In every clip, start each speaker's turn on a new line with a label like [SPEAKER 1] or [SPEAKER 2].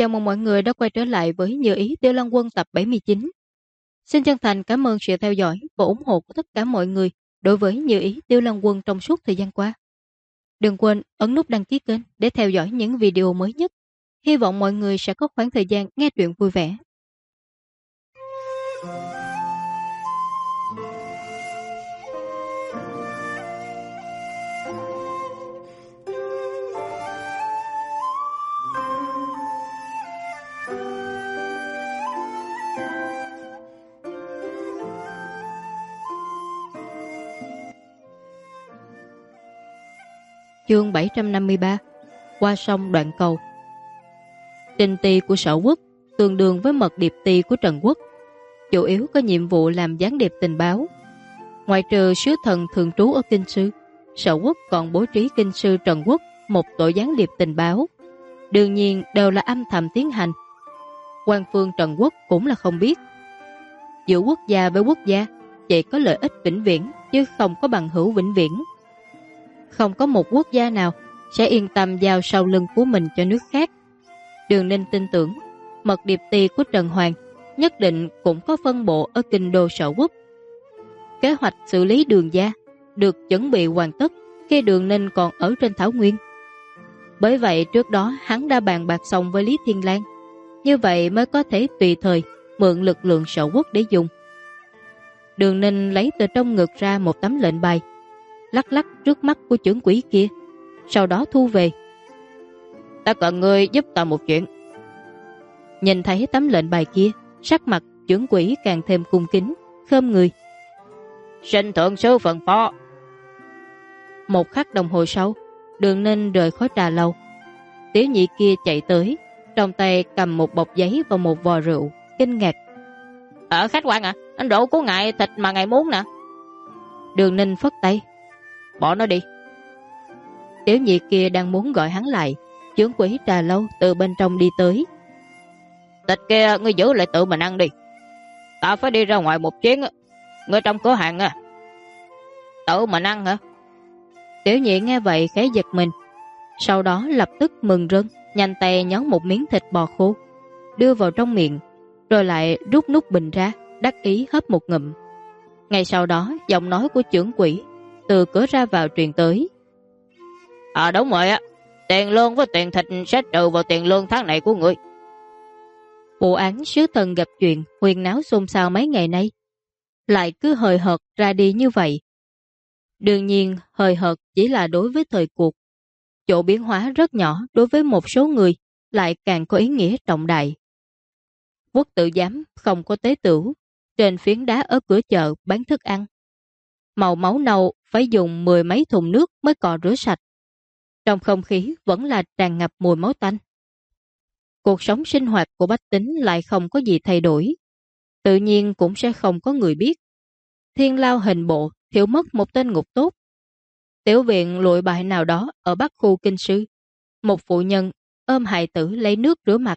[SPEAKER 1] Chào mừng mọi người đã quay trở lại với Như Ý Tiêu Lăng Quân tập 79. Xin chân thành cảm ơn sự theo dõi và ủng hộ của tất cả mọi người đối với Như Ý Tiêu Lăng Quân trong suốt thời gian qua. Đừng quên ấn nút đăng ký kênh để theo dõi những video mới nhất. Hy vọng mọi người sẽ có khoảng thời gian nghe truyện vui vẻ. Chương 753. Qua sông Đoạn Cầu. Trình ty của Sở Quốc tương đương với mật điệp ty của Trần Quốc, chủ yếu có nhiệm vụ làm gián điệp tình báo. Ngoài trừ sứ thần thường trú ở Kinh Sư, Sở Quốc còn bố trí Kinh Sư Trần Quốc một tổ gián điệp tình báo, đương nhiên đều là âm thầm tiến hành. Quan phương Trần Quốc cũng là không biết. Giữa quốc gia với quốc gia chỉ có lợi ích vĩnh viễn chứ không có bằng hữu vĩnh viễn. Không có một quốc gia nào sẽ yên tâm giao sau lưng của mình cho nước khác. Đường Ninh tin tưởng mật điệp ty của Trần Hoàng nhất định cũng có phân bộ ở kinh đô Sở Quốc. Kế hoạch xử lý Đường gia được chuẩn bị hoàn tất khi Đường Ninh còn ở trên Thảo Nguyên. Bởi vậy trước đó hắn đã bàn bạc xong với Lý Thiên Lang, như vậy mới có thể tùy thời mượn lực lượng Sở Quốc để dùng. Đường Ninh lấy từ trong ngực ra một tấm lệnh bài, lắc lắc trước mắt của trưởng quỹ kia, sau đó thu về. Ta cần ngươi giúp ta một chuyện. Nhìn thấy tấm lệnh bài kia, sắc mặt trưởng quỹ càng thêm cung kính, khom người. Xin thượng sứ phân phó. Một khắc đồng hồ sau, Đường Ninh rời khỏi trà lâu. Tiểu nhị kia chạy tới, trong tay cầm một bọc giấy và một vò rượu, kinh ngạc. Khách quan à, anh rượu của ngài thịt mà ngài muốn nè. Đường Ninh phất tay. Bỏ nó đi. Tiểu nhị kia đang muốn gọi hắn lại, trưởng quỹ trà lâu từ bên trong đi tới. Thịt kia ngươi giữ lại tự mình ăn đi. Ta phải đi ra ngoài một chuyến. Ngươi trong cửa hàng à? Tự mình ăn hả? Tiểu nhị nghe vậy khẽ giật mình, sau đó lập tức mừng rơn, nhanh tay nhón một miếng thịt bò khô đưa vào trong miệng, rồi lại rút nút bình ra, đắc ý hớp một ngụm. Ngay sau đó giọng nói của trưởng quỹ từ cửa ra vào truyền tới. Đúng rồi á, tiền lương với tiền thịt sẽ trừ vào tiền lương tháng này của ngươi. Vụ án sứ thần gặp chuyện huyên náo xôn xao mấy ngày nay, lại cứ hời hợt ra đi như vậy. Đương nhiên hời hợt chỉ là đối với thời cuộc, chỗ biến hóa rất nhỏ đối với một số người lại càng có ý nghĩa trọng đại. Quốc tự giám không có tế tửu, trên phiến đá ở cửa chợ bán thức ăn, màu máu nâu phải dùng 10 mấy thùng nước mới cọ rửa sạch. Trong không khí vẫn là tràn ngập mùi máu tanh. Cuộc sống sinh hoạt của bách tính lại không có gì thay đổi, tự nhiên cũng sẽ không có người biết. Thiên lao hình bộ thiếu mất một tên ngục tốt. Tiểu viện lụi bại nào đó ở bắc khu Kinh Sư, một phụ nhân ôm hài tử lấy nước rửa mặt.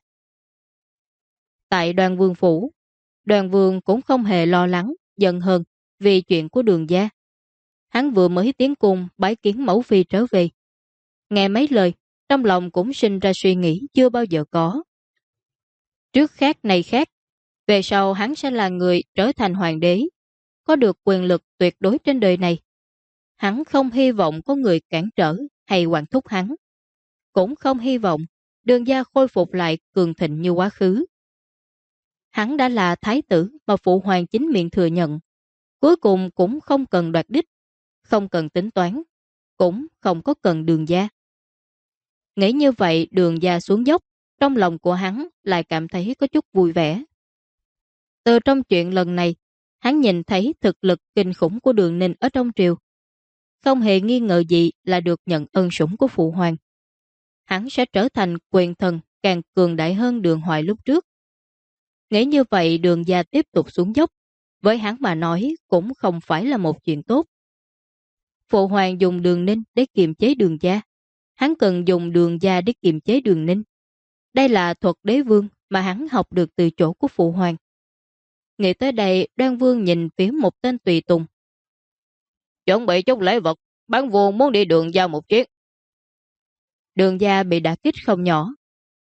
[SPEAKER 1] Tại Đoàn Vương phủ, Đoàn Vương cũng không hề lo lắng giận hờn vì chuyện của Đường gia. Hắn vừa mới tiến cung bái kiến mẫu phi trở về, nghe mấy lời trong lòng cũng sinh ra suy nghĩ chưa bao giờ có. Trước khác này khác, về sau hắn sẽ là người trở thành hoàng đế, có được quyền lực tuyệt đối trên đời này. Hắn không hy vọng có người cản trở hay quản thúc hắn, cũng không hy vọng Đường gia khôi phục lại cường thịnh như quá khứ. Hắn đã là thái tử mà phụ hoàng chính miệng thừa nhận, cuối cùng cũng không cần đoạt đích, không cần tính toán, cũng không có cần Đường gia. Nghĩ như vậy, Đường gia xuống dốc, trong lòng của hắn lại cảm thấy có chút vui vẻ. Từ trong chuyện lần này, hắn nhìn thấy thực lực kinh khủng của Đường Ninh ở trong triều, không hề nghi ngờ gì là được nhận ân sủng của phụ hoàng. Hắn sẽ trở thành quyền thần càng cường đại hơn Đường Hoài lúc trước. Nghĩ như vậy, Đường gia tiếp tục xuống dốc, với hắn mà nói cũng không phải là một chuyện tốt. Phụ hoàng dùng Đường Ninh để kiềm chế Đường gia, hắn cần dùng Đường gia để kiềm chế Đường Ninh. Đây là thuật đế vương mà hắn học được từ chỗ của phụ hoàng. Nghĩ tới đây, Đoan Vương nhìn phía một tên tùy tùng. Chuẩn bị chút lễ vật, bản vương muốn đi Đường gia một chuyến. Đường gia bị đả kích không nhỏ.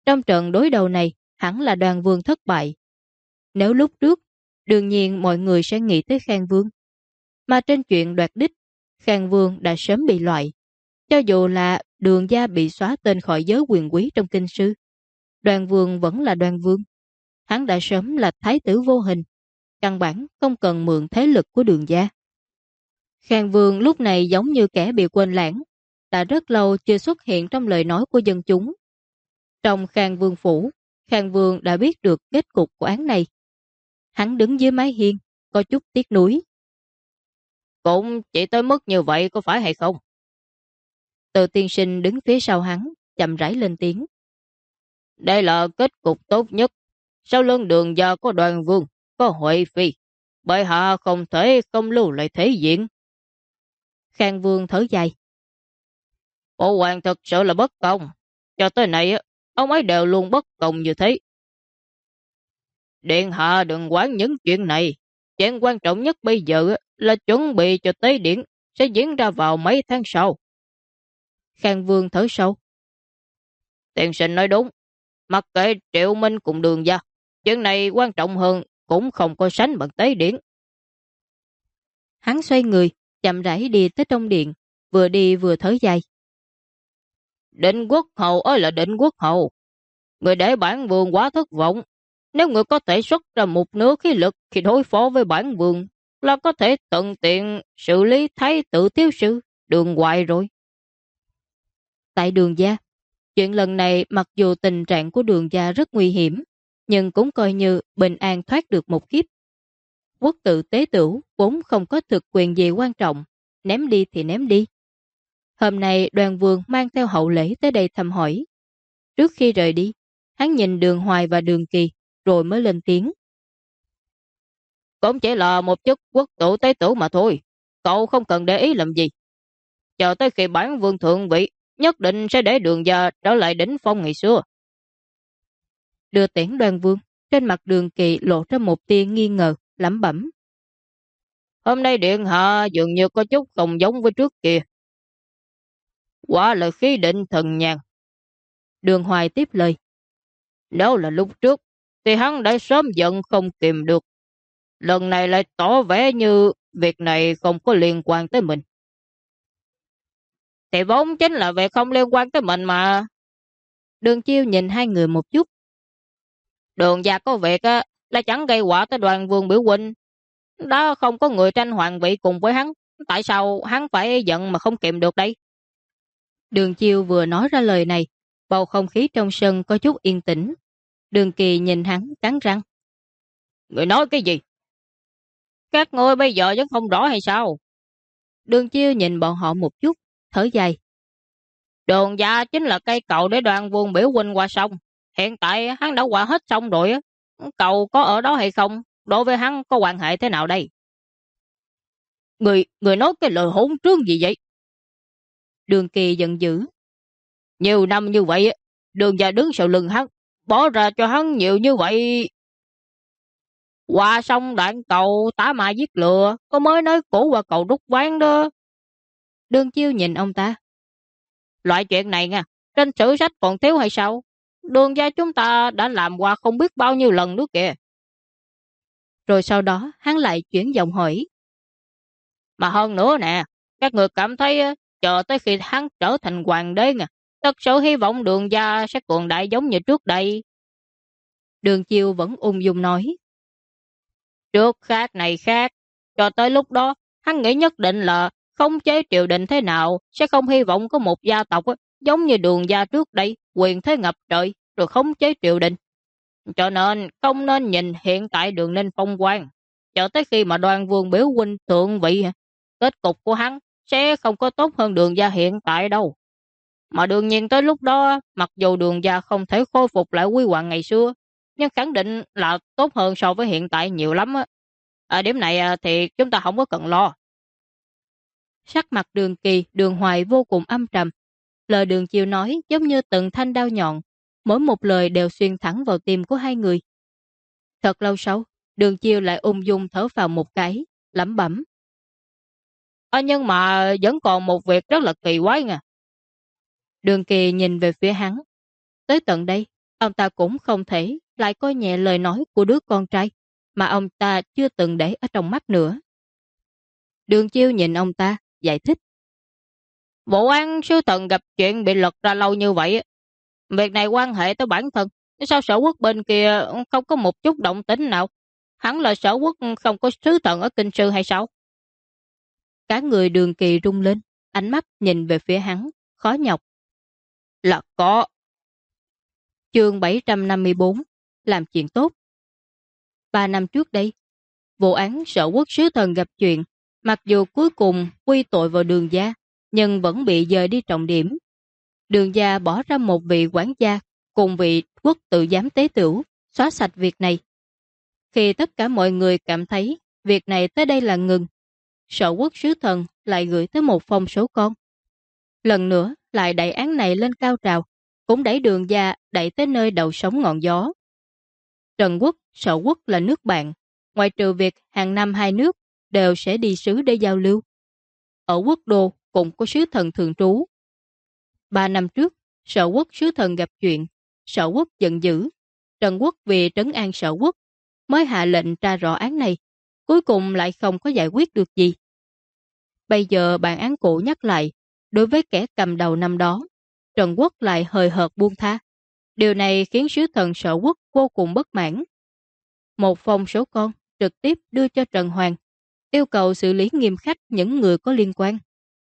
[SPEAKER 1] Trong trận đối đầu này, hẳn là Đoàn Vương thất bại. Nếu lúc trước, đương nhiên mọi người sẽ nghĩ tới Khang Vương. Mà trên chuyện đoạt đích, Khang Vương đã sớm bị loại. Cho dù là Đường gia bị xóa tên khỏi giới quyền quý trong kinh sư, Đoàn Vương vẫn là Đoàn Vương. Hắn đã sớm là thái tử vô hình, căn bản không cần mượn thế lực của Đường gia. Khang Vương lúc này giống như kẻ bị quên lãng, đã rất lâu chưa xuất hiện trong lời nói của dân chúng. Trong Khang Vương phủ, Khang Vương đã biết được kết cục của án này. Hắn đứng dưới mái hiên, có chút tiếc nuối. Cũng chỉ tới mức như vậy có phải hay không? Từ tiên sinh đứng phía sau hắn, chậm rãi lên tiếng. Đây là kết cục tốt nhất. Sau lưng Đường gia có Đoàn Vương, có Huệ Phi. Bệ hạ không thể không lưu lại thế diện. Khang Vương thở dài. Phụ hoàng thật sự là bất công. Cho tới nay, ông ấy đều luôn bất công như thế. Điện hạ đừng quản những chuyện này. Chuyện quan trọng nhất bây giờ là chuẩn bị cho tế điện sẽ diễn ra vào mấy tháng sau. Khang Vương thở sâu. Tiên sinh nói đúng. Mặc kệ Triệu Minh cùng Đường gia, chuyện này quan trọng hơn cũng không có sánh bằng tế điện. Hắn xoay người, chậm rãi đi tới trong điện, vừa đi vừa thở dài. Định quốc hầu ơi là định quốc hầu. Người để bản vương quá thất vọng. Nếu người có thể xuất ra một nửa khí lực khi đối phó với bản vương, là có thể tận tiện xử lý thái tử thiếu sư Đường Hoài rồi. Tại Đường gia, chuyện lần này mặc dù tình trạng của Đường gia rất nguy hiểm, nhưng cũng coi như bình an thoát được một kiếp. Quốc tự tế tửu vốn không có thực quyền gì quan trọng, ném đi thì ném đi. Hôm nay Đoàn Vương mang theo hậu lễ tới đây thăm hỏi. Trước khi rời đi, hắn nhìn Đường Hoài và Đường Kỳ, rồi mới lên tiếng. Cũng chỉ là một chức quốc tự tế tửu mà thôi, cậu không cần để ý làm gì. Chờ tới khi bản vương thượng vị, nhất định sẽ để Đường gia trở lại đỉnh phong ngày xưa. Đưa tiễn Đoàn Vương, trên mặt Đường Kỳ lộ ra một tia nghi ngờ, lẩm bẩm. Hôm nay điện hạ dường như có chút không giống với trước kia. Quả là khí định thần nhàn. Đường Hoài tiếp lời. Nếu là lúc trước, thì hắn đã sớm giận không kìm được. Lần này lại tỏ vẻ như việc này không có liên quan tới mình. Thì vốn chính là việc không liên quan tới mình mà. Đường Chiêu nhìn hai người một chút. Đường gia có việc là chẳng gây quả tới Đoàn Vương biểu huynh. Đó không có người tranh hoàng vị cùng với hắn. Tại sao hắn phải giận mà không kìm được đây? Đường Chiêu vừa nói ra lời này, bầu không khí trong sân có chút yên tĩnh. Đường Kỳ nhìn hắn cắn răng. Người nói cái gì? Các ngươi bây giờ vẫn không rõ hay sao? Đường Chiêu nhìn bọn họ một chút, thở dài. Đường gia chính là cây cầu để Đoàn Vương biểu huynh qua sông. Hiện tại hắn đã qua hết sông rồi á. Cầu có ở đó hay không? Đối với hắn có quan hệ thế nào đây? Người nói cái lời hỗn trương gì vậy? Đường Kỳ giận dữ. Nhiều năm như vậy, Đường gia đứng sau lưng hắn, bỏ ra cho hắn nhiều như vậy. Qua sông đoạn cầu tả ma giết lừa, có mới nói cổ qua cầu rút ván đó. Đường Chiêu nhìn ông ta. Loại chuyện này nha, trên sử sách còn thiếu hay sao? Đường gia chúng ta đã làm qua không biết bao nhiêu lần nữa kìa. Rồi sau đó hắn lại chuyển giọng hỏi. Mà hơn nữa nè, các người cảm thấy chờ tới khi hắn trở thành hoàng đế nè, thật sự hy vọng Đường gia sẽ cường đại giống như trước đây. Đường Chiêu vẫn ung dung nói. Trước khác này khác, cho tới lúc đó, hắn nghĩ nhất định là khống chế triều đình thế nào sẽ không hy vọng có một gia tộc giống như Đường gia trước đây, quyền thế ngập trời, rồi khống chế triều đình. Cho nên không nên nhìn hiện tại Đường Ninh phong quang, cho tới khi mà Đoàn Vương biểu huynh thượng vị, kết cục của hắn sẽ không có tốt hơn Đường gia hiện tại đâu. Mà đương nhiên tới lúc đó, mặc dù Đường gia không thể khôi phục lại huy hoàng ngày xưa, nhưng khẳng định là tốt hơn so với hiện tại nhiều lắm á. Điểm này thì chúng ta không có cần lo. Sắc mặt Đường Kỳ, Đường Hoài vô cùng âm trầm. Lời Đường Chiêu nói giống như từng thanh đao nhọn, mỗi một lời đều xuyên thẳng vào tim của hai người. Thật lâu sau, Đường Chiêu lại ung dung thở vào một cái, lẩm bẩm. Nhưng mà vẫn còn một việc rất là kỳ quái nha. Đường Kỳ nhìn về phía hắn. Tới tận đây, Ông ta cũng không thể lại coi nhẹ lời nói của đứa con trai mà ông ta chưa từng để ở trong mắt nữa. Đường Chiêu nhìn ông ta, giải thích. Vụ án sứ thần gặp chuyện bị lật ra lâu như vậy. Việc này quan hệ tới bản thân. Sao Sở Quốc bên kia không có một chút động tĩnh nào? Hẳn là Sở Quốc không có sứ thần ở kinh sư hay sao? Cả người Đường Kỳ rung lên, ánh mắt nhìn về phía hắn, khó nhọc. Là có. Chương 754, làm chuyện tốt. 3 năm trước đây, vụ án Sở Quốc sứ thần gặp chuyện, mặc dù cuối cùng quy tội vào Đường gia, nhưng vẫn bị dời đi trọng điểm. Đường gia bỏ ra một vị quản gia cùng vị quốc tự giám tế tửu, xóa sạch việc này. Khi tất cả mọi người cảm thấy việc này tới đây là ngừng, Sở Quốc sứ thần lại gửi tới một phong số con. Lần nữa lại đẩy án này lên cao trào, cũng đẩy Đường gia đẩy tới nơi đầu sóng ngọn gió. Trần Quốc, Sở Quốc là nước bạn, ngoại trừ việc hàng năm hai nước đều sẽ đi sứ để giao lưu. Ở quốc đô cũng có sứ thần thường trú. 3 năm trước, Sở Quốc sứ thần gặp chuyện, Sở Quốc giận dữ. Trần Quốc vì trấn an Sở Quốc mới hạ lệnh tra rõ án này, cuối cùng lại không có giải quyết được gì. Bây giờ bản án cũ nhắc lại, đối với kẻ cầm đầu năm đó, Trần Quốc lại hời hợt buông tha. Điều này khiến sứ thần Sở Quốc vô cùng bất mãn. Một phong số con trực tiếp đưa cho Trần Hoàng, yêu cầu xử lý nghiêm khắc những người có liên quan.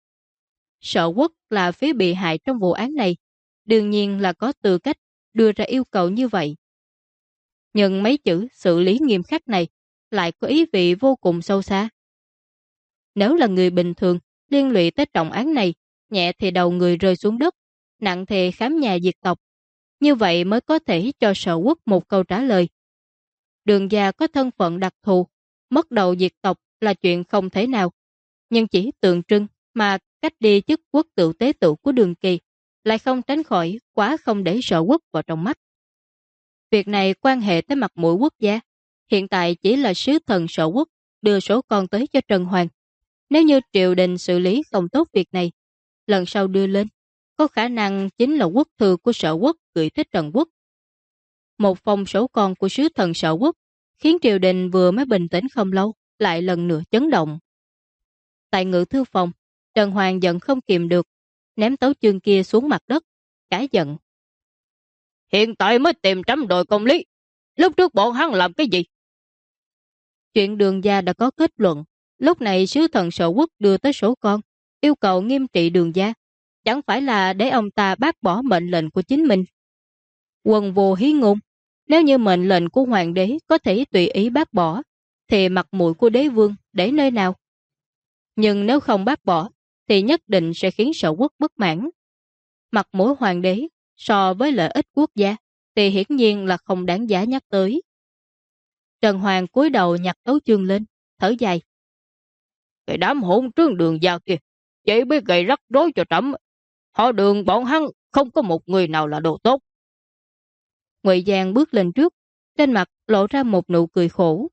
[SPEAKER 1] Sở Quốc là phía bị hại trong vụ án này, đương nhiên là có tư cách đưa ra yêu cầu như vậy. Nhưng mấy chữ xử lý nghiêm khắc này lại có ý vị vô cùng sâu xa. Nếu là người bình thường, liên lụy tới trọng án này, nhẹ thì đầu người rơi xuống đất, nặng thì khám nhà diệt tộc. Như vậy mới có thể cho Sở Quốc một câu trả lời. Đường gia có thân phận đặc thù, mất đầu diệt tộc là chuyện không thể nào. Nhưng chỉ tượng trưng mà cách đi chức quốc tự tế tự của Đường Kỳ lại không tránh khỏi quá không để Sở Quốc vào trong mắt. Việc này quan hệ tới mặt mũi quốc gia. Hiện tại chỉ là sứ thần Sở Quốc đưa số con tới cho Trần Hoàng. Nếu như triều đình xử lý không tốt việc này, lần sau đưa lên, có khả năng chính là quốc thư của Sở Quốc gửi tới Trần Quốc. Một phong số con của sứ thần Sở Quốc khiến triều đình vừa mới bình tĩnh không lâu lại lần nữa chấn động. Tại ngự thư phòng, Trần Hoàng giận không kìm được, ném tấu chương kia xuống mặt đất, cả giận. Hiện tại mới tìm trắm đòi công lý, lúc trước bọn hắn làm cái gì? Chuyện Đường gia đã có kết luận, lúc này sứ thần Sở Quốc đưa tới số con, yêu cầu nghiêm trị Đường gia, chẳng phải là để ông ta bác bỏ mệnh lệnh của chính mình. Quần vô hí ngôn, nếu như mệnh lệnh của hoàng đế có thể tùy ý bác bỏ, thì mặt mũi của đế vương để nơi nào? Nhưng nếu không bác bỏ, thì nhất định sẽ khiến Sở Quốc bất mãn. Mặt mũi hoàng đế so với lợi ích quốc gia thì hiển nhiên là không đáng giá nhắc tới. Trần Hoàng cúi đầu nhặt tấu chương lên, thở dài. Cái đám hỗn trướng Đường gia kia chỉ biết gây rắc rối cho trẫm. Họ Đường bọn hắn không có một người nào là đồ tốt. Ngụy Giang bước lên trước, trên mặt lộ ra một nụ cười khổ.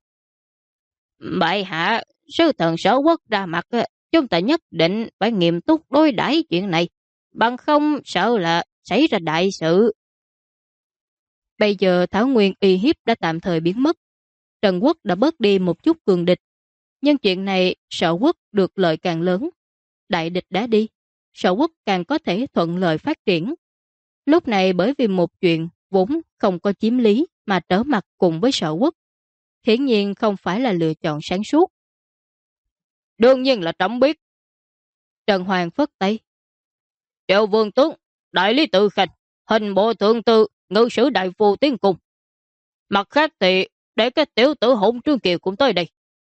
[SPEAKER 1] Bệ hạ, sứ thần Sở Quốc ra mặt, chúng ta nhất định phải nghiêm túc đối đãi chuyện này, bằng không sợ là xảy ra đại sự. Bây giờ Thảo Nguyên uy hiếp đã tạm thời biến mất, Trần Quốc đã bớt đi một chút cường địch, nhưng chuyện này Sở Quốc được lợi càng lớn. Đại địch đã đi, Sở Quốc càng có thể thuận lợi phát triển. Lúc này bởi vì một chuyện vốn không có chiếm lý mà trở mặt cùng với Sở Quốc, hiển nhiên không phải là lựa chọn sáng suốt. Đương nhiên là trẫm biết. Trần Hoàng phất tay. Triệu vương tướng, đại lý tự khanh, hình bộ thượng tư, ngự sử đại phu tiến cùng. Mặt khác thì để cái tiểu tử hỗn trương kiều cũng tới đây.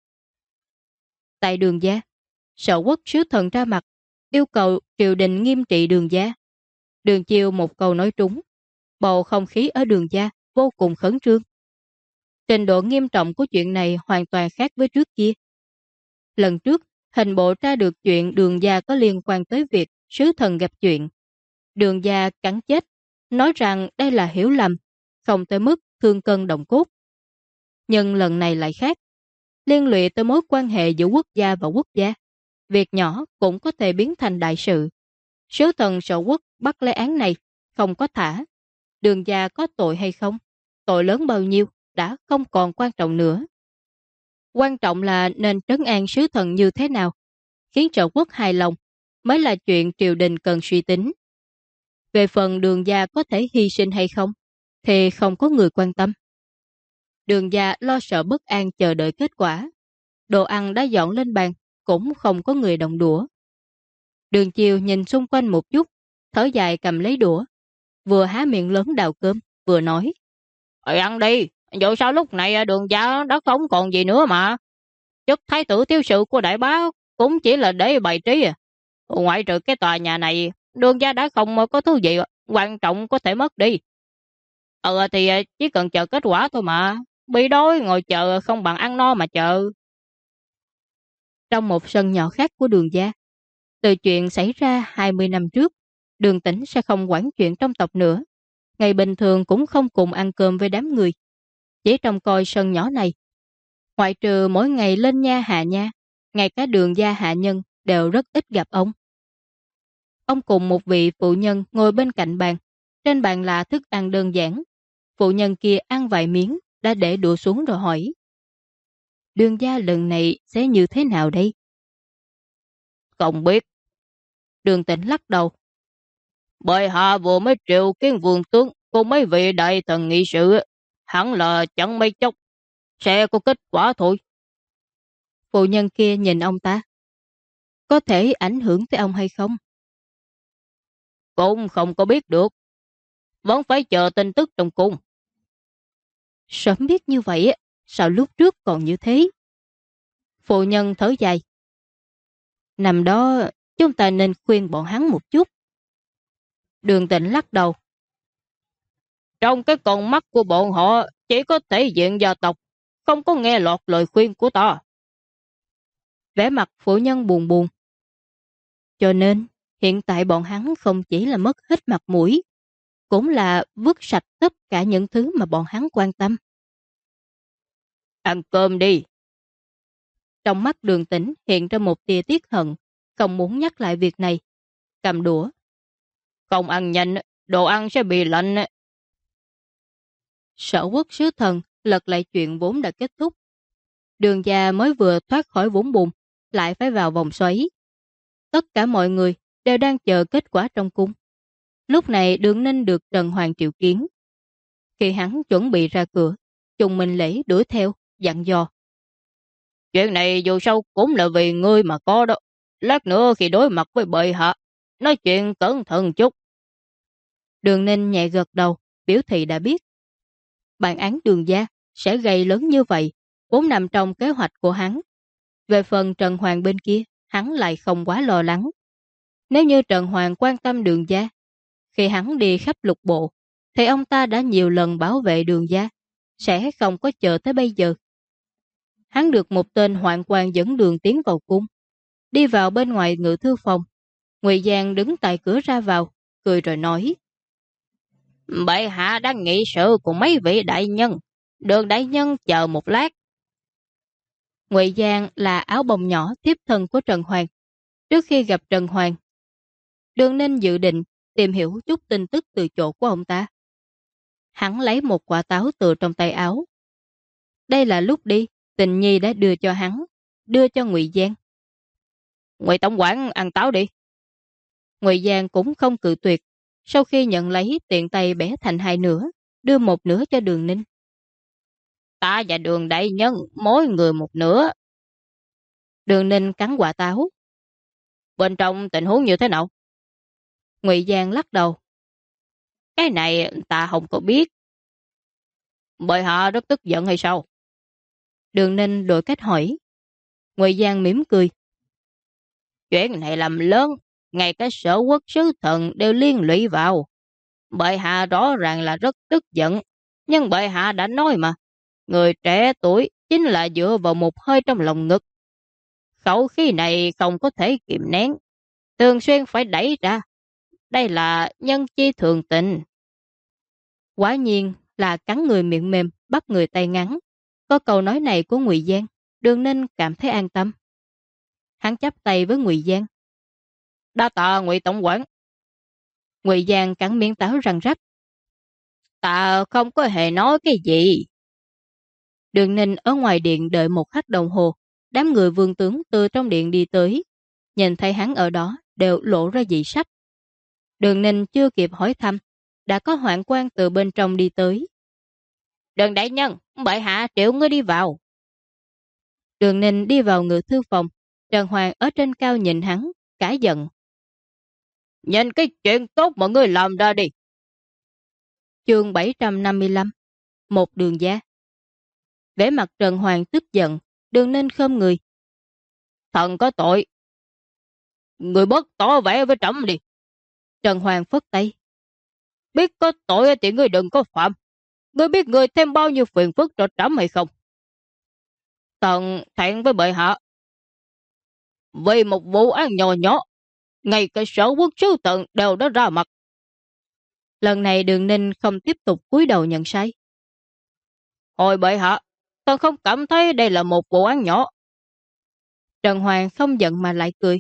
[SPEAKER 1] Tại Đường gia, Sở Quốc sứ thần ra mặt, yêu cầu triều đình nghiêm trị Đường gia. Đường Chiêu một câu nói trúng, bầu không khí ở Đường gia vô cùng khẩn trương. Trình độ nghiêm trọng của chuyện này hoàn toàn khác với trước kia. Lần trước, hình bộ tra được chuyện Đường gia có liên quan tới việc sứ thần gặp chuyện. Đường gia cắn chết, nói rằng đây là hiểu lầm, không tới mức thương cân động cốt. Nhưng lần này lại khác. Liên lụy tới mối quan hệ giữa quốc gia và quốc gia. Việc nhỏ cũng có thể biến thành đại sự. Sứ thần Sở Quốc bắt lấy án này, không có thả. Đường gia có tội hay không, tội lớn bao nhiêu đã không còn quan trọng nữa. Quan trọng là nên trấn an sứ thần như thế nào, khiến trợ quốc hài lòng, mới là chuyện triều đình cần suy tính. Về phần đường gia có thể hy sinh hay không, thì không có người quan tâm. Đường gia lo sợ bất an chờ đợi kết quả. Đồ ăn đã dọn lên bàn, cũng không có người động đũa. Đường Chiêu nhìn xung quanh một chút, thở dài cầm lấy đũa, vừa há miệng lớn đào cơm, vừa nói: "Ơi ăn đi, dù sao lúc này đường gia đã không còn gì nữa mà. Chức thái tử thiếu sự của đại bá cũng chỉ là để bày trí à. Ngoại trừ cái tòa nhà này, đường gia đã không có thứ gì quan trọng có thể mất đi. Thì chỉ cần chờ kết quả thôi mà. Bị đói ngồi chờ không bằng ăn no mà chờ." Trong một sân nhỏ khác của đường gia, từ chuyện xảy ra 20 năm trước, Đường Tĩnh sẽ không quản chuyện trong tộc nữa. Ngày bình thường cũng không cùng ăn cơm với đám người. Chỉ trông coi sân nhỏ này. Ngoại trừ mỗi ngày lên nha hạ nha, ngay cả đường gia hạ nhân đều rất ít gặp ông. Ông cùng một vị phụ nhân ngồi bên cạnh bàn. Trên bàn là thức ăn đơn giản. Phụ nhân kia ăn vài miếng, đã để đũa xuống rồi hỏi: "Đường gia lần này sẽ như thế nào đây?" "Không biết." Đường Tĩnh lắc đầu. "Bệ hạ vừa mới triệu kiến vương tướng cùng mấy vị đại thần nghị sự, hẳn là chẳng mấy chốc sẽ có kết quả thôi." Phụ nhân kia nhìn ông ta: "Có thể ảnh hưởng tới ông hay không?" "Cũng không có biết được, vẫn phải chờ tin tức trong cung." "Sớm biết như vậy, sao lúc trước còn như thế?" Phụ nhân thở dài: "Năm đó chúng ta nên khuyên bọn hắn một chút." Đường Tĩnh lắc đầu: "Trong cái con mắt của bọn họ chỉ có thể diện gia tộc, không có nghe lọt lời khuyên của ta." Vẻ mặt phụ nhân buồn buồn: "Cho nên hiện tại bọn hắn không chỉ là mất hết mặt mũi, cũng là vứt sạch tất cả những thứ mà bọn hắn quan tâm." "Ăn cơm đi." Trong mắt Đường Tĩnh hiện ra một tia tiếc hận, không muốn nhắc lại việc này. Cầm đũa: "Không ăn nhanh, đồ ăn sẽ bị lạnh." Sở Quốc sứ thần lật lại chuyện vốn đã kết thúc. Đường gia mới vừa thoát khỏi vũng bùn, lại phải vào vòng xoáy. Tất cả mọi người đều đang chờ kết quả trong cung. Lúc này Đường Ninh được Trần Hoàng triệu kiến. Khi hắn chuẩn bị ra cửa, Trùng Minh Lễ đuổi theo, dặn dò: "Chuyện này dù sao cũng là vì ngươi mà có đó. Lát nữa khi đối mặt với bệ hạ, nói chuyện cẩn thận chút." Đường Ninh nhẹ gật đầu, biểu thị đã biết. Bản án Đường gia sẽ gây lớn như vậy, vốn nằm trong kế hoạch của hắn. Về phần Trần Hoàng bên kia, hắn lại không quá lo lắng. Nếu như Trần Hoàng quan tâm Đường gia, khi hắn đi khắp lục bộ, thì ông ta đã nhiều lần bảo vệ Đường gia, sẽ không có chờ tới bây giờ. Hắn được một tên hoạn quan dẫn đường tiến vào cung. Đi vào bên ngoài ngự thư phòng, Ngụy Giang đứng tại cửa ra vào, cười rồi nói: "Bệ hạ đang nghị sự cùng mấy vị đại nhân, Đường đại nhân chờ một lát." Ngụy Giang là áo bông nhỏ tiếp thân của Trần Hoàng. Trước khi gặp Trần Hoàng, Đường Ninh dự định tìm hiểu chút tin tức từ chỗ của ông ta. Hắn lấy một quả táo từ trong tay áo. Đây là lúc đi, Tình Nhi đã đưa cho hắn, đưa cho Ngụy Giang. "Ngụy tổng quản ăn táo đi." Ngụy Giang cũng không cự tuyệt. Sau khi nhận lấy, tiện tay bẻ thành hai nửa, đưa một nửa cho Đường Ninh. "Ta và Đường đại nhân mỗi người một nửa." Đường Ninh cắn quả táo. "Bên trong tình huống như thế nào?" Ngụy Giang lắc đầu: "Cái này ta không có biết." "Bệ hạ rất tức giận hay sao?" Đường Ninh đổi cách hỏi. Ngụy Giang mỉm cười: "Chuyện này làm lớn, ngay cả Sở Quốc sứ thần đều liên lụy vào. Bệ hạ rõ ràng là rất tức giận, nhưng bệ hạ đã nói mà, người trẻ tuổi chính là dựa vào một hơi trong lòng ngực. Khẩu khí này không có thể kiềm nén, thường xuyên phải đẩy ra. Đây là nhân chi thường tình." Quả nhiên là cắn người miệng mềm, bắt người tay ngắn. Có câu nói này của Ngụy Giang, Đường Ninh cảm thấy an tâm. Hắn chắp tay với Ngụy Giang: "Đa tạ Ngụy tổng quản." Ngụy Giang cắn miếng táo răng rắc: Ta không có hề nói cái gì. Đường Ninh ở ngoài điện đợi một khắc đồng hồ, đám người vương tướng từ trong điện đi tới, nhìn thấy hắn ở đó đều lộ ra dị sắc. Đường Ninh chưa kịp hỏi thăm, đã có hoạn quan từ bên trong đi tới. Đường đại nhân, bệ hạ triệu ngươi đi vào. Đường Ninh đi vào ngự thư phòng, Trần Hoàng ở trên cao nhìn hắn, cãi giận. Nhìn cái chuyện tốt mà ngươi làm ra đi. Chương 755, một đường gia. Vẻ mặt Trần Hoàng tức giận, Đường Ninh khom người. Thần có tội. Người bớt tỏ vẻ với trẫm đi. Trần Hoàng phất tay. Biết có tội thì ngươi đừng có phạm. Ngươi biết ngươi thêm bao nhiêu phiền phức cho trẫm hay không? Thần thẹn với bệ hạ. Vì một vụ án nhỏ nhỏ, ngay cả sở quốc sứ tận đều đã ra mặt. Lần này Đường Ninh không tiếp tục cúi đầu nhận sai. Hồi bệ hạ, thần không cảm thấy đây là một vụ án nhỏ. Trần Hoàng không giận mà lại cười.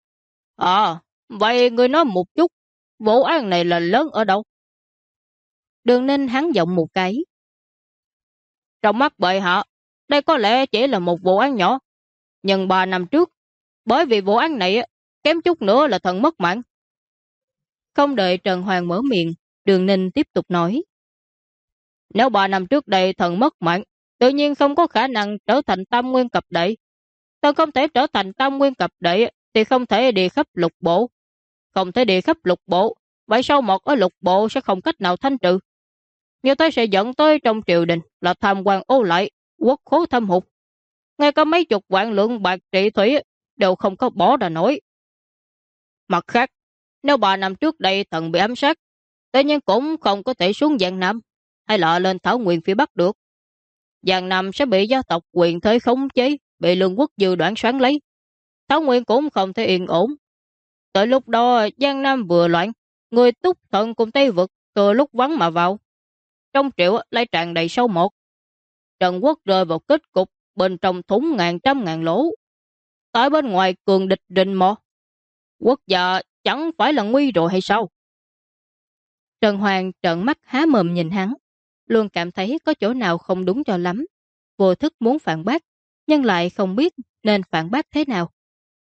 [SPEAKER 1] Vậy ngươi nói một chút, vụ án này là lớn ở đâu? Đường Ninh hắn giọng một cái. Trong mắt bệ hạ, đây có lẽ chỉ là một vụ án nhỏ. Nhưng 3 năm trước, bởi vì vụ án này kém chút nữa là thần mất mạng. Không đợi Trần Hoàng mở miệng, Đường Ninh tiếp tục nói. Nếu 3 năm trước đây thần mất mạng, tự nhiên không có khả năng trở thành tam nguyên cập đệ. Thần không thể trở thành tam nguyên cập đệ thì không thể đi khắp lục bộ. Không thể đi khắp lục bộ, vậy sau một ở lục bộ sẽ không cách nào thanh trừ. Như thế sẽ dẫn tới trong triều đình là tham quan ô lại, quốc khố thâm hụt. Ngay cả mấy chục vạn lượng bạc trị thủy đều không có bỏ ra nổi. Mặt khác, nếu 3 năm trước đây thần bị ám sát, tự nhiên cũng không có thể xuống Giang Nam hay là lên Thảo Nguyên phía Bắc được. Giang Nam sẽ bị gia tộc quyền thế khống chế, bị lương quốc dư đoán xoán lấy. Thảo Nguyên cũng không thể yên ổn. Tới lúc đó Giang Nam vừa loạn, người Túc Thần cùng Tây Vực từ lúc vắng mà vào. Trong triệu lại tràn đầy sâu một. Trần Quốc rơi vào kết cục bên trong thúng ngàn trăm ngàn lỗ. Tại bên ngoài cường địch rình mò. Quốc gia chẳng phải là nguy rồi hay sao? Trần Hoàng trợn mắt há mồm nhìn hắn, luôn cảm thấy có chỗ nào không đúng cho lắm. Vô thức muốn phản bác, nhưng lại không biết nên phản bác thế nào.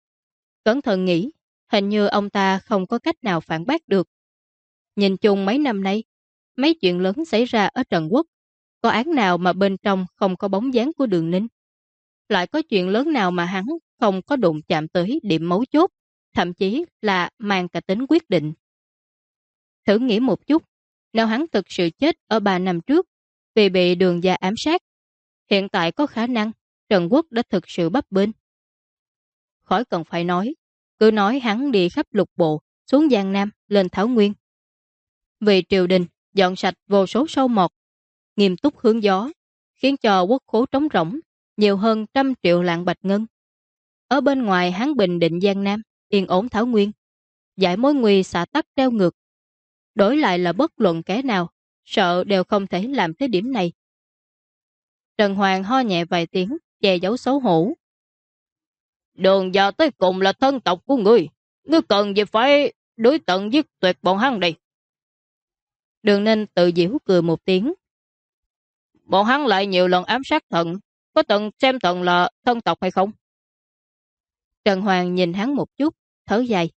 [SPEAKER 1] Cẩn thận nghĩ, hình như ông ta không có cách nào phản bác được. Nhìn chung mấy năm nay, mấy chuyện lớn xảy ra ở Trần Quốc, có án nào mà bên trong không có bóng dáng của Đường Ninh? Lại có chuyện lớn nào mà hắn không có đụng chạm tới điểm mấu chốt, thậm chí là mang cả tính quyết định? Thử nghĩ một chút, nếu hắn thực sự chết ở 3 năm trước vì bị Đường gia ám sát, hiện tại có khả năng Trần Quốc đã thực sự bấp bênh. Khỏi cần phải nói, cứ nói hắn đi khắp lục bộ, xuống Giang Nam, lên Thảo Nguyên. Vì triều đình dọn sạch vô số sâu mọt, nghiêm túc hướng gió, khiến cho quốc khố trống rỗng, nhiều hơn 100 triệu lạng bạch ngân. Ở bên ngoài hắn bình định Giang Nam, yên ổn Thảo Nguyên, giải mối nguy xả tắc treo ngược. Đổi lại là bất luận kẻ nào, sợ đều không thể làm tới điểm này. Trần Hoàng ho nhẹ vài tiếng, che giấu xấu hổ. Đường gia tới cùng là thân tộc của ngươi cần gì phải đối tận giết tuyệt bọn hắn đây? Đường Ninh tự giễu cười một tiếng. Bọn hắn lại nhiều lần ám sát thần, có từng xem thần là thân tộc hay không? Trần Hoàng nhìn hắn một chút, thở dài.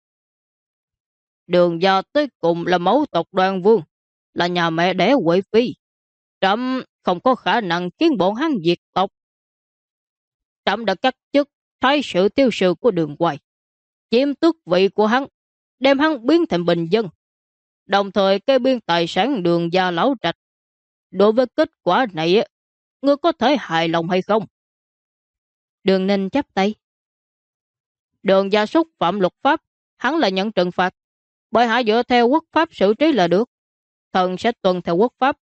[SPEAKER 1] Đường gia tới cùng là mẫu tộc Đoan Vương, là nhà mẹ đẻ Huệ Phi. Trẫm không có khả năng khiến bọn hắn diệt tộc. Trẫm đã cắt chức thái sự tiêu sự của Đường Hoài, chiếm tước vị của hắn, đem hắn biến thành bình dân, đồng thời kê biên tài sản Đường gia lão trạch. Đối với kết quả này, ngươi có thể hài lòng hay không? Đường Ninh chắp tay. Đường gia xúc phạm luật pháp, hắn là nhận trừng phạt. Bởi hạ dựa theo quốc pháp xử trí là được. Thần sẽ tuân theo quốc pháp.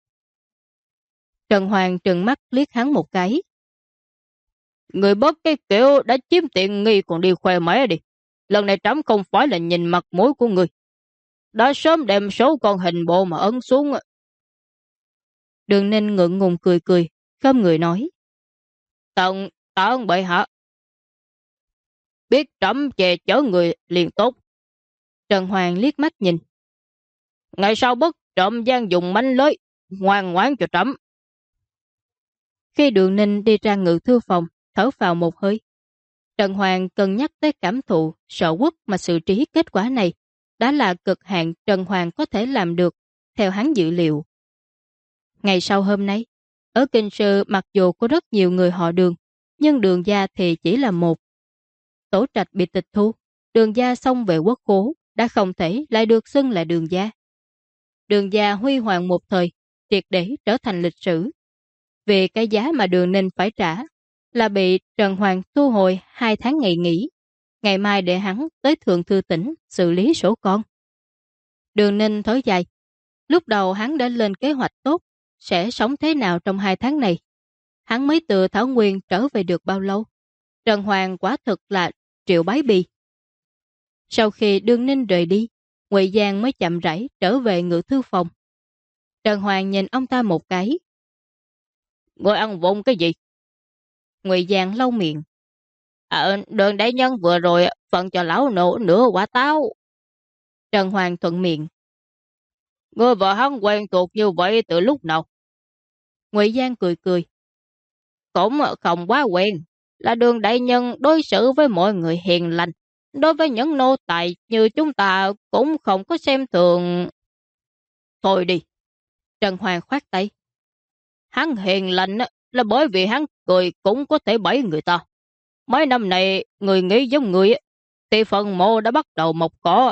[SPEAKER 1] Trần Hoàng trừng mắt liếc hắn một cái. Người bớt cái kiểu đã chiếm tiện nghi còn đi khoe mẽ đi. Lần này trẫm không phải là nhìn mặt mũi của người. Đã sớm đem số con hình bộ mà ấn xuống. Đường Ninh ngượng ngùng cười cười, khom người nói. Tạ ơn bệ hạ. Biết trẫm che chở người liền tốt. Trần Hoàng liếc mắt nhìn. Ngày sau bất trộm gian dùng manh lưới,
[SPEAKER 2] ngoan ngoãn cho trẫm.
[SPEAKER 1] Khi Đường Ninh đi ra ngự thư phòng, thở vào một hơi. Trần Hoàng cân nhắc tới cảm thụ Sở Quốc mà xử trí kết quả này đã là cực hạn Trần Hoàng có thể làm được theo hắn dự liệu. Ngày sau hôm nay, ở Kinh Sư mặc dù có rất nhiều người họ Đường, nhưng Đường gia thì chỉ là một. Tổ trạch bị tịch thu, Đường gia xông về quốc khố đã không thể lại được xưng là Đường gia. Đường gia huy hoàng một thời, triệt để trở thành lịch sử. Vì cái giá mà Đường Ninh phải trả là bị Trần Hoàng thu hồi 2 tháng ngày nghỉ, ngày mai để hắn tới Thượng Thư tỉnh xử lý sổ con. Đường Ninh thở dài, lúc đầu hắn đã lên kế hoạch tốt sẽ sống thế nào trong 2 tháng này. Hắn mới từ Thảo Nguyên trở về được bao lâu. Trần Hoàng quả thực là triệu bái bì. Sau khi Đường Ninh rời đi, Ngụy Giang mới chậm rãi trở về ngự thư phòng. Trần Hoàng nhìn ông ta một cái.
[SPEAKER 2] Ngươi ăn vụng cái gì?
[SPEAKER 1] Ngụy Giang lau miệng.
[SPEAKER 2] Đường đại nhân vừa rồi phân cho lão nổ nửa quả táo.
[SPEAKER 1] Trần Hoàng thuận miệng.
[SPEAKER 2] Ngươi và hắn quen thuộc như vậy từ lúc nào?
[SPEAKER 1] Ngụy Giang cười cười.
[SPEAKER 2] Cũng không quá quen. Là Đường đại nhân đối xử với mọi người hiền lành. Đối với những nô tài như chúng ta cũng không có xem thường. Thôi đi.
[SPEAKER 1] Trần Hoàng khoát tay.
[SPEAKER 2] Hắn hiền lành là bởi vì hắn cười cũng có thể bẫy người ta. Mấy năm này người nghĩ giống người thì phần mộ đã bắt đầu mọc cỏ.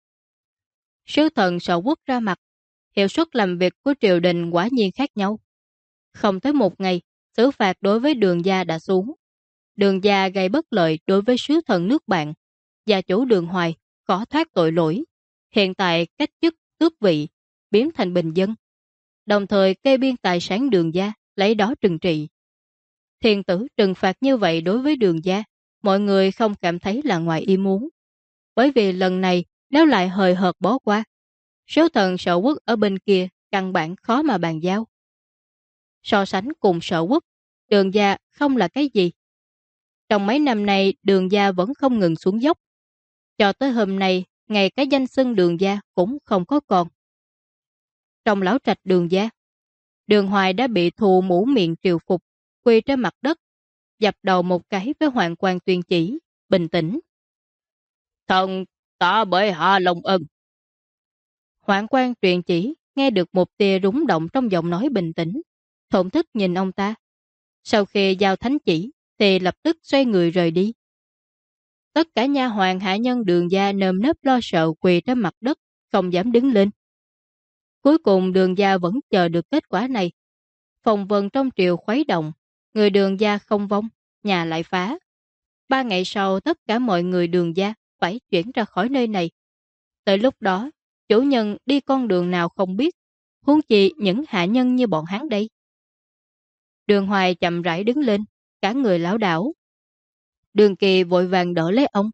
[SPEAKER 1] Sứ thần Sở Quốc ra mặt. Hiệu suất làm việc của triều đình quả nhiên khác nhau. Không tới một ngày, xử phạt đối với Đường gia đã xuống. Đường gia gây bất lợi đối với sứ thần nước bạn. Gia chủ Đường Hoài có thoát tội lỗi. Hiện tại cách chức tước vị, biến thành bình dân. Đồng thời kê biên tài sản Đường gia, lấy đó trừng trị. Thiên tử trừng phạt như vậy đối với Đường gia, mọi người không cảm thấy là ngoài ý muốn. Bởi vì lần này nếu lại hời hợt bó qua, số thần Sở Quốc ở bên kia căn bản khó mà bàn giao. So sánh cùng Sở Quốc, Đường gia không là cái gì. Trong mấy năm nay Đường gia vẫn không ngừng xuống dốc. Cho tới hôm nay, ngay cái danh xưng Đường gia cũng không có còn. Trong lão trạch Đường gia, Đường Hoài đã bị thù mũ miệng triều phục, quỳ trên mặt đất, dập đầu một cái với Hoàng quan tuyên chỉ, bình tĩnh.
[SPEAKER 2] Thần tạ bệ hạ lòng ân.
[SPEAKER 1] Hoàng quan truyền chỉ nghe được một tia rúng động trong giọng nói bình tĩnh, thổn thức nhìn ông ta. Sau khi giao thánh chỉ thì lập tức xoay người rời đi. Tất cả nha hoàn hạ nhân Đường gia nơm nớp lo sợ quỳ trên mặt đất, không dám đứng lên. Cuối cùng Đường gia vẫn chờ được kết quả này. Phong vân trong triều khuấy động, người Đường gia không vong, nhà lại phá. 3 ngày sau tất cả mọi người Đường gia phải chuyển ra khỏi nơi này. Tới lúc đó, chủ nhân đi con đường nào không biết, huống chi những hạ nhân như bọn hắn đây. Đường Hoài chậm rãi đứng lên, cả người lão đảo. Đường Kỳ vội vàng đỡ lấy ông.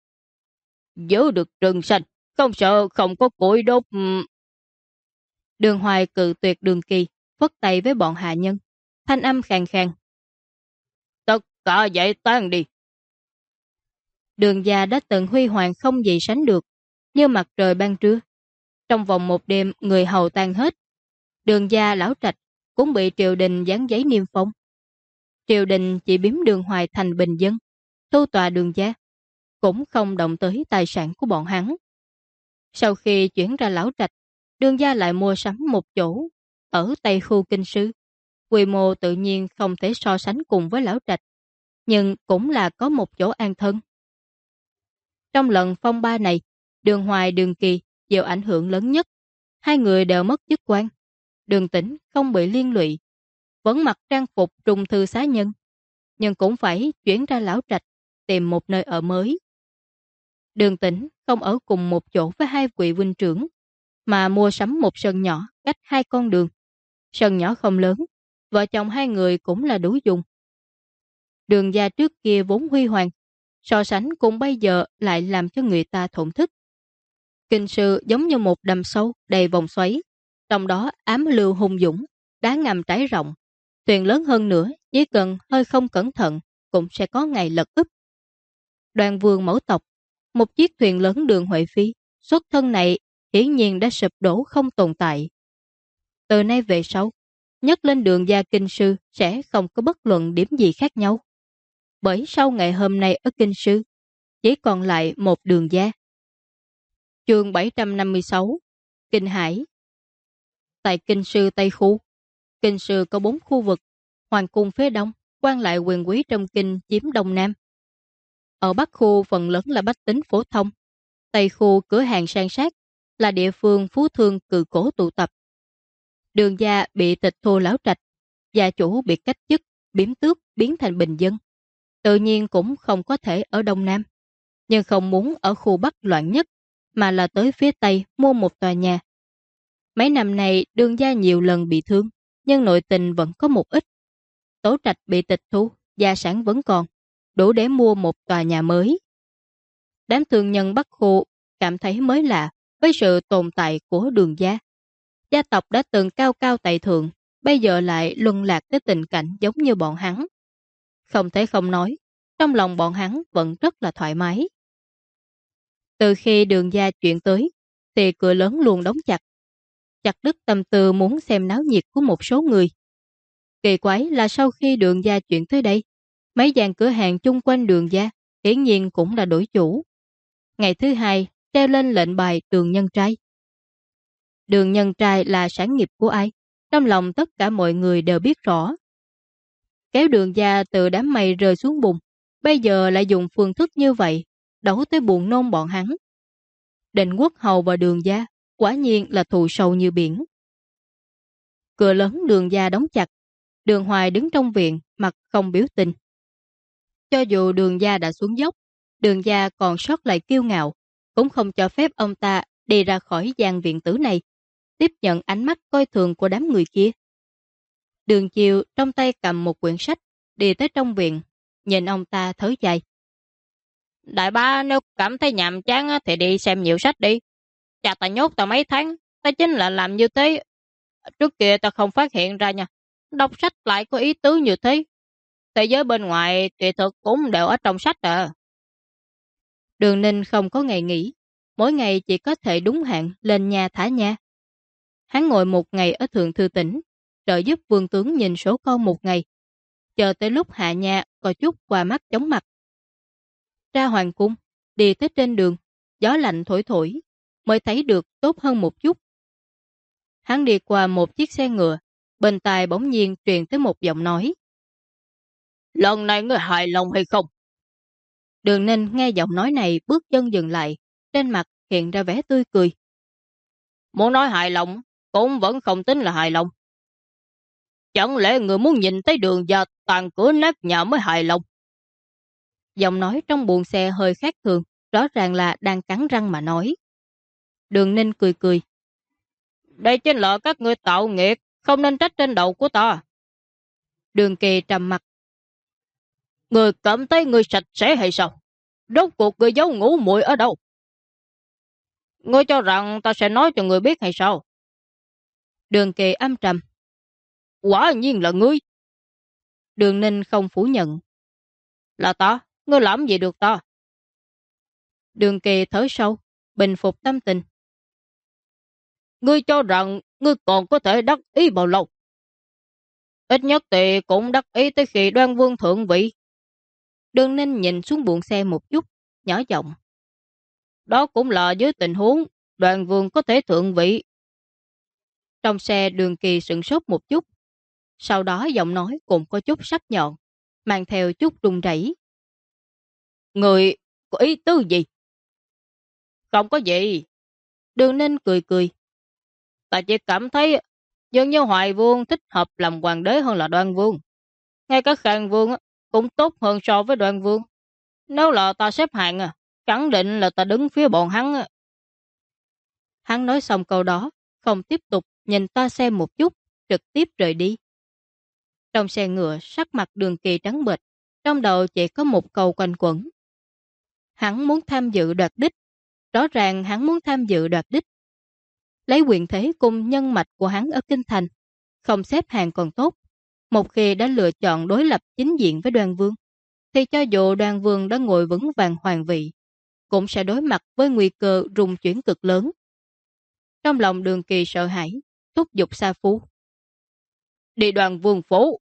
[SPEAKER 2] Giữ được rừng xanh, không sợ không có củi đốt.
[SPEAKER 1] Đường Hoài cự tuyệt Đường Kỳ, phất tay với bọn hạ nhân. Thanh âm khàn khàn.
[SPEAKER 2] Tất cả dậy tan đi.
[SPEAKER 1] Đường gia đã từng huy hoàng không gì sánh được, như mặt trời ban trưa. Trong vòng một đêm người hầu tan hết. Đường gia lão trạch cũng bị triều đình dán giấy niêm phong. Triều đình chỉ biếm Đường Hoài thành bình dân, thu tòa Đường gia, cũng không động tới tài sản của bọn hắn. Sau khi chuyển ra lão trạch, Đường gia lại mua sắm một chỗ ở Tây khu Kinh Sư. Quy mô tự nhiên không thể so sánh cùng với lão trạch, nhưng cũng là có một chỗ an thân. Trong lần phong ba này, Đường Hoài Đường Kỳ chịu ảnh hưởng lớn nhất. Hai người đều mất chức quan. Đường Tĩnh không bị liên lụy, vẫn mặc trang phục trung thư xá nhân, nhưng cũng phải chuyển ra lão trạch, tìm một nơi ở mới. Đường Tĩnh không ở cùng một chỗ với hai vị huynh trưởng, mà mua sắm một sân nhỏ cách 2 con đường. Sân nhỏ không lớn, vợ chồng hai người cũng là đủ dùng. Đường gia trước kia vốn huy hoàng, so sánh cùng bây giờ lại làm cho người ta thổn thức. Kinh Sư giống như một đầm sâu đầy vòng xoáy, trong đó ám lưu hung dũng, đá ngầm trải rộng. Thuyền lớn hơn nữa, chỉ cần hơi không cẩn thận cũng sẽ có ngày lật úp. Đoàn Vương mẫu tộc, một chiếc thuyền lớn Đường Huệ Phi, xuất thân này hiển nhiên đã sụp đổ không tồn tại. Từ nay về sau, nhắc lên Đường gia kinh sư sẽ không có bất luận điểm gì khác nhau. Bởi sau ngày hôm nay ở kinh sư, chỉ còn lại một Đường gia. Chương 756 Kinh Hải. Tại kinh sư Tây Khu, kinh sư có 4 khu vực: Hoàng cung phía đông, quan lại quyền quý trong kinh chiếm đông nam. Ở Bắc khu phần lớn là bách tính phổ thông. Tây khu cửa hàng san sát, là địa phương phú thương cự cổ tụ tập. Đường gia bị tịch thu lão trạch, gia chủ bị cách chức, biếm tước biến thành bình dân. Tự nhiên cũng không có thể ở đông nam, nhưng không muốn ở khu Bắc loạn nhất, mà là tới phía Tây mua một tòa nhà. Mấy năm này Đường gia nhiều lần bị thương, nhưng nội tình vẫn có một ít. Tố trạch bị tịch thu, gia sản vẫn còn, đủ để mua một tòa nhà mới. Đám thương nhân Bắc khu cảm thấy mới lạ với sự tồn tại của Đường gia. Gia tộc đã từng cao cao tại thượng, bây giờ lại luân lạc tới tình cảnh giống như bọn hắn. Không thể không nói, trong lòng bọn hắn vẫn rất là thoải mái. Từ khi Đường gia chuyển tới, thì cửa lớn luôn đóng chặt. Chặt đứt tâm tư muốn xem náo nhiệt của một số người. Kỳ quái là sau khi Đường gia chuyển tới đây, mấy dàn cửa hàng chung quanh Đường gia hiển nhiên cũng đã đổi chủ. Ngày thứ hai, treo lên lệnh bài Đường Nhân Trai. Đường Nhân Trai là sản nghiệp của ai? Trong lòng tất cả mọi người đều biết rõ. Kéo Đường gia từ đám mây rơi xuống bùn, bây giờ lại dùng phương thức như vậy, đấu tới buồn nôn bọn hắn. Định Quốc Hầu và Đường gia quả nhiên là thù sâu như biển. Cửa lớn Đường gia đóng chặt. Đường Hoài đứng trong viện, mặt không biểu tình. Cho dù Đường gia đã xuống dốc, Đường gia còn sót lại kiêu ngạo, cũng không cho phép ông ta đi ra khỏi gian viện tử này, tiếp nhận ánh mắt coi thường của đám người kia. Đường Chiêu trong tay cầm một quyển sách, đi tới trong viện, nhìn ông ta thở dài.
[SPEAKER 2] Đại ba, nếu cảm thấy nhàm chán thì đi xem nhiều sách đi. Cha ta nhốt ta mấy tháng, ta chính là làm như thế. Trước kia ta không phát hiện ra nha. Đọc sách lại có ý tứ như thế. Thế giới bên ngoài kỳ thực cũng đều ở trong sách à.
[SPEAKER 1] Đường Ninh không có ngày nghỉ, mỗi ngày chỉ có thể đúng hạn lên nhà thả nha. Hắn ngồi một ngày ở Thượng Thư Tỉnh, trợ giúp vương tướng nhìn số con một ngày, chờ tới lúc hạ nhà có chút qua mắt chóng mặt. Ra hoàng cung, đi tới trên đường, gió lạnh thổi thổi, mới thấy được tốt hơn một chút. Hắn đi qua một chiếc xe ngựa, bên tai bỗng nhiên truyền tới một giọng nói.
[SPEAKER 2] Lần này ngươi hài lòng hay không?
[SPEAKER 1] Đường Ninh nghe giọng nói này bước chân dừng lại, trên mặt hiện ra vẻ tươi cười.
[SPEAKER 2] Muốn nói hài lòng, cũng vẫn không tính là hài lòng. Chẳng lẽ người muốn nhìn thấy Đường gia tàn cửa nát nhà mới hài lòng?
[SPEAKER 1] Giọng nói trong buồng xe hơi khác thường, rõ ràng là đang cắn răng mà nói. Đường Ninh cười cười.
[SPEAKER 2] Đây chính là các ngươi tạo nghiệt, không nên trách trên đầu của ta.
[SPEAKER 1] Đường Kỳ trầm mặt.
[SPEAKER 2] Người cảm thấy người sạch sẽ hay sao? Rốt cuộc người giấu ngủ muội ở đâu? Ngươi cho rằng ta sẽ nói cho người biết hay sao?
[SPEAKER 1] Đường Kỳ âm trầm.
[SPEAKER 2] Quả nhiên là ngươi.
[SPEAKER 1] Đường Ninh không phủ nhận.
[SPEAKER 2] Là ta? Ngươi làm gì được ta?
[SPEAKER 1] Đường Kỳ thở sâu, bình phục tâm tình.
[SPEAKER 2] Ngươi cho rằng ngươi còn có thể đắc ý bao lâu? Ít nhất thì cũng đắc ý tới khi Đoan Vương thượng vị.
[SPEAKER 1] Đường Ninh nhìn xuống buồng xe một chút, nhỏ giọng.
[SPEAKER 2] Đó cũng là dưới tình huống Đoan Vương có thể thượng vị.
[SPEAKER 1] Trong xe Đường Kỳ sửng sốt một chút. Sau đó giọng nói cũng có chút sắc nhọn, mang theo chút run rẩy.
[SPEAKER 2] Người có ý tứ gì? Không có gì.
[SPEAKER 1] Đường Ninh cười cười.
[SPEAKER 2] Ta chỉ cảm thấy dường như Hoài Vương thích hợp làm hoàng đế hơn là Đoan Vương. Ngay cả Khang Vương cũng tốt hơn so với Đoan Vương. Nếu là ta xếp hạng khẳng định là ta đứng phía bọn hắn.
[SPEAKER 1] Hắn nói xong câu đó, không tiếp tục nhìn ta xem một chút, trực tiếp rời đi. Trong xe ngựa, sắc mặt Đường Kỳ trắng bệch, trong đầu chỉ có một câu quanh quẩn. Hắn muốn tham dự đoạt đích. Rõ ràng hắn muốn tham dự đoạt đích. Lấy quyền thế cùng nhân mạch của hắn ở Kinh Thành, không xếp hàng còn tốt. Một khi đã lựa chọn đối lập chính diện với Đoan Vương, thì cho dù Đoan Vương đã ngồi vững vàng hoàng vị, cũng sẽ đối mặt với nguy cơ rung chuyển cực lớn. Trong lòng Đường Kỳ sợ hãi, thúc giục Sa Phu.
[SPEAKER 2] Đi Đoàn Vương phủ.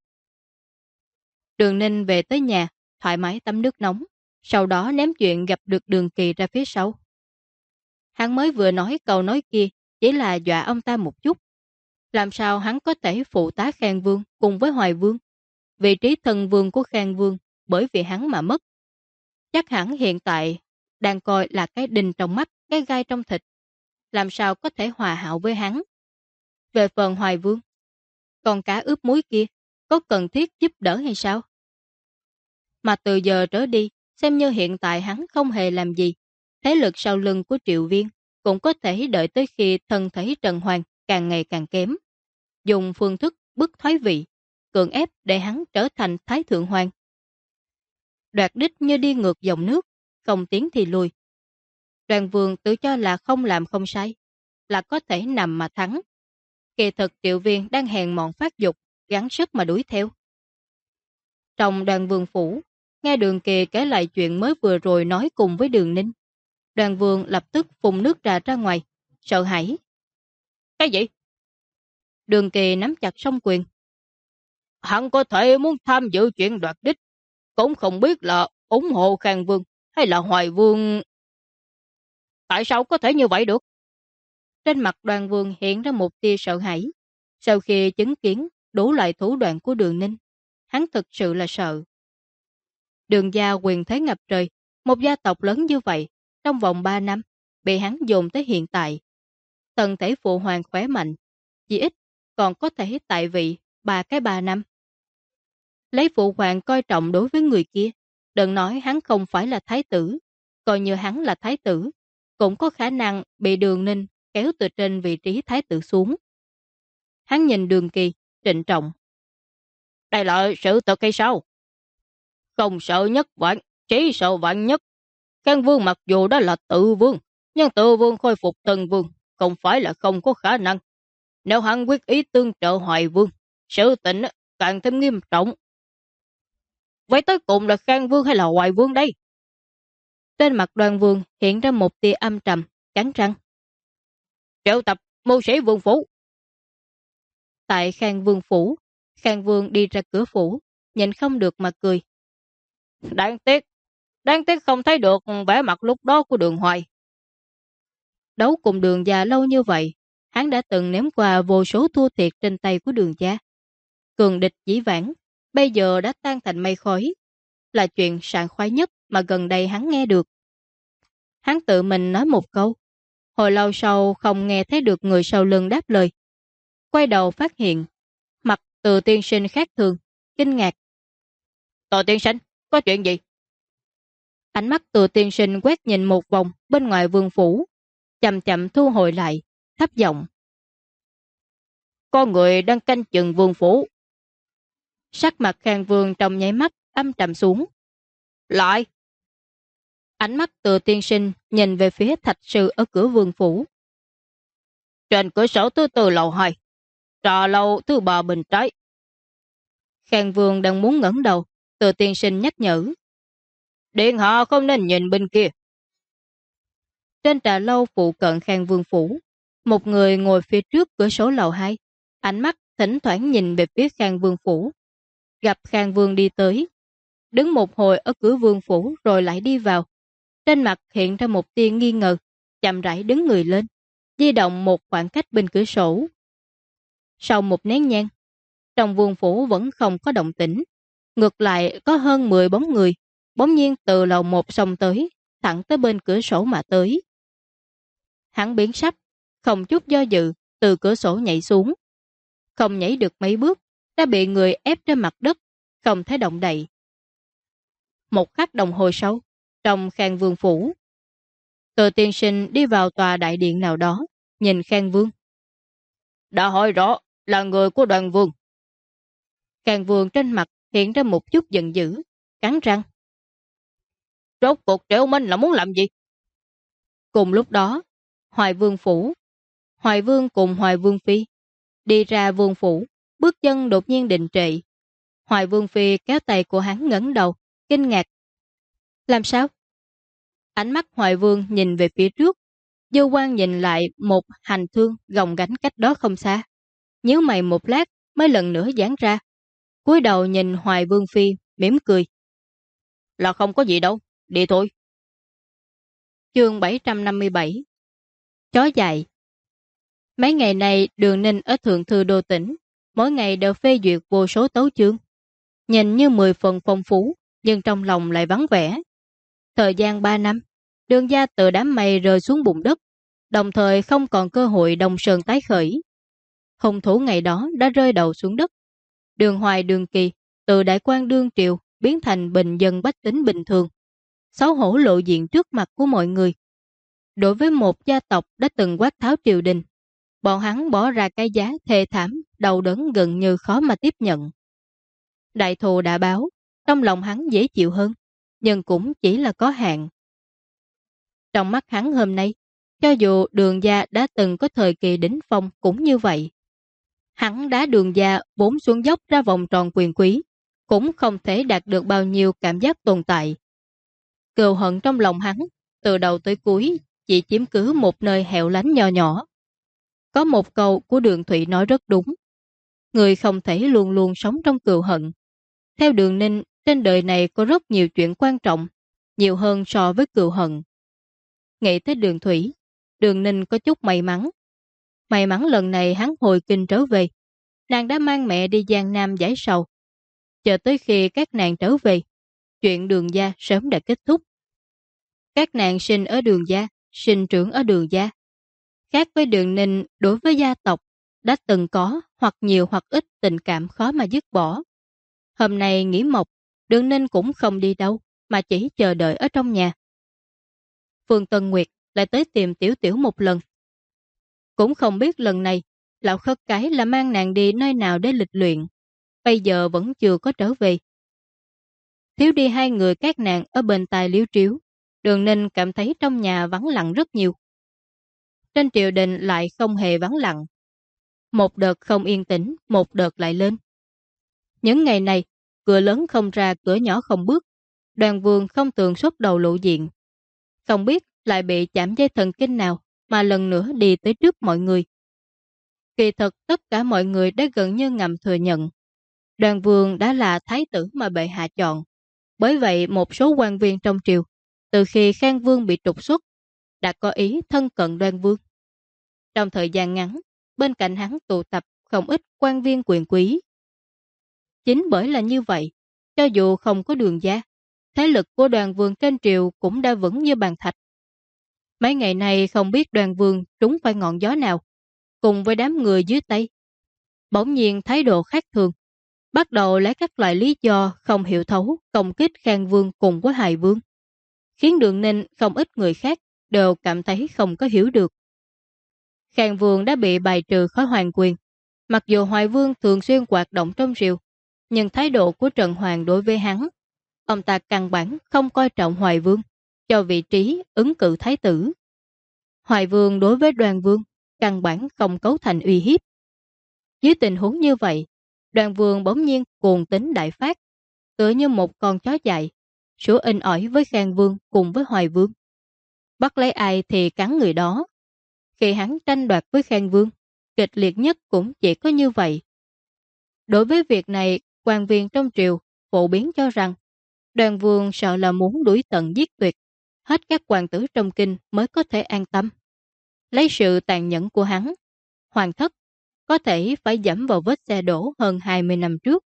[SPEAKER 1] Đường Ninh về tới nhà, thoải mái tắm nước nóng, sau đó ném chuyện gặp được Đường Kỳ ra phía sau. Hắn mới vừa nói câu nói kia, chỉ là dọa ông ta một chút. Làm sao hắn có thể phụ tá Khang Vương cùng với Hoài Vương? Vị trí thân vương của Khang Vương bởi vì hắn mà mất. Chắc hẳn hiện tại đang coi là cái đinh trong mắt, cái gai trong thịt. Làm sao có thể hòa hảo với hắn? Về phần Hoài Vương, con cá ướp muối kia, có cần thiết giúp đỡ hay sao? Mà từ giờ trở đi, xem như hiện tại hắn không hề làm gì. Thế lực sau lưng của Triệu Viên cũng có thể đợi tới khi thân thể Trần Hoàng càng ngày càng kém. Dùng phương thức bức thoái vị, cưỡng ép để hắn trở thành Thái Thượng Hoàng. Đoạt đích như đi ngược dòng nước, không tiến thì lùi. Đoàn Vương tự cho là không làm không sai, là có thể nằm mà thắng. Kỳ thực Triệu Viên đang hèn mọn phát dục, gắng sức mà đuổi theo. Trong Đoàn Vương phủ, nghe Đường Kỳ kể lại chuyện mới vừa rồi nói cùng với Đường Ninh. Đoàn Vương lập tức phun nước ra ngoài, sợ hãi.
[SPEAKER 2] Cái gì?
[SPEAKER 1] Đường Kỳ nắm chặt song quyền.
[SPEAKER 2] Hắn có thể muốn tham dự chuyện đoạt đích, cũng không biết là ủng hộ Khang Vương hay là Hoài Vương. Tại sao có thể như vậy được?
[SPEAKER 1] Trên mặt Đoàn Vương hiện ra một tia sợ hãi. Sau khi chứng kiến đủ loại thủ đoạn của Đường Ninh, hắn thực sự là sợ. Đường gia quyền thế ngập trời, một gia tộc lớn như vậy, trong vòng 3 năm, bị hắn dồn tới hiện tại. Thân thể phụ hoàng khỏe mạnh, chỉ ít còn có thể tại vị 3 năm. Lấy phụ hoàng coi trọng đối với người kia, đừng nói hắn không phải là thái tử, coi như hắn là thái tử, cũng có khả năng bị Đường Ninh kéo từ trên vị trí thái tử xuống. Hắn nhìn Đường Kỳ, trịnh trọng.
[SPEAKER 2] Đây là sự thật hay sao? Không sợ nhất vạn, chỉ sợ vạn nhất. Khang Vương mặc dù đó là tự vương, nhưng tự vương khôi phục thần vương, không phải là không có khả năng. Nếu hắn quyết ý tương trợ Hoài Vương, sự tình càng thêm nghiêm trọng. Vậy tới cùng là Khang Vương hay là Hoài Vương đây?
[SPEAKER 1] Trên mặt Đoàn Vương hiện ra một tia âm trầm, cắn răng.
[SPEAKER 2] Triệu tập mưu sĩ vương phủ.
[SPEAKER 1] Tại Khang Vương phủ, Khang Vương đi ra cửa phủ, nhìn không được mà cười.
[SPEAKER 2] Đáng tiếc không thấy được vẻ mặt lúc đó của Đường Hoài.
[SPEAKER 1] Đấu cùng Đường gia lâu như vậy, hắn đã từng nếm qua vô số thua thiệt trên tay của Đường gia. Cường địch dĩ vãng, bây giờ đã tan thành mây khói, là chuyện sảng khoái nhất mà gần đây hắn nghe được. Hắn tự mình nói một câu, hồi lâu sau không nghe thấy được người sau lưng đáp lời. Quay đầu phát hiện, mặt Từ tiên sinh khác thường, kinh ngạc.
[SPEAKER 2] Từ tiên sinh, có chuyện gì?
[SPEAKER 1] Ánh mắt Từ tiên sinh quét nhìn một vòng bên ngoài vương phủ, chậm chậm thu hồi lại, thấp giọng.
[SPEAKER 2] Có người đang canh chừng vương phủ.
[SPEAKER 1] Sắc mặt Khang Vương trong nháy mắt âm trầm xuống.
[SPEAKER 2] Lại!
[SPEAKER 1] Ánh mắt Từ tiên sinh nhìn về phía thạch sư ở cửa vương phủ.
[SPEAKER 2] Trên cửa sổ thứ 4 lầu 2, trà lầu thứ 3 bên trái.
[SPEAKER 1] Khang Vương đang muốn ngẩng đầu, Từ tiên sinh nhắc nhở.
[SPEAKER 2] Điện hạ không nên nhìn bên kia.
[SPEAKER 1] Trên trà lâu phụ cận Khang Vương phủ, một người ngồi phía trước cửa sổ lầu 2, ánh mắt thỉnh thoảng nhìn về phía Khang Vương phủ. Gặp Khang Vương đi tới, đứng một hồi ở cửa vương phủ rồi lại đi vào. Trên mặt hiện ra một tia nghi ngờ, chậm rãi đứng người lên, di động một khoảng cách bên cửa sổ. Sau một nén nhang, trong vương phủ vẫn không có động tĩnh. Ngược lại có hơn 10 bóng người, bỗng nhiên từ lầu 1 xông tới, thẳng tới bên cửa sổ mà tới. Hắn biến sắc, không chút do dự, từ cửa sổ nhảy xuống. Không nhảy được mấy bước, đã bị người ép trên mặt đất, không thể động đậy. Một khắc đồng hồ sau, trong Khang Vương phủ, Từ tiên sinh đi vào tòa đại điện nào đó, nhìn Khang Vương.
[SPEAKER 2] Đã hỏi rõ là người của Đoàn Vương.
[SPEAKER 1] Khang Vương trên mặt hiện ra một chút giận dữ, cắn răng.
[SPEAKER 2] Rốt cuộc Triệu Minh là muốn làm gì?
[SPEAKER 1] Cùng lúc đó, Hoài Vương phủ, Hoài Vương cùng Hoài Vương Phi đi ra vương phủ, bước chân đột nhiên định trệ. Hoài Vương Phi kéo tay của hắn ngẩng đầu, kinh ngạc. Làm sao? Ánh mắt Hoài Vương nhìn về phía trước, dư quan nhìn lại một hành thương gồng gánh cách đó không xa. Nhíu mày một lát, mới lần nữa giãn ra, cúi đầu nhìn Hoài Vương Phi, mỉm cười. Là không có gì đâu, đi thôi. Chương 757. Chó dại. Mấy ngày này Đường Ninh ở Thượng Thư Đô Tỉnh, mỗi ngày đều phê duyệt vô số tấu chương. Nhìn như 10 phần phong phú, nhưng trong lòng lại vắng vẻ. Thời gian 3 năm, Đường gia từ đám mây rơi xuống bụng đất, đồng thời không còn cơ hội Đông Sơn tái khởi. Hung thủ ngày đó đã rơi đầu xuống đất. Đường Hoài Đường Kỳ từ đại quan đương triều biến thành bình dân bách tính bình thường, xấu hổ lộ diện trước mặt của mọi người. Đối với một gia tộc đã từng quát tháo triều đình, bọn hắn bỏ ra cái giá thê thảm, đau đớn gần như khó mà tiếp nhận. Đại thù đã báo, trong lòng hắn dễ chịu hơn, nhưng cũng chỉ là có hạn. Trong mắt hắn hôm nay, cho dù Đường gia đã từng có thời kỳ đỉnh phong cũng như vậy. Hắn đá Đường gia vốn xuống dốc ra vòng tròn quyền quý, cũng không thể đạt được bao nhiêu cảm giác tồn tại. Cừu hận trong lòng hắn, từ đầu tới cuối, chỉ chiếm cứ một nơi hẻo lánh nhỏ nhỏ. Có một câu của Đường Thụy nói rất đúng. Người không thể luôn luôn sống trong cừu hận. Theo Đường Ninh, trên đời này có rất nhiều chuyện quan trọng, nhiều hơn so với cừu hận. Nghĩ tới Đường Thủy, Đường Ninh có chút may mắn. May mắn lần này hắn hồi kinh trở về, nàng đã mang mẹ đi Giang Nam giải sầu. Chờ tới khi các nàng trở về, chuyện Đường gia sớm đã kết thúc. Các nàng sinh ở Đường gia, sinh trưởng ở Đường gia. Khác với Đường Ninh, đối với gia tộc đã từng có hoặc nhiều hoặc ít tình cảm khó mà dứt bỏ. Hôm nay nghỉ mộc, Đường Ninh cũng không đi đâu, mà chỉ chờ đợi ở trong nhà. Phương Tân Nguyệt lại tới tìm Tiểu Tiểu một lần. Cũng không biết lần này lão khất cái là mang nàng đi nơi nào để lịch luyện, bây giờ vẫn chưa có trở về. Thiếu đi hai người các nàng ở bên tai Liễu Triếu, Đường Ninh cảm thấy trong nhà vắng lặng rất nhiều. Trên triều đình lại không hề vắng lặng. Một đợt không yên tĩnh, một đợt lại lên. Những ngày này, cửa lớn không ra, cửa nhỏ không bước. Đoàn Vương không tường xuất đầu lộ diện. Không biết lại bị chạm dây thần kinh nào mà lần nữa đi tới trước mọi người. Kỳ thực tất cả mọi người đã gần như ngầm thừa nhận. Đoàn Vương đã là thái tử mà bệ hạ chọn. Bởi vậy một số quan viên trong triều, từ khi Khang Vương bị trục xuất, đã có ý thân cận Đoàn Vương. Trong thời gian ngắn, bên cạnh hắn tụ tập không ít quan viên quyền quý. Chính bởi là như vậy, cho dù không có Đường gia, thế lực của Đoàn Vương trên triều cũng đã vững như bàn thạch. Mấy ngày này không biết Đoàn Vương trúng phải ngọn gió nào, cùng với đám người dưới tay. Bỗng nhiên thái độ khác thường, bắt đầu lấy các loại lý do không hiểu thấu công kích Khang Vương cùng với Hài Vương, khiến Đường Ninh không ít người khác đều cảm thấy không có hiểu được. Khang Vương đã bị bài trừ khỏi hoàng quyền. Mặc dù Hoài Vương thường xuyên hoạt động trong triều, nhưng thái độ của Trần Hoàng đối với hắn, ông ta căn bản không coi trọng Hoài Vương cho vị trí ứng cử thái tử. Hoài Vương đối với Đoàn Vương căn bản không cấu thành uy hiếp. Dưới tình huống như vậy, Đoàn Vương bỗng nhiên cuồng tính đại phát, tựa như một con chó dại, sủa inh ỏi với Khang Vương cùng với Hoài Vương. Bắt lấy ai thì cắn người đó. Khi hắn tranh đoạt với Khang Vương, kịch liệt nhất cũng chỉ có như vậy. Đối với việc này, quan viên trong triều phổ biến cho rằng Đoàn Vương sợ là muốn đuổi tận giết tuyệt, hết các hoàng tử trong kinh mới có thể an tâm. Lấy sự tàn nhẫn của hắn, hoàng thất có thể phải dẫm vào vết xe đổ hơn 20 năm trước.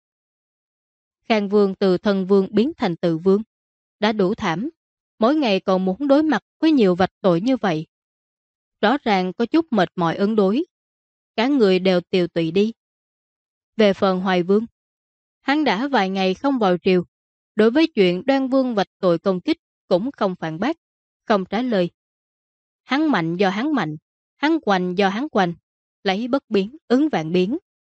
[SPEAKER 1] Khang Vương từ thân vương biến thành tự vương, đã đủ thảm, mỗi ngày còn muốn đối mặt với nhiều vạch tội như vậy. Rõ ràng có chút mệt mỏi ứng đối, cả người đều tiều tụy đi. Về phần Hoài Vương, hắn đã vài ngày không vào triều, đối với chuyện Đoan Vương vạch tội công kích cũng không phản bác, không trả lời. Hắn mạnh do hắn mạnh, hắn hoành do hắn hoành, lấy bất biến ứng vạn biến.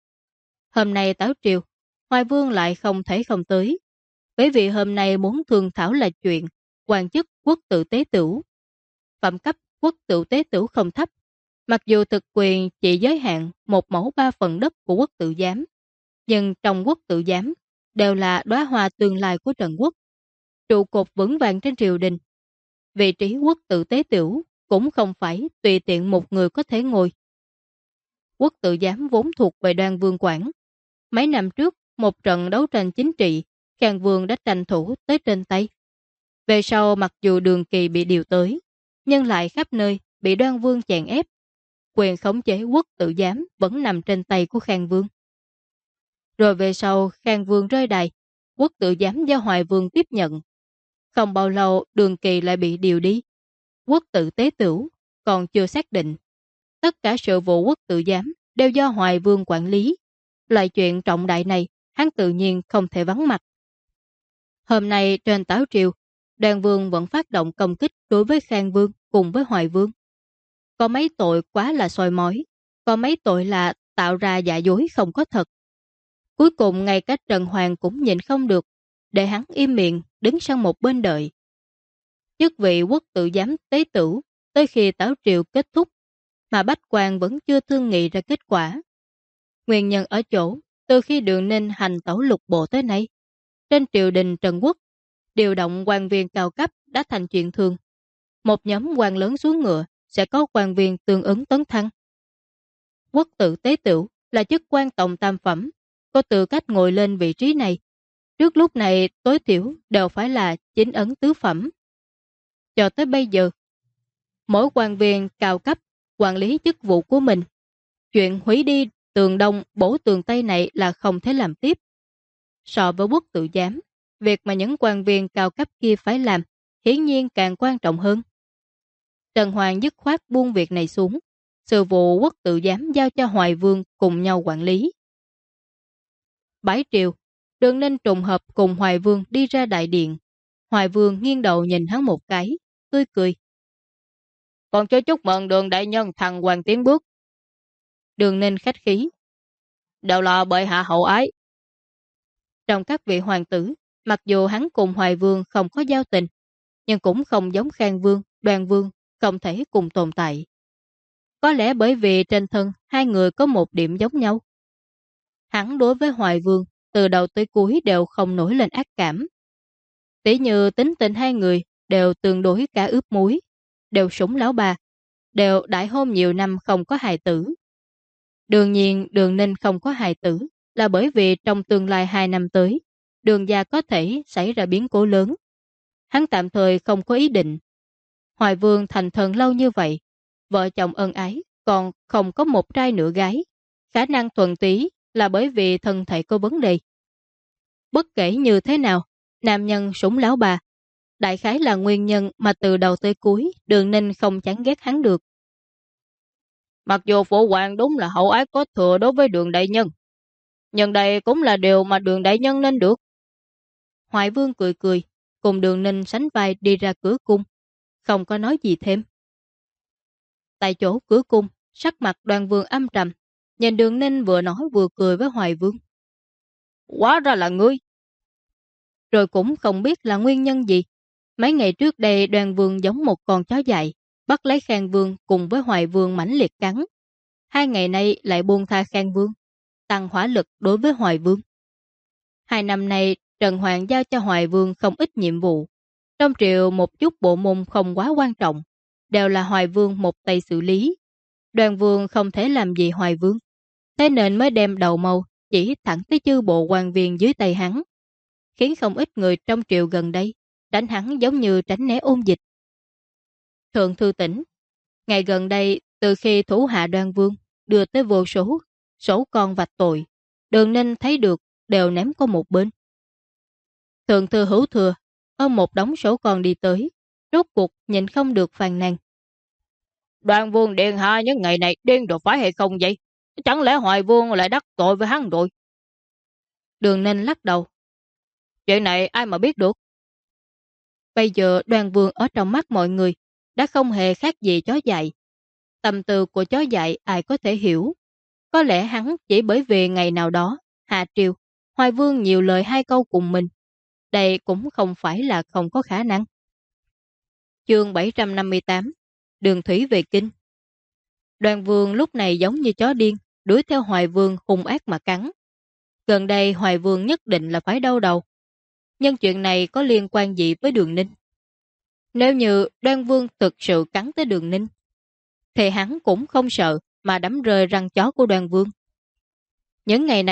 [SPEAKER 1] Hôm nay táo triều, Hoài Vương lại không thể không tới, bởi vì hôm nay muốn thương thảo là chuyện quan chức quốc tự tế tửu. Phẩm cấp quốc tự tế tửu không thấp, mặc dù thực quyền chỉ giới hạn 1/3 đất của quốc tự giám, nhưng trong quốc tự giám đều là đóa hoa tương lai của Trần Quốc, trụ cột vững vàng trên triều đình. Vị trí quốc tự tế tửu cũng không phải tùy tiện một người có thể ngồi. Quốc tự giám vốn thuộc về Đoan Vương quản, Mấy năm trước, một trận đấu tranh chính trị, Khang Vương đã tranh thủ tới trên tay. Về sau mặc dù Đường Kỳ bị điều tới, nhưng lại khắp nơi bị Đoan Vương chèn ép. Quyền khống chế quốc tự giám vẫn nằm trên tay của Khang Vương. Rồi về sau Khang Vương rơi đài, quốc tự giám do Hoài Vương tiếp nhận. Không bao lâu Đường Kỳ lại bị điều đi. Quốc tự tế tửu còn chưa xác định. Tất cả sự vụ quốc tự giám đều do Hoài Vương quản lý. Loại chuyện trọng đại này hắn tự nhiên không thể vắng mặt. Hôm nay trên Táo Triều, Đoan Vương vẫn phát động công kích đối với Khang Vương cùng với Hoài Vương. Có mấy tội quá là soi mói, có mấy tội là tạo ra giả dối không có thật. Cuối cùng ngay cả Trần Hoàng cũng nhìn không được, để hắn im miệng đứng sang một bên đợi. Chức vị quốc tự giám tế tửu tới khi Táo Triều kết thúc, mà Bách Quan vẫn chưa thương nghị ra kết quả. Nguyên nhân ở chỗ, từ khi Đường Ninh hành tẩu lục bộ tới nay, trên triều đình Trần Quốc, điều động quan viên cao cấp đã thành chuyện thường. Một nhóm quan lớn xuống ngựa sẽ có quan viên tương ứng tấn thăng. Quốc tự tế tửu là chức quan tổng tam phẩm, có tư cách ngồi lên vị trí này. Trước lúc này tối thiểu đều phải là chính ấn tứ phẩm. Cho tới bây giờ, mỗi quan viên cao cấp quản lý chức vụ của mình. Chuyện hủy đi tường đông bổ tường tây này là không thể làm tiếp. So với quốc tự giám, việc mà những quan viên cao cấp kia phải làm hiển nhiên càng quan trọng hơn. Trần Hoàng dứt khoát buông việc này xuống. Sự vụ quốc tự giám giao cho Hoài Vương cùng nhau quản lý. Bái triều, Đường Ninh trùng hợp cùng Hoài Vương đi ra đại điện. Hoài Vương nghiêng đầu nhìn hắn một cái, tươi cười. Còn cho chúc mừng Đường đại nhân thăng hoàng tiến bước. Đường Ninh khách khí. Đều là bệ hạ hậu ái. Trong các vị hoàng tử, mặc dù hắn cùng Hoài Vương không có giao tình, nhưng cũng không giống Khang Vương, Đoan Vương, không thể cùng tồn tại. Có lẽ bởi vì trên thân hai người có một điểm giống nhau. Hắn đối với Hoài Vương từ đầu tới cuối đều không nổi lên ác cảm. Tỷ như tính tình hai người đều tương đối cả ướp muối, đều sủng lão bà, đều đại hôn nhiều năm không có hài tử. Đương nhiên Đường Ninh không có hài tử là bởi vì trong tương lai 2 năm tới, Đường gia có thể xảy ra biến cố lớn. Hắn tạm thời không có ý định. Hoài Vương thành thần lâu như vậy, vợ chồng ân ái, còn không có một trai nửa gái. Khả năng thuận tí là bởi vì thân thể có vấn đề. Bất kể như thế nào, nam nhân sủng lão bà, đại khái là nguyên nhân mà từ đầu tới cuối Đường Ninh không chán ghét hắn được. Mặc dù phụ hoàng đúng là hậu ái có thừa đối với Đường đại nhân, nhưng đây cũng là điều mà Đường đại nhân nên được. Hoài Vương cười cười, cùng Đường Ninh sánh vai đi ra cửa cung, không có nói gì thêm. Tại chỗ cửa cung, sắc mặt Đoan Vương âm trầm, nhìn Đường Ninh vừa nói vừa cười với Hoài Vương. Quá ra là ngươi. Rồi cũng không biết là nguyên nhân gì. Mấy ngày trước đây Đoan Vương giống một con chó dại, bắt lấy Khang Vương cùng với Hoài Vương mãnh liệt cắn. 2 ngày nay lại buông tha Khang Vương, tăng hỏa lực đối với Hoài Vương. 2 năm nay Trần Hoàng giao cho Hoài Vương không ít nhiệm vụ. Trong triều một chút bộ môn không quá quan trọng, đều là Hoài Vương một tay xử lý. Đoan Vương không thể làm gì Hoài Vương, thế nên mới đem đầu mâu chỉ thẳng tới chư bộ quan viên dưới tay hắn, khiến không ít người trong triều gần đây tránh hắn giống như tránh né ôn dịch. Thượng thư tỉnh, ngày gần đây từ khi thủ hạ Đoan Vương đưa tới vô số sổ con vạch tội, Đường Ninh thấy được đều ném qua một bên. Thượng thư Hữu Thừa ôm một đống sổ con đi tới, rốt cuộc nhìn không được phàn nàn. Đoan Vương điện hạ những ngày này điên rồi phải hay không vậy? Chẳng lẽ Hoài Vương lại đắc tội với hắn rồi? Đường Ninh lắc đầu. Chuyện này ai mà biết được. Bây giờ Đoan Vương ở trong mắt mọi người đã không hề khác gì chó dại. Tâm tư của chó dại ai có thể hiểu. Có lẽ hắn chỉ bởi vì ngày nào đó hạ triều, Hoài Vương nhiều lời 2 câu cùng mình. Đây cũng không phải là không có khả năng. Chương 758, Đường thủy về kinh. Đoan Vương lúc này giống như chó điên, đuổi theo Hoài Vương hung ác mà cắn. Gần đây Hoài Vương nhất định là phải đau đầu. Nhưng chuyện này có liên quan gì với Đường Ninh? Nếu như Đoan Vương thực sự cắn tới Đường Ninh, thì hắn cũng không sợ mà đấm rơi răng chó của Đoan Vương. Những ngày này,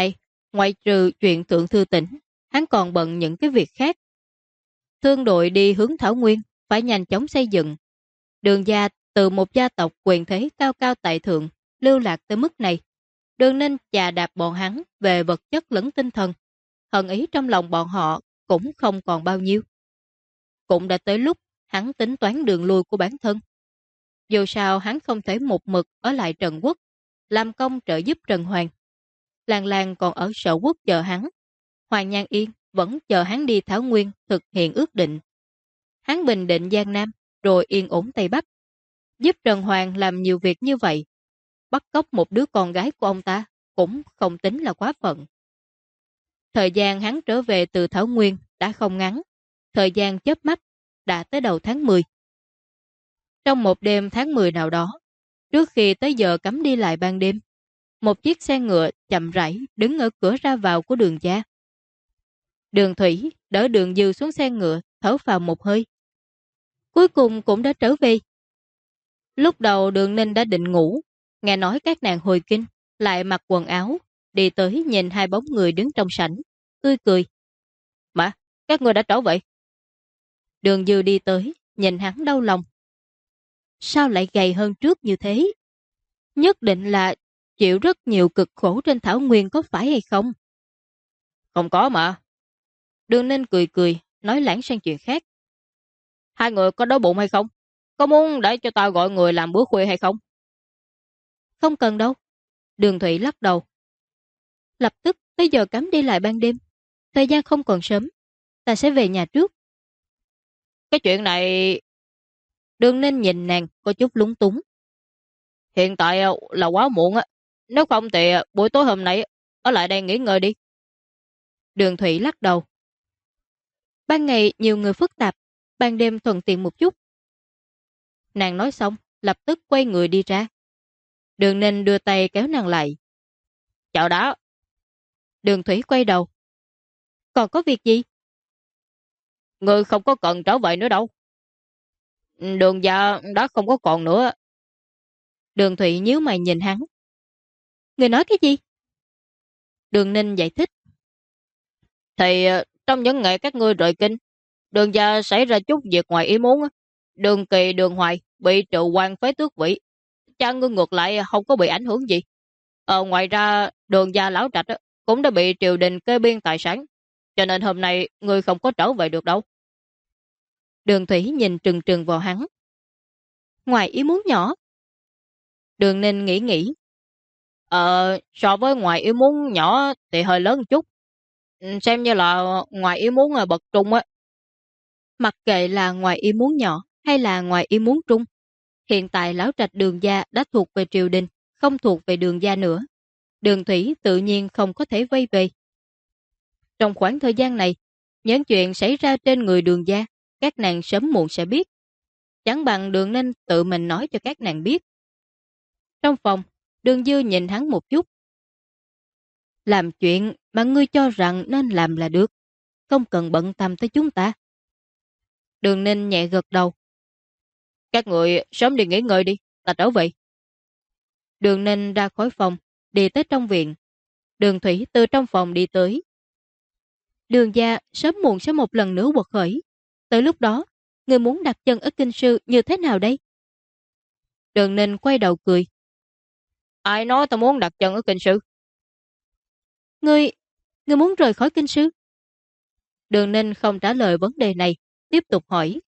[SPEAKER 1] Ngoại trừ chuyện Thượng Thư Tỉnh, hắn còn bận những cái việc khác. Thương đội đi hướng Thảo Nguyên, phải nhanh chóng xây dựng. Đường gia từ một gia tộc quyền thế cao cao tại thượng, lưu lạc tới mức này. Đường Ninh chà đạp bọn hắn về vật chất lẫn tinh thần. Hận ý trong lòng bọn họ cũng không còn bao nhiêu. Cũng đã tới lúc hắn tính toán đường lui của bản thân. Dù sao hắn không thể một mực ở lại Trần Quốc, làm công trợ giúp Trần Hoàng. Lan Lan còn ở Sở Quốc chờ hắn. Hoàng Nhan Yên vẫn chờ hắn đi Thảo Nguyên thực hiện ước định. Hắn bình định Giang Nam, rồi yên ổn Tây Bắc. Giúp Trần Hoàng làm nhiều việc như vậy. Bắt cóc một đứa con gái của ông ta cũng không tính là quá phận. Thời gian hắn trở về từ Thảo Nguyên đã không ngắn. Thời gian chớp mắt đã tới đầu tháng 10. Trong một đêm tháng 10 nào đó, trước khi tới giờ cấm đi lại ban đêm, một chiếc xe ngựa chậm rãi đứng ở cửa ra vào của Đường gia. Đường Thủy đỡ Đường Dư xuống xe ngựa, thở phào một hơi. Cuối cùng cũng đã trở về. Lúc đầu Đường Ninh đã định ngủ, nghe nói các nàng hồi kinh, lại mặc quần áo, đi tới nhìn hai bóng người đứng trong sảnh, tươi cười. Mà, các người đã trở vậy? Đường Dư đi tới, nhìn hắn đau lòng. Sao lại gầy hơn trước như thế? Nhất định là chịu rất nhiều cực khổ trên Thảo Nguyên có phải hay không? Không có mà. Đường Ninh cười cười, nói lãng sang chuyện khác. Hai người có đói bụng hay không? Có muốn để cho tao gọi người làm bữa khuya hay không? Không cần đâu. Đường Thủy lắc đầu. Lập tức tới giờ cấm đi lại ban đêm. Thời gian không còn sớm. Ta sẽ về nhà trước. Cái chuyện này... Đường Ninh nhìn nàng có chút lúng túng. Hiện tại là quá muộn á. Nếu không thì buổi tối hôm nay ở lại đây nghỉ ngơi đi. Đường Thủy lắc đầu. Ban ngày nhiều người phức tạp, ban đêm thuận tiện một chút. Nàng nói xong, lập tức quay người đi ra. Đường Ninh đưa tay kéo nàng lại. Chào đó. Đường Thủy quay đầu. Còn có việc gì? Người không có cần trở về nữa đâu. Đường gia đã không có còn nữa. Đường Thủy nhíu mày nhìn hắn. Người nói cái gì? Đường Ninh giải thích. Thì trong những ngày các ngươi rời kinh, Đường gia xảy ra chút việc ngoài ý muốn. Đường Kỳ, Đường Hoài bị trừ quan phế tước vị. Cha ngươi ngược lại không có bị ảnh hưởng gì. Ngoài ra Đường gia lão trạch cũng đã bị triều đình kê biên tài sản. Cho nên hôm nay ngươi không có trở về được đâu. Đường Thủy nhìn trừng trừng vào hắn. Ngoài ý muốn nhỏ. Đường Ninh nghĩ. So với ngoài ý muốn nhỏ thì hơi lớn chút. Xem như là ngoài ý muốn bậc trung á. Mặc kệ là ngoài ý muốn nhỏ hay là ngoài ý muốn trung, hiện tại lão trạch Đường gia đã thuộc về triều đình, không thuộc về Đường gia nữa. Đường Thủy tự nhiên không có thể vây về. Trong khoảng thời gian này, những chuyện xảy ra trên người Đường gia, các nàng sớm muộn sẽ biết. Chẳng bằng Đường Ninh tự mình nói cho các nàng biết. Trong phòng, Đường Dư nhìn hắn một chút. Làm chuyện mà ngươi cho rằng nên làm là được, không cần bận tâm tới chúng ta. Đường Ninh nhẹ gật đầu. Các người sớm đi nghỉ ngơi đi, ta trở về. Đường Ninh ra khỏi phòng, đi tới trong viện. Đường Thủy từ trong phòng đi tới. Đường gia sớm muộn sẽ một lần nữa quật khởi. Tới lúc đó, người muốn đặt chân ở kinh sư như thế nào đây? Đường Ninh quay đầu cười. Ai nói ta muốn đặt chân ở kinh sư? Ngươi muốn rời khỏi kinh sư? Đường Ninh không trả lời vấn đề này, tiếp tục hỏi.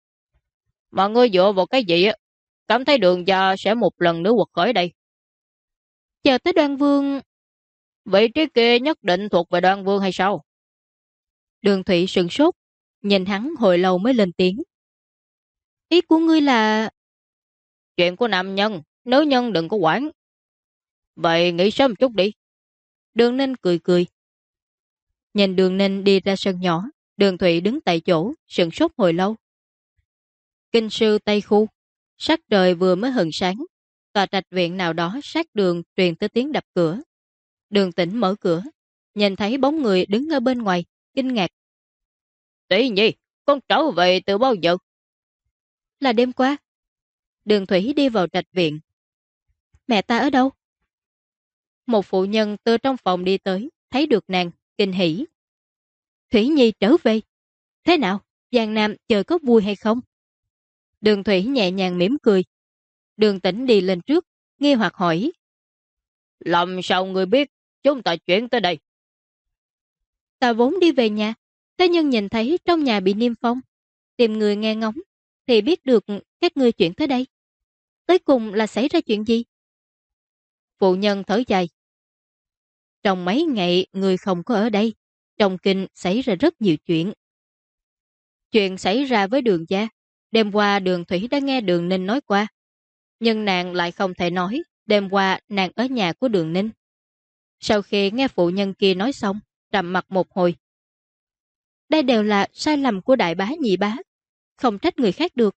[SPEAKER 1] Mà ngươi dựa vào cái gì á? Cảm thấy Đường gia sẽ một lần nữa quật khởi đây. Chờ tới Đoan Vương. Vị trí kia nhất định thuộc về Đoan Vương hay sao? Đường Thủy sửng sốt, nhìn hắn hồi lâu mới lên tiếng. Ý của ngươi là... Chuyện của nam nhân, nữ nhân đừng có quản. Vậy nghỉ sớm một chút đi. Đường Ninh cười cười. Nhìn Đường Ninh đi ra sân nhỏ, Đường Thủy đứng tại chỗ, sửng sốt hồi lâu. Kinh sư Tây Khu, sắc trời vừa mới hừng sáng, tòa trạch viện nào đó sát đường truyền tới tiếng đập cửa. Đường Tĩnh mở cửa, nhìn thấy bóng người đứng ở bên ngoài, kinh ngạc. Tỷ nhi, con trở về từ bao giờ? Là đêm qua. Đường Thủy đi vào trạch viện. Mẹ ta ở đâu? Một phụ nhân từ trong phòng đi tới, thấy được nàng, kinh hỉ. Thủy Nhi trở về. Thế nào, Giang Nam chơi có vui hay không? Đường Thủy nhẹ nhàng mỉm cười. Đường Tĩnh đi lên trước, nghi hoặc hỏi.
[SPEAKER 2] Làm sao người biết chúng ta chuyển tới đây?
[SPEAKER 1] Ta vốn đi về nhà, thế nhưng nhìn thấy trong nhà bị niêm phong. Tìm người nghe ngóng, thì biết được các ngươi chuyển tới đây. Tới cùng là xảy ra chuyện gì? Phụ nhân thở dài. Trong mấy ngày người không có ở đây, trong kinh xảy ra rất nhiều chuyện. Chuyện xảy ra với Đường gia, đêm qua Đường Thủy đã nghe Đường Ninh nói qua. Nhưng nàng lại không thể nói, đêm qua nàng ở nhà của Đường Ninh. Sau khi nghe phụ nhân kia nói xong, trầm mặt một hồi. Đây đều là sai lầm của đại bá nhị bá, không trách người khác được.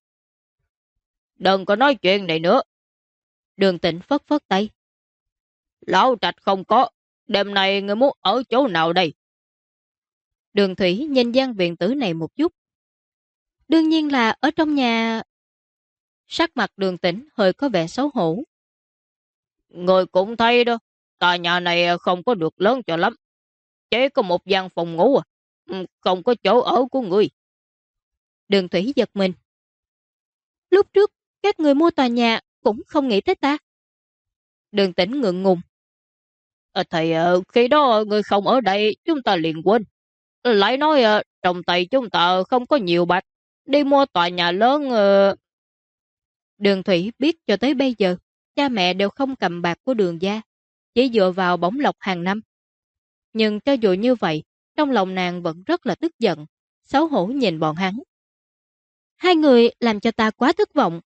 [SPEAKER 2] Đừng có nói chuyện này nữa.
[SPEAKER 1] Đường Tĩnh phất phất tay.
[SPEAKER 2] Lão Trạch không có, đêm nay người muốn ở chỗ nào đây?
[SPEAKER 1] Đường Thủy nhìn gian viện tử này một chút. Đương nhiên là ở trong nhà. Sắc mặt Đường Tĩnh hơi có vẻ xấu hổ.
[SPEAKER 2] Người cũng thấy đó, tòa nhà này không có được lớn cho lắm. Chỉ có một gian phòng ngủ, không có chỗ ở của người.
[SPEAKER 1] Đường Thủy giật mình. Lúc trước, các người mua tòa nhà cũng không nghĩ tới ta. Đường Tĩnh ngượng ngùng.
[SPEAKER 2] Thì khi đó người không ở đây, chúng ta liền quên. Lại nói trong tay chúng ta không có nhiều bạc. Đi mua tòa nhà lớn...
[SPEAKER 1] Đường Thủy biết cho tới bây giờ, cha mẹ đều không cầm bạc của Đường gia, chỉ dựa vào bổng lộc hàng năm. Nhưng cho dù như vậy, trong lòng nàng vẫn rất là tức giận, xấu hổ nhìn bọn hắn. Hai người làm cho ta quá thất vọng.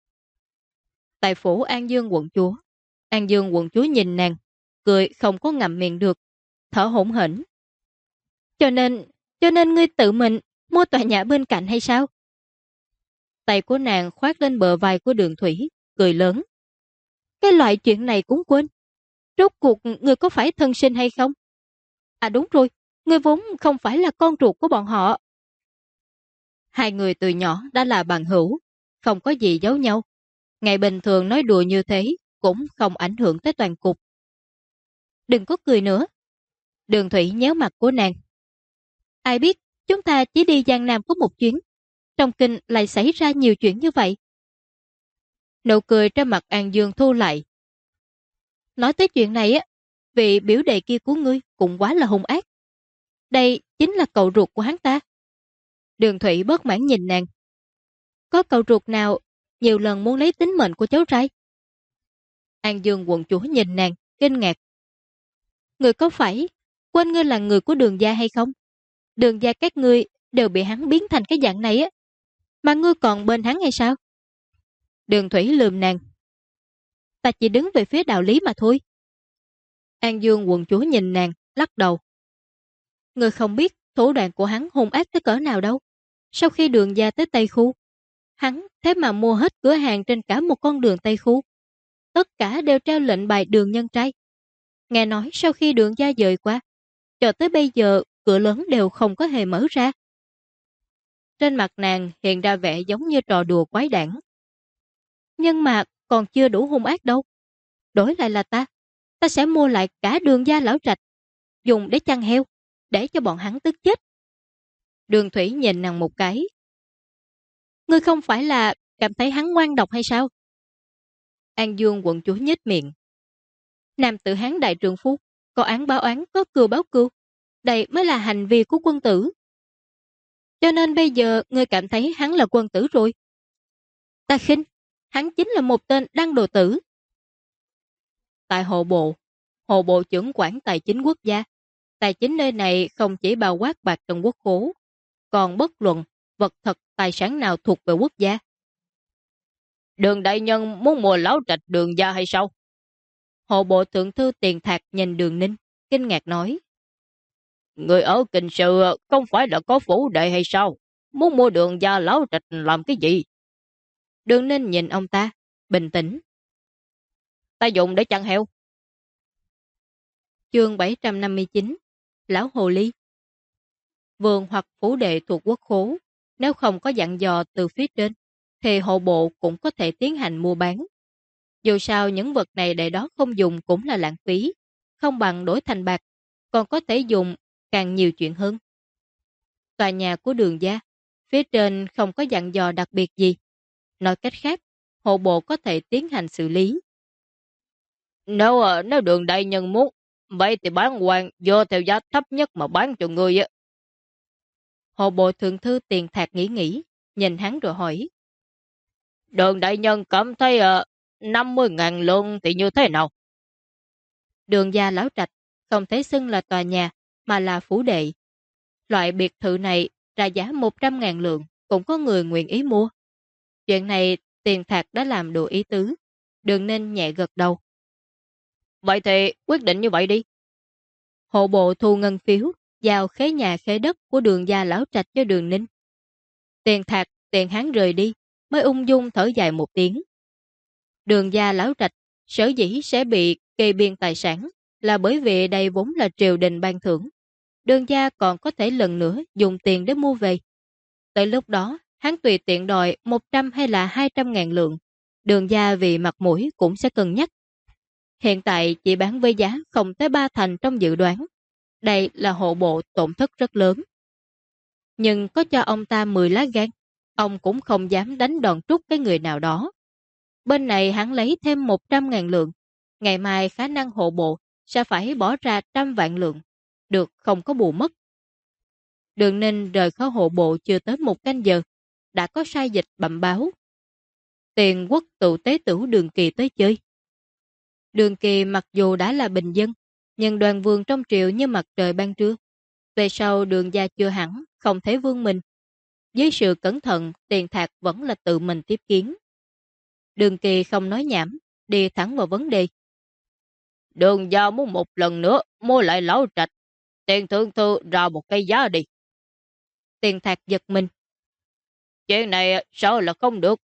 [SPEAKER 1] Tại phủ An Dương quận chúa, An Dương quận chúa nhìn nàng, cười không có ngậm miệng được, thở hổn hển. Cho nên ngươi tự mình mua tòa nhà bên cạnh hay sao? Tay của nàng khoát lên bờ vai của Đường Thủy, cười lớn. Cái loại chuyện này cũng quên. Rốt cuộc ngươi có phải thân sinh hay không? À đúng rồi, ngươi vốn không phải là con ruột của bọn họ. Hai người từ nhỏ đã là bằng hữu, không có gì giấu nhau. Ngày bình thường nói đùa như thế cũng không ảnh hưởng tới toàn cục. Đừng có cười nữa. Đường Thủy nhéo mặt của nàng. Ai biết chúng ta chỉ đi Giang Nam có một chuyến, trong kinh lại xảy ra nhiều chuyện như vậy. Nụ cười trên mặt An Dương thu lại. Nói tới chuyện này á, vị biểu đệ kia của ngươi cũng quá là hung ác. Đây chính là cậu ruột của hắn ta. Đường Thủy bất mãn nhìn nàng. Có cậu ruột nào nhiều lần muốn lấy tính mệnh của cháu trai? An Dương quận chúa nhìn nàng, kinh ngạc. Ngươi có phải quên ngươi là người của Đường gia hay không? Đường gia các ngươi đều bị hắn biến thành cái dạng này á. Mà ngươi còn bên hắn hay sao? Đường Thủy lườm nàng. Ta chỉ đứng về phía đạo lý mà thôi. An Dương quận chúa nhìn nàng, lắc đầu. Ngươi không biết thủ đoạn của hắn hung ác tới cỡ nào đâu. Sau khi Đường gia tới Tây Khu, hắn thế mà mua hết cửa hàng trên cả một con đường Tây Khu. Tất cả đều treo lệnh bài Đường nhân trai. Nghe nói sau khi Đường gia dời qua, cho tới bây giờ cửa lớn đều không có hề mở ra. Trên mặt nàng hiện ra vẻ giống như trò đùa quái đản. Nhưng mà còn chưa đủ hung ác đâu. Đổi lại là ta sẽ mua lại cả Đường gia lão trạch, dùng để chăn heo, để cho bọn hắn tức chết. Đường Thủy nhìn nàng một cái. Ngươi không phải là cảm thấy hắn ngoan độc hay sao? An Dương quận chúa nhếch miệng. Nam tử Hán đại trượng phu, có án báo án, có cừu báo cừu. Đây mới là hành vi của quân tử. Cho nên bây giờ ngươi cảm thấy hắn là quân tử rồi. Ta khinh, hắn chính là một tên đăng đồ tử. Tại hộ bộ trưởng quản tài chính quốc gia. Tài chính nơi này không chỉ bao quát bạc trong quốc khố, còn bất luận vật thật tài sản nào thuộc về quốc gia.
[SPEAKER 2] Đường đại nhân muốn mua lão trạch Đường gia hay sao?
[SPEAKER 1] Hộ bộ thượng thư Tiền Thạc nhìn Đường Ninh, kinh ngạc nói.
[SPEAKER 2] Người ở kinh sư không phải là có phủ đệ hay sao? Muốn mua Đường gia lão trạch làm cái gì?
[SPEAKER 1] Đường Ninh nhìn ông ta, bình tĩnh.
[SPEAKER 2] Ta dùng để chăn heo.
[SPEAKER 1] Chương 759. Lão Hồ Ly. Vườn hoặc phủ đệ thuộc quốc khố, nếu không có dặn dò từ phía trên, thì hộ bộ cũng có thể tiến hành mua bán. Dù sao những vật này để đó không dùng cũng là lãng phí, không bằng đổi thành bạc. còn có thể dùng càng nhiều chuyện hơn. Tòa nhà của Đường gia, phía trên không có dặn dò đặc biệt gì. Nói cách khác, hộ bộ có thể tiến hành xử lý.
[SPEAKER 2] Nếu Đường đại nhân muốn, vậy thì bán hoàng vô theo giá thấp nhất mà bán cho ngươi á.
[SPEAKER 1] Hộ bộ thượng thư Tiền Thạc nghĩ, nhìn hắn rồi hỏi.
[SPEAKER 2] Đường đại nhân cảm thấy 50.000 lượng thì như thế nào?
[SPEAKER 1] Đường gia Lão Trạch không thể xưng là tòa nhà mà là phủ đệ. Loại biệt thự này ra giá 100.000 lượng cũng có người nguyện ý mua. Chuyện này Tiền Thạc đã làm đủ ý tứ. Đường Ninh nhẹ gật đầu.
[SPEAKER 2] Vậy thì quyết định như vậy đi.
[SPEAKER 1] Hộ bộ thu ngân phiếu giao khế nhà khế đất của Đường gia Lão Trạch cho Đường Ninh. Tiền Thạc tiền hắn rời đi mới ung dung thở dài một tiếng. Đường gia Lão Trạch sở dĩ sẽ bị kê biên tài sản là bởi vì đây vốn là triều đình ban thưởng. Đường gia còn có thể lần nữa dùng tiền để mua về. Tới lúc đó, hắn tùy tiện đòi 100 hay là 200.000 lượng. Đường gia vì mặt mũi cũng sẽ cân nhắc. Hiện tại chỉ bán với giá không tới 3 thành trong dự đoán. Đây là hộ bộ tổn thất rất lớn. Nhưng có cho ông ta 10 lá gan, ông cũng không dám đánh đòn trút cái người nào đó. Bên này hắn lấy thêm 100.000 lượng. Ngày mai khả năng hộ bộ sẽ phải bỏ ra 100 vạn lượng. Được không có bù mất. Đường Ninh rời khỏi hộ bộ chưa tới 1 canh giờ. Đã có sai dịch bẩm báo. Tiền quốc tự tế tửu Đường Kỳ tới chơi. Đường Kỳ mặc dù đã là bình dân, nhưng đoàn vương trong triều như mặt trời ban trưa. Về sau Đường gia chưa hẳn, không thể vương mình. Dưới sự cẩn thận, Tiền Thạc vẫn là tự mình tiếp kiến. Đường Kỳ không nói nhảm, đi thẳng vào vấn đề.
[SPEAKER 2] Đường gia muốn một lần nữa mua lại Lão Trạch. Tiền thượng thư ra một cái giá đi.
[SPEAKER 1] Tiền Thạc giật mình.
[SPEAKER 2] Chuyện này sao là không được?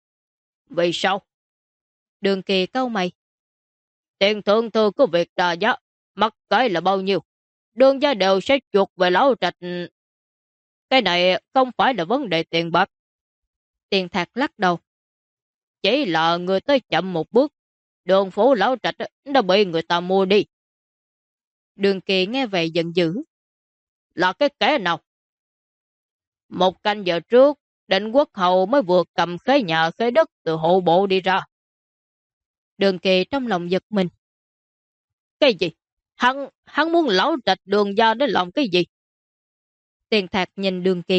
[SPEAKER 2] Vì sao?
[SPEAKER 1] Đường Kỳ cau mày.
[SPEAKER 2] Tiền thượng thư có việc trả giá, mặc kệ là bao nhiêu. Đường gia đều sẽ chuộc về Lão Trạch. Cái này không phải là vấn đề tiền bạc.
[SPEAKER 1] Tiền Thạc lắc đầu.
[SPEAKER 2] Chỉ là người tới chậm một bước. Đường phố Lão Trạch đã bị người ta mua đi.
[SPEAKER 1] Đường Kỳ nghe vậy giận dữ.
[SPEAKER 2] Là cái kẻ nào? 1 canh giờ trước, Định Quốc Hầu mới vừa cầm khế nhà khế đất từ hộ bộ đi ra.
[SPEAKER 1] Đường Kỳ trong lòng giật mình.
[SPEAKER 2] Cái gì? Hắn muốn Lão Trạch Đường gia để làm cái gì?
[SPEAKER 1] Tiền Thạc nhìn Đường Kỳ.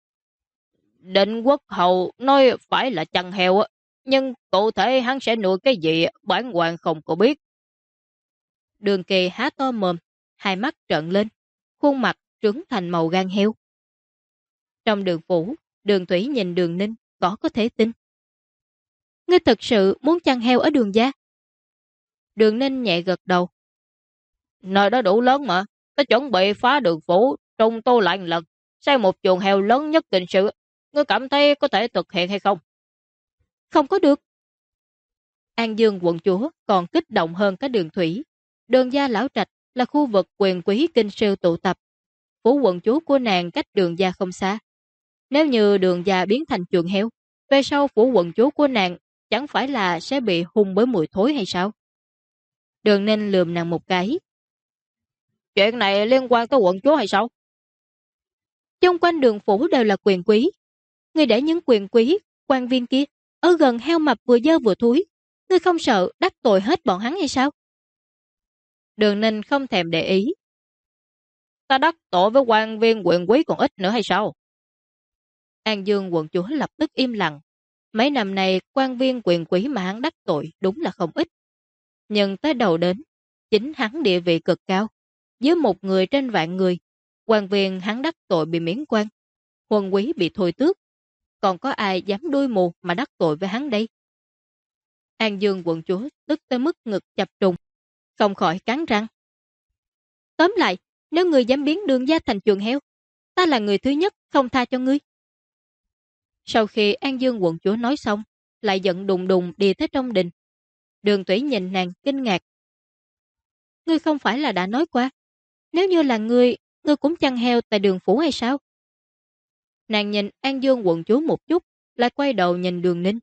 [SPEAKER 2] Định Quốc Hầu nói phải là chăn heo, nhưng cụ thể hắn sẽ nuôi cái gì bản hoàng không có biết.
[SPEAKER 1] Đường Kỳ há to mồm, hai mắt trợn lên, khuôn mặt trướng thành màu gan heo. Trong đường phủ, Đường Thủy nhìn Đường Ninh, có thể tin. Ngươi thật sự muốn chăn heo ở Đường gia? Đường Ninh nhẹ gật đầu.
[SPEAKER 2] Nơi đó đủ lớn mà, ta chuẩn bị phá đường phủ, trùng tu lại lần, xây một chuồng heo lớn nhất kinh sự. Ngươi cảm thấy có thể thực hiện hay không?
[SPEAKER 1] Không có được. An Dương quận chúa còn kích động hơn cả Đường Thủy. Đường gia Lão Trạch là khu vực quyền quý kinh sư tụ tập. Phủ quận chúa của nàng cách Đường gia không xa. Nếu như Đường gia biến thành chuồng heo, về sau phủ quận chúa của nàng chẳng phải là sẽ bị hung bởi mùi thối hay sao? Đường Ninh lườm nàng một cái.
[SPEAKER 2] Chuyện này liên quan tới quận chúa hay sao?
[SPEAKER 1] Trong quanh đường phủ đều là quyền quý. Ngươi để những quyền quý, quan viên kia ở gần heo mập vừa dơ vừa thúi. Ngươi không sợ đắc tội hết bọn hắn hay sao? Đường Ninh không thèm để ý.
[SPEAKER 2] Ta đắc tội với quan viên quyền quý còn ít nữa hay sao?
[SPEAKER 1] An Dương quận chúa lập tức im lặng. Mấy năm nay quan viên quyền quý mà hắn đắc tội đúng là không ít. Nhưng tới đầu đến, chính hắn địa vị cực cao. Dưới một người trên vạn người, quan viên hắn đắc tội bị miễn quan, huân quý bị thôi tước. Còn có ai dám đuôi mù mà đắc tội với hắn đây? An Dương quận chúa tức tới mức ngực chập trùng, không khỏi cắn răng. Tóm lại, nếu người dám biến Đường gia thành chuồng heo, ta là người thứ nhất không tha cho ngươi. Sau khi An Dương quận chúa nói xong, lại giận đùng đùng đi tới trong đình. Đường Thủy nhìn nàng kinh ngạc. Ngươi không phải là đã nói qua, nếu như là ngươi cũng chăn heo tại đường phủ hay sao? Nàng nhìn An Dương quận chúa một chút, lại quay đầu nhìn Đường Ninh.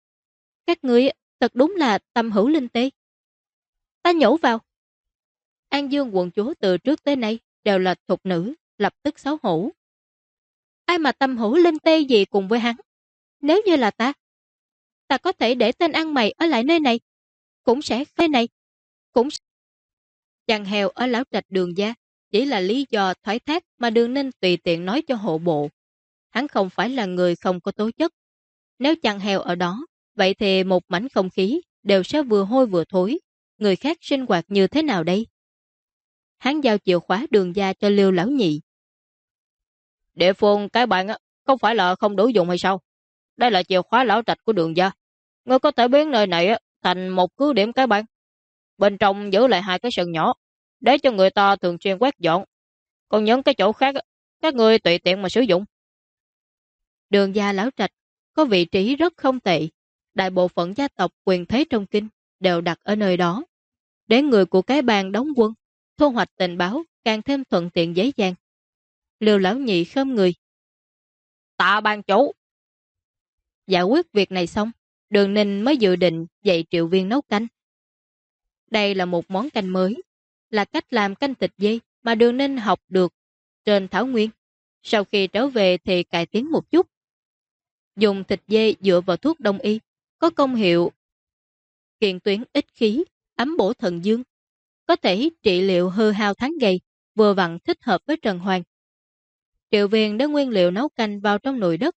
[SPEAKER 1] Các ngươi thật đúng là tâm hữu linh tê. Ta nhổ vào. An Dương quận chúa từ trước tới nay đều là thục nữ, lập tức xấu hổ. Ai mà tâm hữu linh tê gì cùng với hắn? Nếu như là ta có thể để tên ăn mày ở lại nơi này, cũng sẽ nơi này, cũng chàng heo ở lão trạch Đường gia chỉ là lý do thoái thác mà Đường Ninh tùy tiện nói cho hộ bộ. Hắn không phải là người không có tố chất. Nếu chàng heo ở đó, vậy thì một mảnh không khí đều sẽ vừa hôi vừa thối. Người khác sinh hoạt như thế nào đây? Hắn giao chìa khóa Đường gia cho Liêu lão nhị.
[SPEAKER 2] Địa phương cái bạn không phải là không đủ dùng hay sao? Đây là chìa khóa lão trạch của Đường gia. Ngươi có thể biến nơi này thành một cứ điểm cái bạn. Bên trong giữ lại 2 cái sân nhỏ, để cho người ta thường xuyên quét dọn. Còn những cái chỗ khác, các ngươi tùy tiện mà sử dụng.
[SPEAKER 1] Đường gia lão trạch có vị trí rất không tệ. Đại bộ phận gia tộc quyền thế trong kinh đều đặt ở nơi đó. Để người của cái bang đóng quân, thu hoạch tình báo càng thêm thuận tiện dễ dàng. Liêu lão nhị khom người.
[SPEAKER 2] Tạ ban chủ.
[SPEAKER 1] Giải quyết việc này xong, Đường Ninh mới dự định dạy Triệu Viên nấu canh. Đây là một món canh mới, là cách làm canh thịt dê mà Đường Ninh học được trên Thảo Nguyên. Sau khi trở về thì cải tiến một chút. Dùng thịt dê dựa vào thuốc đông y, có công hiệu kiện tuyến ích khí, ấm bổ thần dương, có thể trị liệu hư hao tháng gầy, vừa vặn thích hợp với Trần Hoàng. Triệu Viên đã nguyên liệu nấu canh vào trong nồi đất.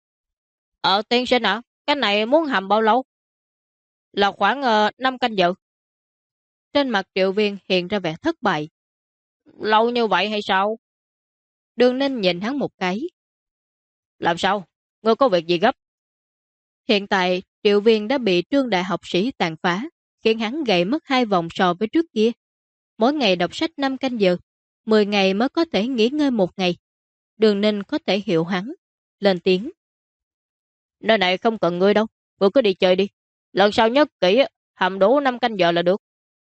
[SPEAKER 2] Tiên sinh ạ, cái này muốn hầm bao lâu? Là khoảng 5 canh giờ.
[SPEAKER 1] Trên mặt Triệu Viên hiện ra vẻ thất bại.
[SPEAKER 2] Lâu như vậy hay sao?
[SPEAKER 1] Đường Ninh nhìn hắn một cái.
[SPEAKER 2] Làm sao? Ngươi có việc gì gấp?
[SPEAKER 1] Hiện tại Triệu Viên đã bị Trương đại học sĩ tàn phá, khiến hắn gầy mất 2 vòng so với trước kia. Mỗi ngày đọc sách 5 canh giờ, 10 ngày mới có thể nghỉ ngơi 1 ngày. Đường Ninh có thể hiểu hắn, lên tiếng.
[SPEAKER 2] Nơi này không cần ngươi đâu, ngươi cứ đi chơi đi. Lần sau nhất kỹ hầm đủ 5 canh giờ là được.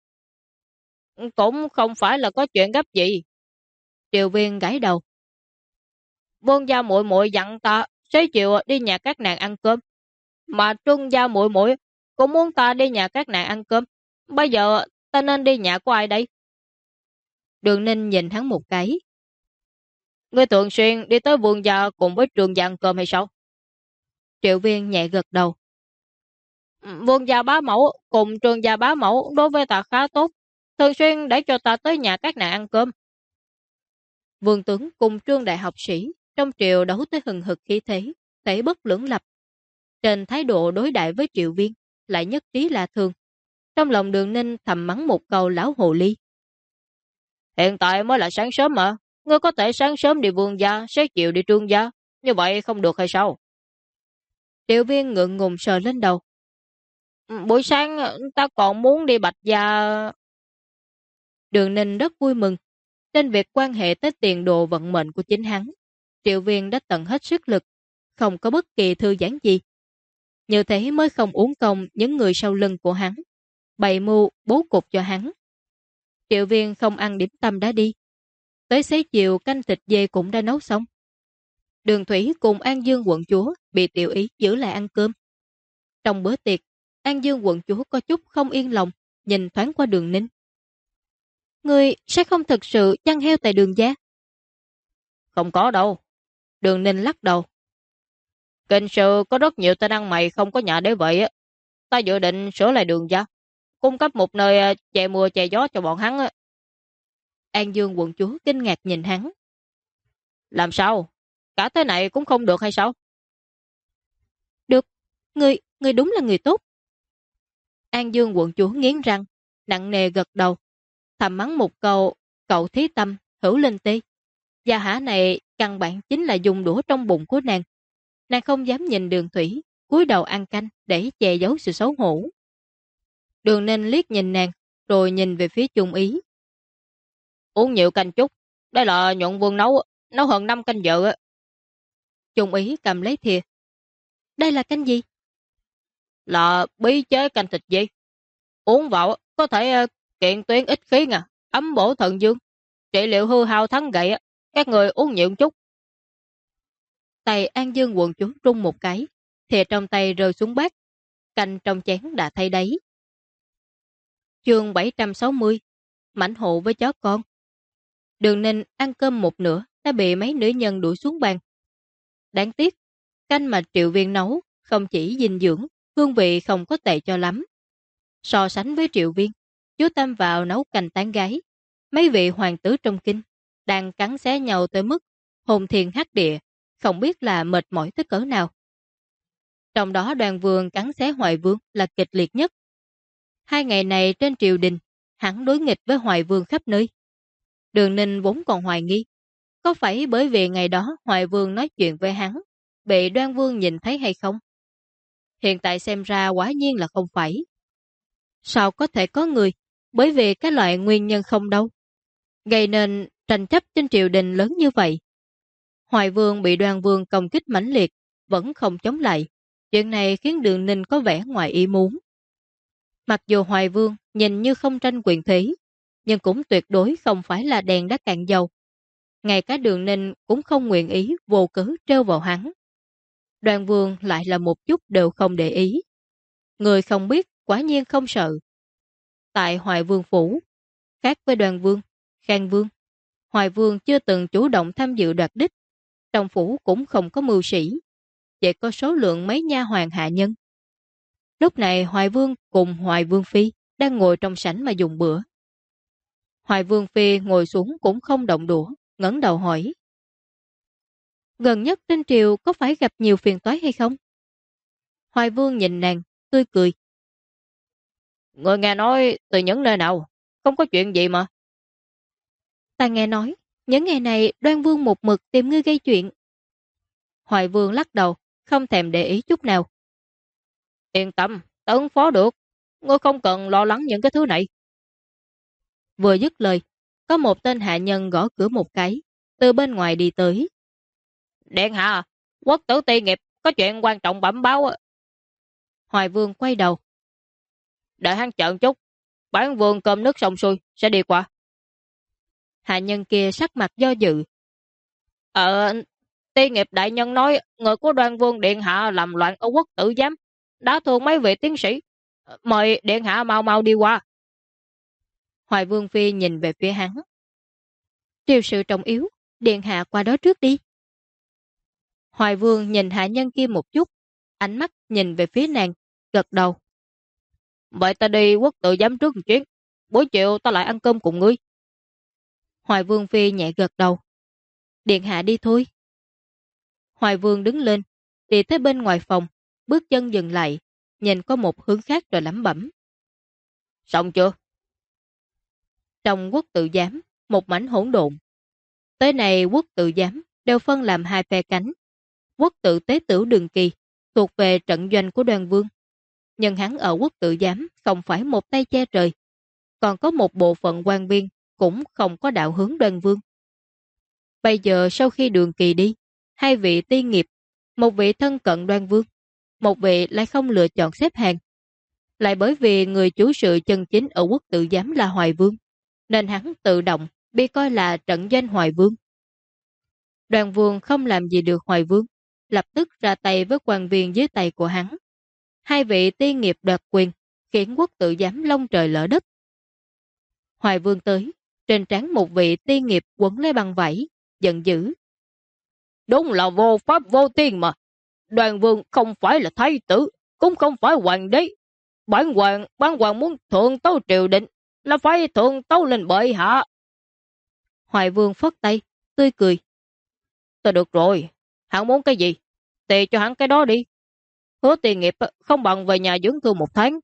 [SPEAKER 2] Cũng không phải là có chuyện gấp gì.
[SPEAKER 1] Triệu Viên gãi đầu.
[SPEAKER 2] Vương gia muội muội dặn ta xế chiều đi nhà các nàng ăn cơm. Mà Trương gia muội muội cũng muốn ta đi nhà các nàng ăn cơm. Bây giờ ta nên đi nhà của ai đây?
[SPEAKER 1] Đường Ninh nhìn hắn một cái.
[SPEAKER 2] Ngươi thường xuyên đi tới Vương gia cùng với Trương gia ăn cơm hay sao?
[SPEAKER 1] Triệu Viên nhẹ gật đầu.
[SPEAKER 2] Vương gia bá mẫu cùng Trương gia bá mẫu đối với ta khá tốt, thường xuyên để cho ta tới nhà các nàng ăn cơm.
[SPEAKER 1] Vương Tuấn cùng Trương đại học sĩ trong triều đấu tới hừng hực khí thế, thể bất lưỡng lập. Trên thái độ đối đại với Triệu Viên lại nhất trí lạ thường. Trong lòng Đường Ninh thầm mắng một câu lão hồ ly.
[SPEAKER 2] Hiện tại mới là sáng sớm mà, ngươi có thể sáng sớm đi Vương gia, sáng chiều đi Trương gia, như vậy không được hay sao?
[SPEAKER 1] Triệu Viên ngượng ngùng sờ lên đầu.
[SPEAKER 2] Buổi sáng ta còn muốn đi Bạch gia.
[SPEAKER 1] Đường Ninh rất vui mừng. Trên việc quan hệ tới tiền đồ vận mệnh của chính hắn, Triệu Viên đã tận hết sức lực, không có bất kỳ thư giãn gì. Như thế mới không uống công những người sau lưng của hắn, bày mưu bố cục cho hắn. Triệu Viên không ăn điểm tâm đã đi. Tới xế chiều canh thịt dê cũng đã nấu xong. Đường Thủy cùng An Dương quận chúa bị Tiểu Ý giữ lại ăn cơm. Trong bữa tiệc, An Dương quận chúa có chút không yên lòng, nhìn thoáng qua Đường Ninh. Ngươi sẽ không thực sự chăn heo tại Đường gia?
[SPEAKER 2] Không có đâu.
[SPEAKER 1] Đường Ninh lắc đầu.
[SPEAKER 2] Kinh sư có rất nhiều tên ăn mày không có nhà để vậy á. Ta dự định sửa lại Đường gia, cung cấp một nơi che mưa che gió cho bọn hắn á.
[SPEAKER 1] An Dương quận chúa kinh ngạc nhìn hắn.
[SPEAKER 2] Làm sao? Cả thế này cũng không được hay sao?
[SPEAKER 1] Được, ngươi đúng là người tốt. An Dương quận chúa nghiến răng, nặng nề gật đầu, thầm mắng một câu, cậu thí tâm, hữu linh tê. Gia hả này căn bản chính là dùng đũa trong bụng của nàng. Nàng không dám nhìn Đường Thủy, cúi đầu ăn canh để che giấu sự xấu hổ. Đường Ninh liếc nhìn nàng, rồi nhìn về phía Trung Ý.
[SPEAKER 2] Uống nhiều canh chút, đây là nhuận vương nấu hơn 5 canh giờ.
[SPEAKER 1] Trung Ý cầm lấy thìa. Đây là canh gì?
[SPEAKER 2] Là bí chế canh thịt dê. Uống vào có thể kiện tuyến ích khí nè, ấm bổ thần dương, trị liệu hư hao tháng gậy. Các người uống nhiều chút.
[SPEAKER 1] Tay An Dương quận chúa rung một cái, thìa trong tay rơi xuống bát. Canh trong chén đã thay đáy. Chương 760. mảnh hộ với chó con. Đường Ninh ăn cơm một nửa đã bị mấy nữ nhân đuổi xuống bàn. Đáng tiếc, canh mà Triệu Viên nấu không chỉ dinh dưỡng, hương vị không có tệ cho lắm. So sánh với Triệu Viên, chú Tam vào nấu canh tán gái. Mấy vị hoàng tử trong kinh đang cắn xé nhau tới mức hồn thiên hắc địa, không biết là mệt mỏi tới cỡ nào. Trong đó Đoàn Vương cắn xé Hoài Vương là kịch liệt nhất. 2 ngày này trên triều đình, hắn đối nghịch với Hoài Vương khắp nơi. Đường Ninh vốn còn hoài nghi, có phải bởi vì ngày đó Hoài Vương nói chuyện với hắn, bị Đoan Vương nhìn thấy hay không? Hiện tại xem ra quả nhiên là không phải. Sao có thể có người bởi vì cái loại nguyên nhân không đâu, gây nên tranh chấp trên triều đình lớn như vậy? Hoài Vương bị Đoan Vương công kích mãnh liệt, vẫn không chống lại. Chuyện này khiến Đường Ninh có vẻ ngoài ý muốn. Mặc dù Hoài Vương nhìn như không tranh quyền thế, nhưng cũng tuyệt đối không phải là đèn đã cạn dầu. Ngay cả Đường Ninh cũng không nguyện ý vô cớ trêu vào hắn. Đoan Vương lại là một chút đều không để ý. Người không biết quả nhiên không sợ. Tại Hoài Vương Phủ, khác với Đoan Vương, Khang Vương, Hoài Vương chưa từng chủ động tham dự đoạt đích. Trong phủ cũng không có mưu sĩ, chỉ có số lượng mấy nha hoàn hạ nhân. Lúc này Hoài Vương cùng Hoài Vương Phi đang ngồi trong sảnh mà dùng bữa. Hoài Vương Phi ngồi xuống cũng không động đũa, ngẩng đầu hỏi: gần nhất trên triều có phải gặp nhiều phiền toái hay không? Hoài Vương nhìn nàng, tươi cười: người nghe nói từ những nơi nào, không có chuyện gì mà. Ta nghe nói, những ngày này Đoan Vương một mực tìm ngươi gây chuyện. Hoài Vương lắc đầu, không thèm để ý chút nào. Yên tâm, ta ứng phó được, ngươi không cần lo lắng những cái thứ này. Vừa dứt lời, có một tên hạ nhân gõ cửa một cái, từ bên ngoài đi tới. Điện hạ, quốc tử Ti Nghiệp có chuyện quan trọng bẩm báo. Hoài Vương quay đầu. Đợi hắn chờ chút, bản vương cơm nước xong xuôi sẽ đi qua. Hạ nhân kia sắc mặt do dự. Ti Nghiệp đại nhân nói người của Đoan Vương điện hạ làm loạn ở quốc tử giám, đã thương mấy vị tiến sĩ, mời điện hạ mau mau đi qua. Hoài Vương Phi nhìn về phía hắn. Triều sự trọng yếu, điện hạ qua đó trước đi. Hoài Vương nhìn hạ nhân kia một chút, ánh mắt nhìn về phía nàng, gật đầu. Vậy ta đi quốc tử giám trước một chuyến, buổi chiều ta lại ăn cơm cùng ngươi. Hoài Vương Phi nhẹ gật đầu. Điện hạ đi thôi. Hoài Vương đứng lên, đi tới bên ngoài phòng, bước chân dừng lại, nhìn có một hướng khác rồi lẩm bẩm. Xong chưa? Trong quốc tự giám, một mảnh hỗn độn. Tới này quốc tự giám đều phân làm 2 phe cánh. Quốc tự tế tửu Đường Kỳ thuộc về trận doanh của Đoan Vương. Nhưng hắn ở quốc tự giám không phải một tay che trời. Còn có một bộ phận quan viên cũng không có đạo hướng Đoan Vương. Bây giờ sau khi Đường Kỳ đi, 2 vị ti nghiệp, một vị thân cận Đoan Vương, một vị lại không lựa chọn xếp hàng. Lại bởi vì người chủ sự chân chính ở quốc tự giám là Hoài Vương, nên hắn tự động bị coi là trận doanh Hoài Vương. Đoan Vương không làm gì được Hoài Vương, lập tức ra tay với quan viên dưới tay của hắn. 2 vị ti nghiệp đoạt quyền, khiến quốc tự giám long trời lỡ đất. Hoài Vương tới, trên trán một vị ti nghiệp quấn lấy băng vảy, giận dữ. Đúng là vô pháp vô thiên mà. Đoan Vương không phải là thái tử, cũng không phải hoàng đế. Bản hoàng muốn thượng tấu triều đình, là phải thượng tấu lên bệ hạ. Hoài Vương phất tay, tươi cười. Ta được rồi, hắn muốn cái gì? Tì cho hắn cái đó đi. Hứa tiền nghiệp không bằng về nhà dưỡng thương 1 tháng.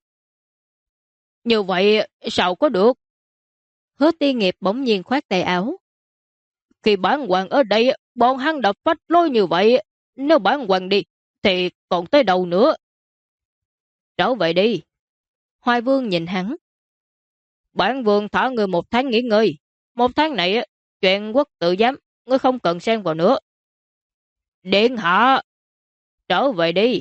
[SPEAKER 1] Như vậy sao có được? Hứa tiên nghiệp bỗng nhiên khoát tay áo. Khi bản hoàng ở đây, bọn hắn đập phách lôi như vậy. Nếu bản hoàng đi, thì còn tới đâu nữa? Trở về đi. Hoài Vương nhìn hắn. Bản vương thả người 1 tháng nghỉ ngơi. 1 tháng này, chuyện quốc tự giám, ngươi không cần xen vào nữa. Điện hạ! Trở về đi.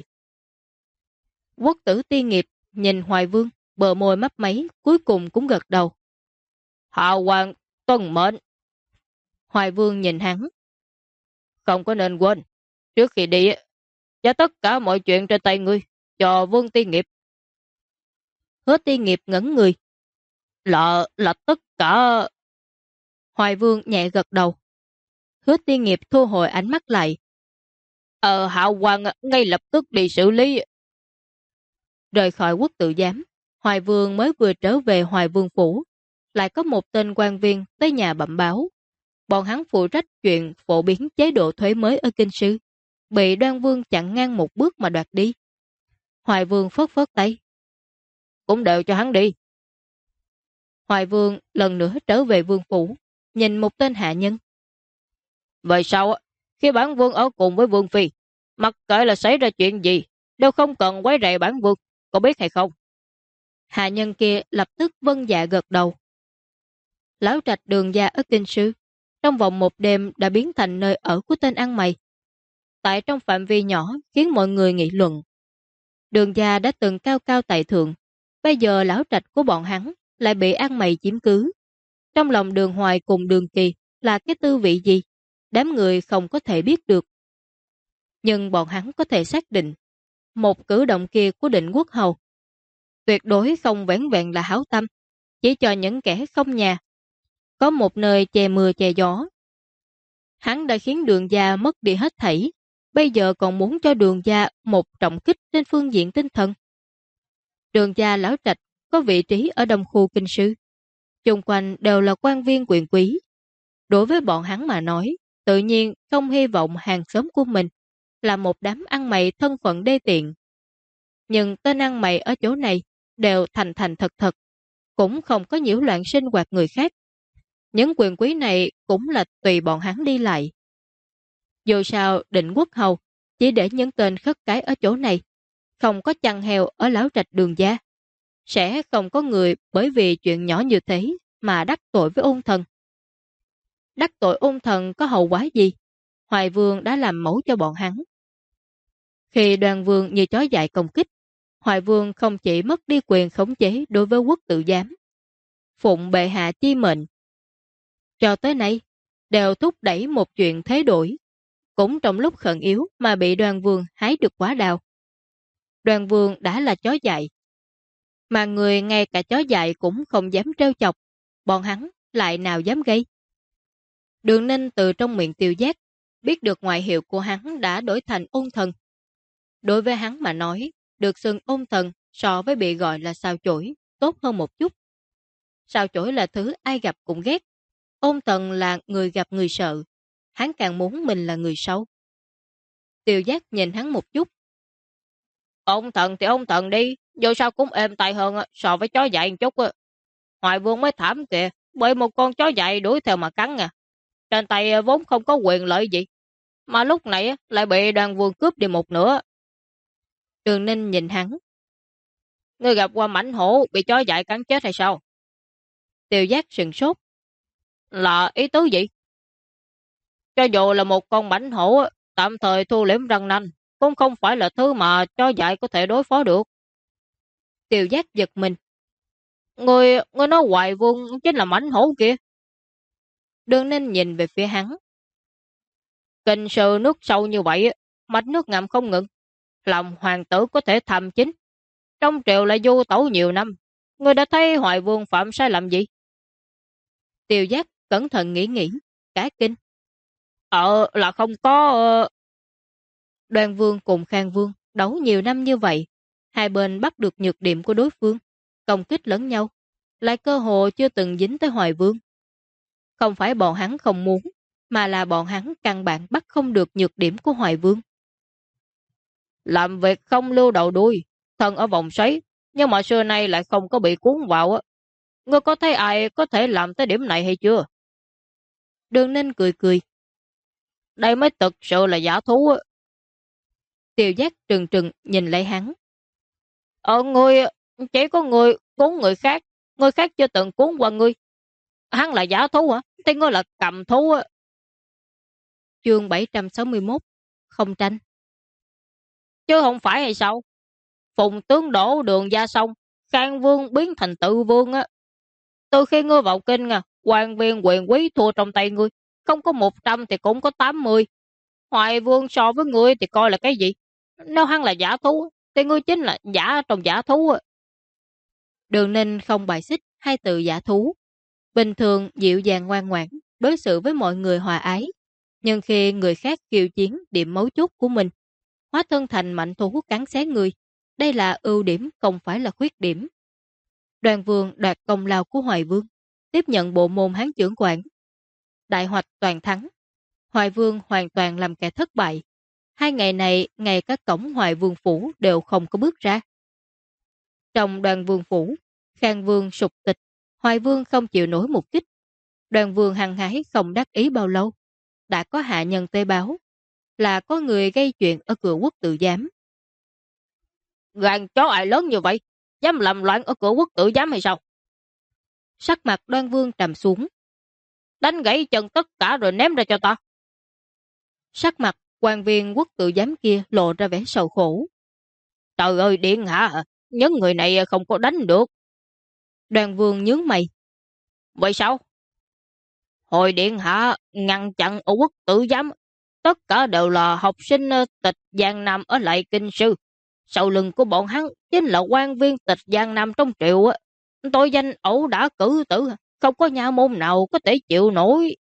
[SPEAKER 1] Quốc tử Ti Nghiệp nhìn Hoài Vương, bờ môi mấp máy, cuối cùng cũng gật đầu. Hạ hoàng tuân mệnh. Hoài Vương nhìn hắn. Không có nên quên, trước khi đi, cho tất cả mọi chuyện trên tay ngươi, cho Vương Ti Nghiệp. Hứa Ti Nghiệp ngẩn người.
[SPEAKER 2] Là tất cả.
[SPEAKER 1] Hoài Vương nhẹ gật đầu. Hứa Tiên Nghiệp thu hồi ánh mắt lại.
[SPEAKER 2] Hạo Hoàng ngay lập tức đi xử lý.
[SPEAKER 1] Rời khỏi quốc tự giám, Hoài Vương mới vừa trở về Hoài Vương Phủ. Lại có một tên quan viên tới nhà bẩm báo. Bọn hắn phụ trách chuyện phổ biến chế độ thuế mới ở Kinh Sư. Bị Đoan Vương chặn ngang một bước mà đoạt đi. Hoài Vương phất phất tay.
[SPEAKER 2] Cũng đều cho hắn đi.
[SPEAKER 1] Hoài Vương lần nữa trở về Vương Phủ, nhìn một tên hạ nhân.
[SPEAKER 2] Vậy sao khi bản vương ở cùng với vương phi, mặc kệ là xảy ra chuyện gì, đều không cần quấy rầy bản vương, có biết hay không?
[SPEAKER 1] Hạ nhân kia lập tức vâng dạ gật đầu. Lão trạch Đường gia ở Kinh Sư, trong vòng một đêm đã biến thành nơi ở của tên ăn mày. Tại trong phạm vi nhỏ khiến mọi người nghị luận. Đường gia đã từng cao cao tại thượng, bây giờ lão trạch của bọn hắn lại bị ăn mày chiếm cứ. Trong lòng Đường Hoài cùng Đường Kỳ là cái tư vị gì? Đám người không có thể biết được. Nhưng bọn hắn có thể xác định, một cử động kia của Định Quốc Hầu tuyệt đối không vẻn vẹn là hảo tâm, chỉ cho những kẻ không nhà. Có một nơi che mưa che gió. Hắn đã khiến Đường gia mất đi hết thảy, bây giờ còn muốn cho Đường gia một trọng kích trên phương diện tinh thần. Đường gia lão trạch có vị trí ở đông khu Kinh Sư, chung quanh đều là quan viên quyền quý. Đối với bọn hắn mà nói, tự nhiên không hy vọng hàng xóm của mình là một đám ăn mày thân phận đê tiện. Nhưng tên ăn mày ở chỗ này đều thành thành thật thật, cũng không có nhiễu loạn sinh hoạt người khác. Những quyền quý này cũng là tùy bọn hắn đi lại. Dù sao Định Quốc Hầu chỉ để những tên khất cái ở chỗ này, không có chăn heo ở lão trạch Đường gia. Sẽ không có người bởi vì chuyện nhỏ như thế mà đắc tội với ôn thần. Đắc tội ôn thần có hậu quả gì? Hoài Vương đã làm mẫu cho bọn hắn. Khi Đoàn Vương như chó dại công kích, Hoài Vương không chỉ mất đi quyền khống chế đối với quốc tự giám, phụng bệ hạ chi mệnh. Cho tới nay, đều thúc đẩy một chuyện thế đổi, cũng trong lúc khẩn yếu mà bị Đoàn Vương hái được quả đào. Đoàn Vương đã là chó dại, mà người ngay cả chó dại cũng không dám trêu chọc, bọn hắn lại nào dám gây. Đường Ninh từ trong miệng Tiêu Giác biết được ngoại hiệu của hắn đã đổi thành ôn thần. Đối với hắn mà nói, được xưng ôn thần so với bị gọi là sao chổi tốt hơn một chút. Sao chổi là thứ ai gặp cũng ghét, ôn thần là người gặp người sợ, hắn càng muốn mình là người xấu. Tiêu Giác nhìn hắn một chút.
[SPEAKER 2] Ôn thần thì ôn thần đi, dù sao cũng êm tay hơn so với chó dại một chút. Hoài Vương mới thảm kìa, bởi một con chó dại đuổi theo mà cắn à. Trên tay vốn không có quyền lợi gì, mà lúc này lại bị Đoàn Vương cướp đi một nửa.
[SPEAKER 1] Đường Ninh nhìn hắn.
[SPEAKER 2] Ngươi gặp qua mãnh hổ bị chó dại cắn chết hay sao?
[SPEAKER 1] Tiêu Giác sừng sốt.
[SPEAKER 2] Là ý tứ gì? Cho dù là một con mãnh hổ tạm thời thu liễm răng nanh, cũng không phải là thứ mà chó dại có thể đối phó được.
[SPEAKER 1] Tiêu Giác giật mình.
[SPEAKER 2] Ngươi nói Hoài Vương chính là mãnh hổ kia.
[SPEAKER 1] Đường Ninh nhìn về phía hắn.
[SPEAKER 2] Kinh Sư nước sâu như vậy, mạch nước ngầm không ngừng, lòng hoàng tử có thể thầm chính. Trong triều là du tẩu nhiều năm, ngươi đã thấy Hoài Vương phạm sai lầm gì?
[SPEAKER 1] Tiêu Giác cẩn thận nghĩ, cả kinh.
[SPEAKER 2] Là không có.
[SPEAKER 1] Đoan Vương cùng Khang Vương đấu nhiều năm như vậy, hai bên bắt được nhược điểm của đối phương, công kích lẫn nhau, lại cơ hội chưa từng dính tới Hoài Vương. Không phải bọn hắn không muốn, mà là bọn hắn căn bản bắt không được nhược điểm của Hoài Vương.
[SPEAKER 2] Làm việc không lưu đầu đuôi, thân ở vòng xoáy, nhưng mà xưa nay lại không có bị cuốn vào. Ngươi có thấy ai có thể làm tới điểm này hay chưa?
[SPEAKER 1] Đường Ninh cười.
[SPEAKER 2] Đây mới thực sự là giả thú.
[SPEAKER 1] Tiêu Giác trừng trừng nhìn lấy hắn.
[SPEAKER 2] Ngươi, chỉ có người cuốn người khác chưa từng cuốn qua ngươi. Hắn là giả thú hả? Thì ngươi là cầm thú.
[SPEAKER 1] Chương 761, không tranh.
[SPEAKER 2] Chứ không phải hay sao? Phùng tướng đổ Đường gia xong, Khang Vương biến thành Tự Vương á. Từ khi ngươi vào kinh quan viên quyền quý thua trong tay ngươi, không có 100 thì cũng có 80. Hoài Vương so với ngươi thì coi là cái gì? Nếu hắn là giả thú, thì ngươi chính là giả trong giả thú.
[SPEAKER 1] Đường Ninh không bài xích hai từ giả thú. Bình thường dịu dàng ngoan ngoãn, đối xử với mọi người hòa ái. Nhưng khi người khác khiêu chiến điểm mấu chốt của mình, hóa thân thành mạnh thú cắn xé người, đây là ưu điểm không phải là khuyết điểm. Đoàn Vương đoạt công lao của Hoài Vương, tiếp nhận bộ môn Hán chưởng quản. Đại hoạch toàn thắng. Hoài Vương hoàn toàn làm kẻ thất bại. 2 ngày này, ngay các cổng Hoài Vương phủ đều không có bước ra. Trong Đoàn Vương phủ, Khang Vương sục tịch, Hoài Vương không chịu nổi một kích. Đoàn Vương hăng hái không đắc ý bao lâu, đã có hạ nhân tê báo là có người gây chuyện ở cửa quốc tự giám.
[SPEAKER 2] Gan chó ai lớn như vậy, dám làm loạn ở cửa quốc tự giám hay sao?
[SPEAKER 1] Sắc mặt Đoan Vương trầm xuống.
[SPEAKER 2] Đánh gãy chân tất cả rồi ném ra cho ta.
[SPEAKER 1] Sắc mặt quan viên quốc tự giám kia lộ ra vẻ sầu khổ.
[SPEAKER 2] Trời ơi điện hạ, những người này không có đánh được.
[SPEAKER 1] Đoan Vương nhướng mày.
[SPEAKER 2] Vậy sao? Hồi điện hạ ngăn chặn ở quốc tự giám, tất cả đều là học sinh tịch Giang Nam ở lại kinh sư. Sau lưng của bọn hắn chính là quan viên tịch Giang Nam trong triều. Tôi danh ẩu đã cử tử, không có nhà môn nào có thể chịu nổi.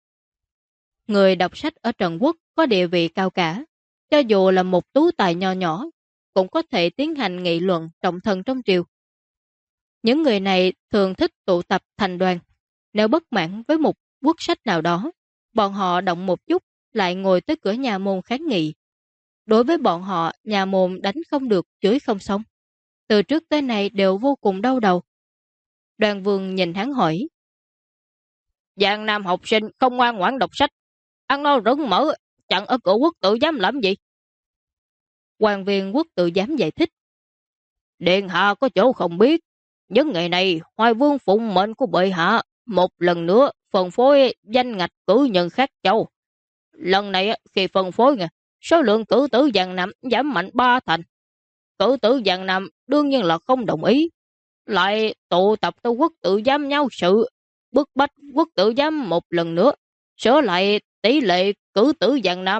[SPEAKER 1] Người đọc sách ở Trần Quốc có địa vị cao cả, cho dù là một tú tài nho nhỏ, cũng có thể tiến hành nghị luận trọng thần trong triều. Những người này thường thích tụ tập thành đoàn. Nếu bất mãn với một quốc sách nào đó, bọn họ động một chút lại ngồi tới cửa nhà môn kháng nghị. Đối với bọn họ, nhà môn đánh không được, chửi không xong. Từ trước tới nay đều vô cùng đau đầu. Đoàn Vương nhìn hắn hỏi.
[SPEAKER 2] Giang Nam học sinh không ngoan ngoãn đọc sách, ăn no rừng mỡ, chặn ở cửa quốc tự giám làm gì?
[SPEAKER 1] Quan viên quốc tự giám giải thích.
[SPEAKER 2] Điện hạ có chỗ không biết, những ngày này Hoài Vương phụng mệnh của bệ hạ một lần nữa phân phối danh ngạch cử nhân khác châu. Lần này khi phân phối số lượng cử tử Giang Nam giảm mạnh 3 thành. Cử tử Giang Nam đương nhiên là không đồng ý, lại tụ tập tới quốc tự giám nhau sự, bức bách quốc tự giám một lần nữa sửa lại tỷ lệ cử tử Giang Nam.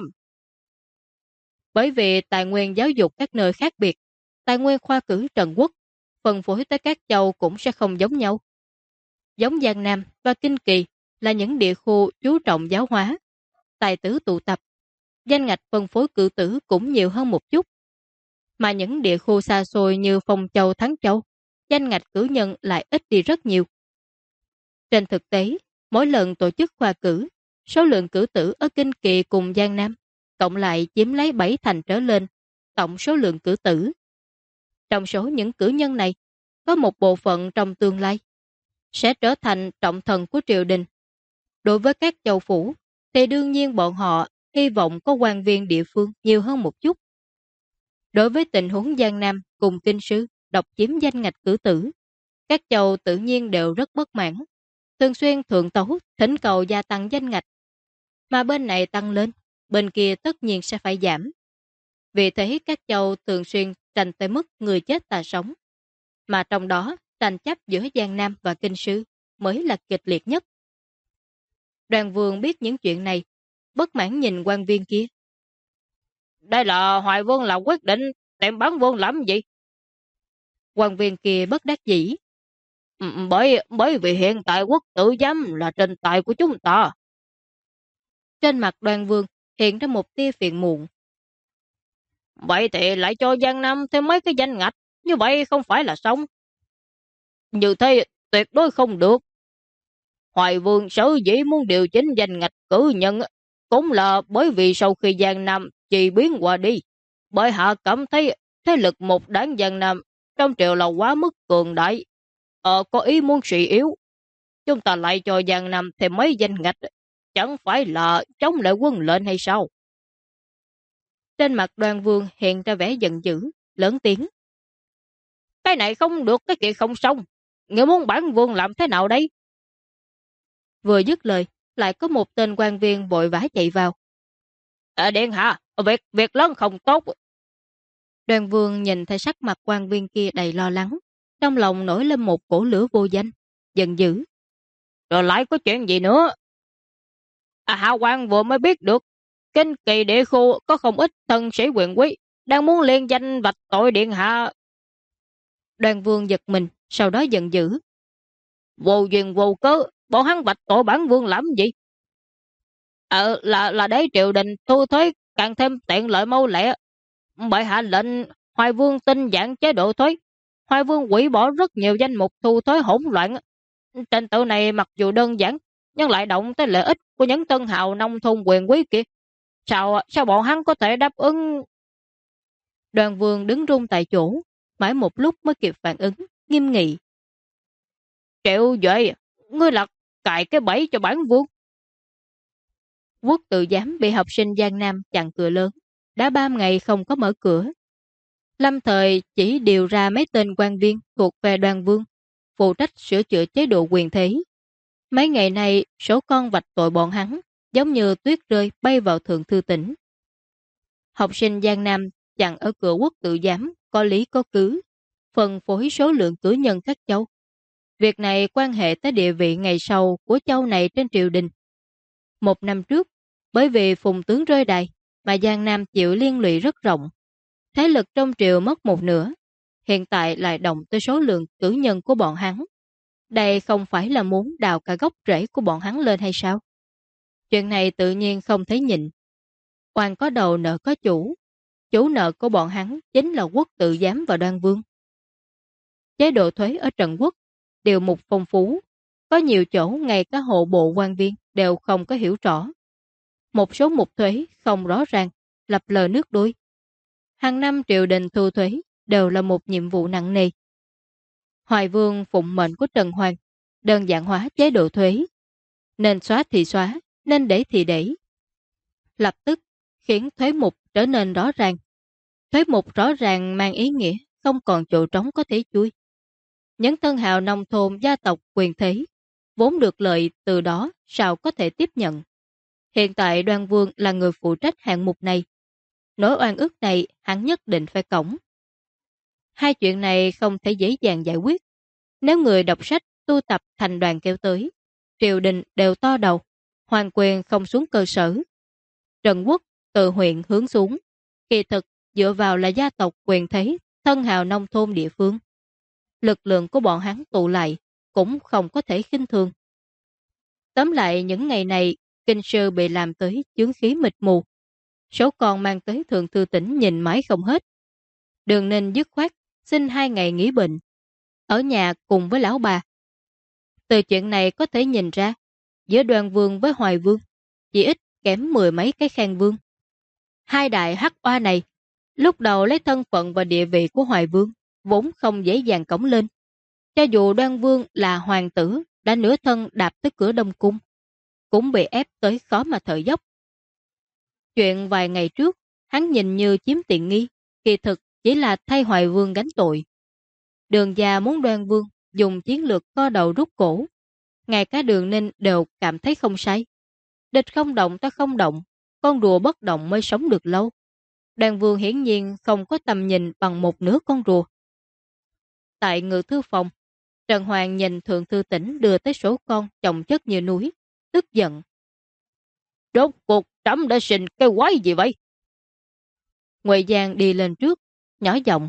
[SPEAKER 1] Bởi vì tài nguyên giáo dục các nơi khác biệt, tài nguyên khoa cử Trần Quốc phân phối tới các châu cũng sẽ không giống nhau. Giống Giang Nam và Kinh Kỳ là những địa khu chú trọng giáo hóa, tài tử tụ tập, danh ngạch phân phối cử tử cũng nhiều hơn một chút. Mà những địa khu xa xôi như Phong Châu, Thắng Châu, danh ngạch cử nhân lại ít đi rất nhiều. Trên thực tế, mỗi lần tổ chức khoa cử, số lượng cử tử ở Kinh Kỳ cùng Giang Nam cộng lại chiếm lấy 7 thành trở lên tổng số lượng cử tử. Trong số những cử nhân này, có một bộ phận trong tương lai sẽ trở thành trọng thần của triều đình. Đối với các châu phủ, thì đương nhiên bọn họ hy vọng có quan viên địa phương nhiều hơn một chút. Đối với tình huống Giang Nam cùng kinh sư độc chiếm danh ngạch cử tử, các châu tự nhiên đều rất bất mãn, thường xuyên thượng tấu thỉnh cầu gia tăng danh ngạch. Mà bên này tăng lên, bên kia tất nhiên sẽ phải giảm. Vì thế các châu thường xuyên tranh tới mức người chết ta sống. Mà trong đó, tranh chấp giữa Giang Nam và kinh sư mới là kịch liệt nhất. Đoàn Vương biết những chuyện này, bất mãn nhìn quan viên kia.
[SPEAKER 2] Đây là Hoài Vương là quyết định, tìm bán vương làm gì?
[SPEAKER 1] Quan viên kia bất đắc dĩ.
[SPEAKER 2] Bởi vì hiện tại quốc tự giám là trên tay của chúng ta.
[SPEAKER 1] Trên mặt Đoàn Vương hiện ra một tia phiền muộn.
[SPEAKER 2] Vậy thì lại cho Giang Nam thêm mấy cái danh ngạch, như vậy không phải là xong. Như thế tuyệt đối không được. Hoài Vương sở dĩ muốn điều chỉnh danh ngạch cử nhân cũng là bởi vì sau khi Giang Nam chỉ biến qua đi, bởi hạ cảm thấy thế lực một đảng Giang Nam trong triều là quá mức cường đại, có ý muốn suy yếu. Chúng ta lại cho Giang Nam thêm mấy danh ngạch, chẳng phải là chống lại quân lệnh hay sao?
[SPEAKER 1] Trên mặt Đoàn Vương hiện ra vẻ giận dữ, lớn tiếng.
[SPEAKER 2] Cái này không được, cái kia không xong. Người muốn bản vương làm thế nào đây?
[SPEAKER 1] Vừa dứt lời, lại có một tên quan viên vội vã chạy vào.
[SPEAKER 2] Điện hạ, việc lớn không tốt.
[SPEAKER 1] Đoàn Vương nhìn thấy sắc mặt quan viên kia đầy lo lắng, trong lòng nổi lên một cổ lửa vô danh, giận dữ.
[SPEAKER 2] Rồi lại có chuyện gì nữa? Hạ quan vừa mới biết được, Kinh Kỳ địa khu có không ít thân sĩ quyền quý, đang muốn liên danh vạch tội điện hạ.
[SPEAKER 1] Đoàn Vương giật mình, sau đó giận dữ.
[SPEAKER 2] Vô duyên vô cớ, bọn hắn bạch tội bản vương làm gì? Là để triều đình thu thuế càng thêm tiện lợi mau lẹ. Bệ hạ lệnh Hoài Vương tinh giản chế độ thuế. Hoài Vương hủy bỏ rất nhiều danh mục thu thuế hỗn loạn. Trình tự này mặc dù đơn giản, nhưng lại động tới lợi ích của những tân hào nông thôn quyền quý kia. Sao bọn hắn có thể đáp ứng?
[SPEAKER 1] Đoàn Vương đứng run tại chỗ, mãi một lúc mới kịp phản ứng, nghiêm nghị.
[SPEAKER 2] Triệu Duệ, ngươi là cài cái bẫy cho bản vương.
[SPEAKER 1] Quốc tự giám bị học sinh Giang Nam chặn cửa lớn, đã 3 ngày không có mở cửa. Lâm thời chỉ điều ra mấy tên quan viên thuộc về Đoàn Vương, phụ trách sửa chữa chế độ quyền thế. Mấy ngày này, số con vạch tội bọn hắn, giống như tuyết rơi bay vào Thượng Thư Tỉnh. Học sinh Giang Nam chặn ở cửa quốc tự giám, có lý có cứ, phân phối số lượng cử nhân các châu. Việc này quan hệ tới địa vị ngày sau của châu này trên triều đình. 1 năm trước, bởi vì Phùng tướng rơi đài, mà Giang Nam chịu liên lụy rất rộng. Thế lực trong triều mất một nửa, hiện tại lại động tới số lượng cử nhân của bọn hắn. Đây không phải là muốn đào cả gốc rễ của bọn hắn lên hay sao? Chuyện này tự nhiên không thấy nhịn. Oan có đầu nợ có chủ. Chủ nợ của bọn hắn chính là quốc tự giám và Đoan Vương. Chế độ thuế ở Trần Quốc, điều mục phong phú. Có nhiều chỗ ngay cả hộ bộ quan viên đều không có hiểu rõ. Một số mục thuế không rõ ràng, lập lờ nước đuôi. Hàng năm triều đình thu thuế đều là một nhiệm vụ nặng nề. Hoài Vương phụng mệnh của Trần Hoàng, đơn giản hóa chế độ thuế. Nên xóa thì xóa, nên để thì để. Lập tức khiến thuế mục trở nên rõ ràng. Thuế mục rõ ràng mang ý nghĩa không còn chỗ trống có thể chui. Những tân hào nông thôn gia tộc quyền thế, vốn được lợi từ đó sao có thể tiếp nhận. Hiện tại Đoan Vương là người phụ trách hạng mục này. Nỗi oan ức này hắn nhất định phải cõng. Hai chuyện này không thể dễ dàng giải quyết. Nếu người đọc sách tu tập thành đoàn kéo tới, triều đình đều to đầu, hoàng quyền không xuống cơ sở. Trần Quốc từ huyện hướng xuống, kỳ thực dựa vào là gia tộc quyền thế, thân hào nông thôn địa phương. Lực lượng của bọn hắn tụ lại cũng không có thể khinh thường. Tóm lại những ngày này, kinh sư bị làm tới chướng khí mịt mù. Số con mang tới Thượng Thư Tỉnh nhìn mãi không hết. Đường Ninh dứt khoát xin 2 ngày nghỉ bệnh, ở nhà cùng với lão bà. Từ chuyện này có thể nhìn ra, giữa Đoan Vương với Hoài Vương chỉ ít kém 10 mấy cái Khang Vương. Hai đại hắc oa này, lúc đầu lấy thân phận và địa vị của Hoài Vương, vốn không dễ dàng cõng lên. Cho dù Đoan Vương là hoàng tử, đã nửa thân đạp tới cửa Đông Cung, cũng bị ép tới khó mà thở dốc. Chuyện vài ngày trước, hắn nhìn như chiếm tiện nghi, kỳ thực chỉ là thay Hoài Vương gánh tội. Đường Gia muốn Đoan Vương dùng chiến lược co đầu rút cổ. Ngay cả Đường Ninh đều cảm thấy không sai. Địch không động ta không động, con rùa bất động mới sống được lâu. Đoan Vương hiển nhiên không có tầm nhìn bằng một nửa con rùa. Tại ngự thư phòng, Trần Hoàng nhìn Thượng Thư Tỉnh đưa tới số con chồng chất như núi, tức giận. Rốt cuộc trẫm đã sinh cái quái gì vậy? Ngoại Giang đi lên trước, nhỏ giọng.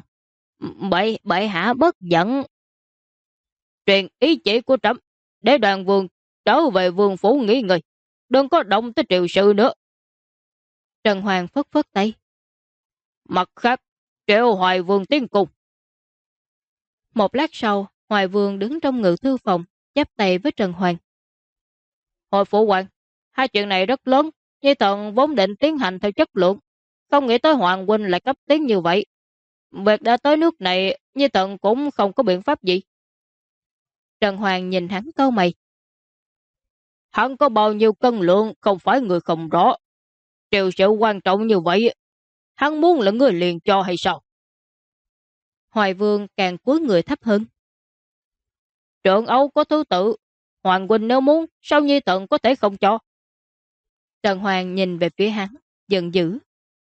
[SPEAKER 1] Bệ hạ bất giận. Truyền ý chỉ của trẫm, để Đoàn Vương trở về vương phủ nghỉ ngơi, đừng có động tới triều sự nữa. Trần Hoàng phất phất tay. Mặt khác, triệu Hoài Vương tiến cùng. Một lát sau, Hoài Vương đứng trong ngự thư phòng, chắp tay với Trần Hoàng. Hồi phụ hoàng, hai chuyện này rất lớn, Nhi thần vốn định tiến hành theo chất lượng, không nghĩ tới Hoàng huynh lại cấp tiến như vậy. Việc đã tới nước này, Nhi thần cũng không có biện pháp gì. Trần Hoàng nhìn hắn cau mày. Hắn có bao nhiêu cân lượng không phải người không rõ. Triều sự quan trọng như vậy, hắn muốn là người liền cho hay sao? Hoài Vương càng cúi người thấp hơn. Trượng Âu có thứ tự, Hoàng huynh nếu muốn, sao Nhi thần có thể không cho? Trần Hoàng nhìn về phía hắn, giận dữ.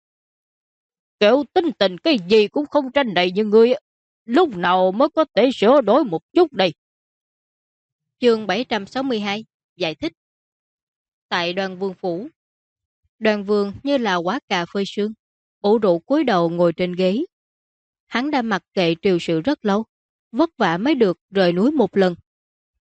[SPEAKER 1] Kiểu tính tình cái gì cũng không tranh đầy như ngươi, lúc nào mới có thể sửa đổi một chút đây? Chương 762 giải thích. Tại Đoan Vương phủ, Đoan Vương như là quả cà phơi sương, ủ rũ cúi đầu ngồi trên ghế. Hắn đã mặc kệ triều sự rất lâu, vất vả mới được rời núi một lần.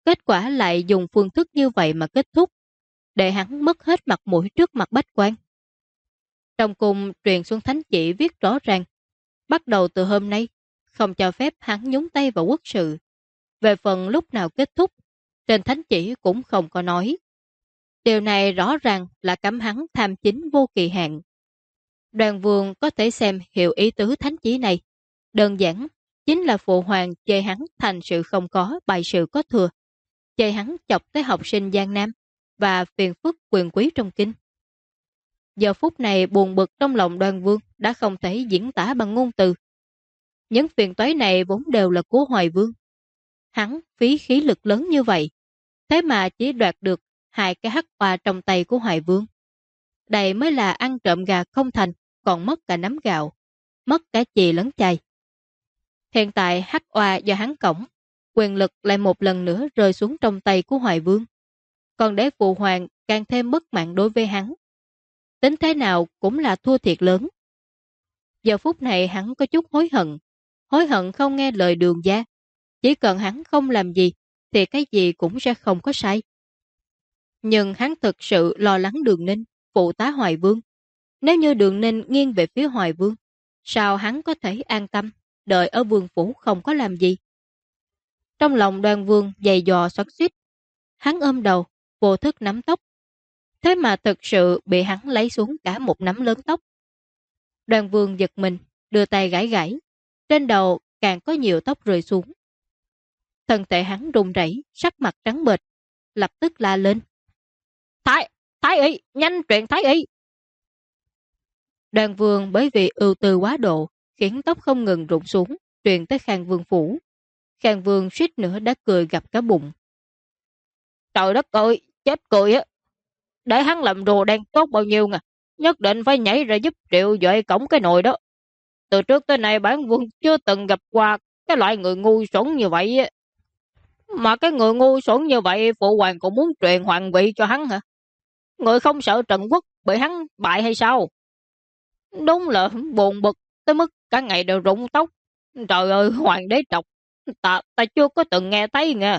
[SPEAKER 1] Kết quả lại dùng phương thức như vậy mà kết thúc, để hắn mất hết mặt mũi trước mặt bách quan. Trong cung truyền xuống thánh chỉ viết rõ ràng, bắt đầu từ hôm nay, không cho phép hắn nhúng tay vào quốc sự. Về phần lúc nào kết thúc, trên thánh chỉ cũng không có nói. Điều này rõ ràng là cấm hắn tham chính vô kỳ hạn. Đoàn vương có thể xem hiểu ý tứ thánh chỉ này. Đơn giản, chính là phụ hoàng chê hắn thành sự không có, bại sự có thừa. Chê hắn chọc tới học sinh Giang Nam và phiền phức quyền quý trong kinh. Giờ phút này buồn bực trong lòng Đoàn vương đã không thể diễn tả bằng ngôn từ. Những phiền toái này vốn đều là của Hoài Vương. Hắn phí khí lực lớn như vậy, thế mà chỉ đoạt được 2 cái hắc oa trong tay của Hoài Vương. Đây mới là ăn trộm gà không thành, còn mất cả nắm gạo, mất cả chì lẫn chày. Hiện tại hắc oa do hắn cổng, quyền lực lại một lần nữa rơi xuống trong tay của Hoài Vương. Còn để phụ hoàng càng thêm bất mãn đối với hắn. Tính thế nào cũng là thua thiệt lớn. Giờ phút này hắn có chút hối hận không nghe lời Đường gia. Chỉ cần hắn không làm gì, thì cái gì cũng sẽ không có sai. Nhưng hắn thực sự lo lắng Đường Ninh, phụ tá Hoài Vương. Nếu như Đường Ninh nghiêng về phía Hoài Vương, sao hắn có thể an tâm, đợi ở vương phủ không có làm gì? Trong lòng Đoàn vương dày dò xoắn xuýt, hắn ôm đầu, vô thức nắm tóc. Thế mà thực sự bị hắn lấy xuống cả một nắm lớn tóc. Đoàn vương giật mình, đưa tay gãi gãi. Trên đầu càng có nhiều tóc rơi xuống. Thân thể hắn run rẩy, sắc mặt trắng bệch, lập tức la lên. Thái y, nhanh truyền thái y. Đoàn vương bởi vì ưu tư quá độ, khiến tóc không ngừng rụng xuống, truyền tới Khang Vương phủ. Khang Vương suýt nữa đã cười gặp cả bụng. Trời đất ơi, chết cười á. Để hắn làm rùa đang tốt bao nhiêu nè, nhất định phải nhảy ra giúp Triệu Duệ cổng cái nồi đó. Từ trước tới nay bản vương chưa từng gặp qua cái loại người ngu xuẩn như vậy. Mà cái người ngu xuẩn như vậy phụ hoàng cũng muốn truyền hoàng vị cho hắn hả? Người không sợ Trần Quốc bị hắn bại hay sao? Đúng là buồn bực tới mức cả ngày đều rụng tóc. Trời ơi, hoàng đế trọc, ta chưa có từng nghe thấy nghe.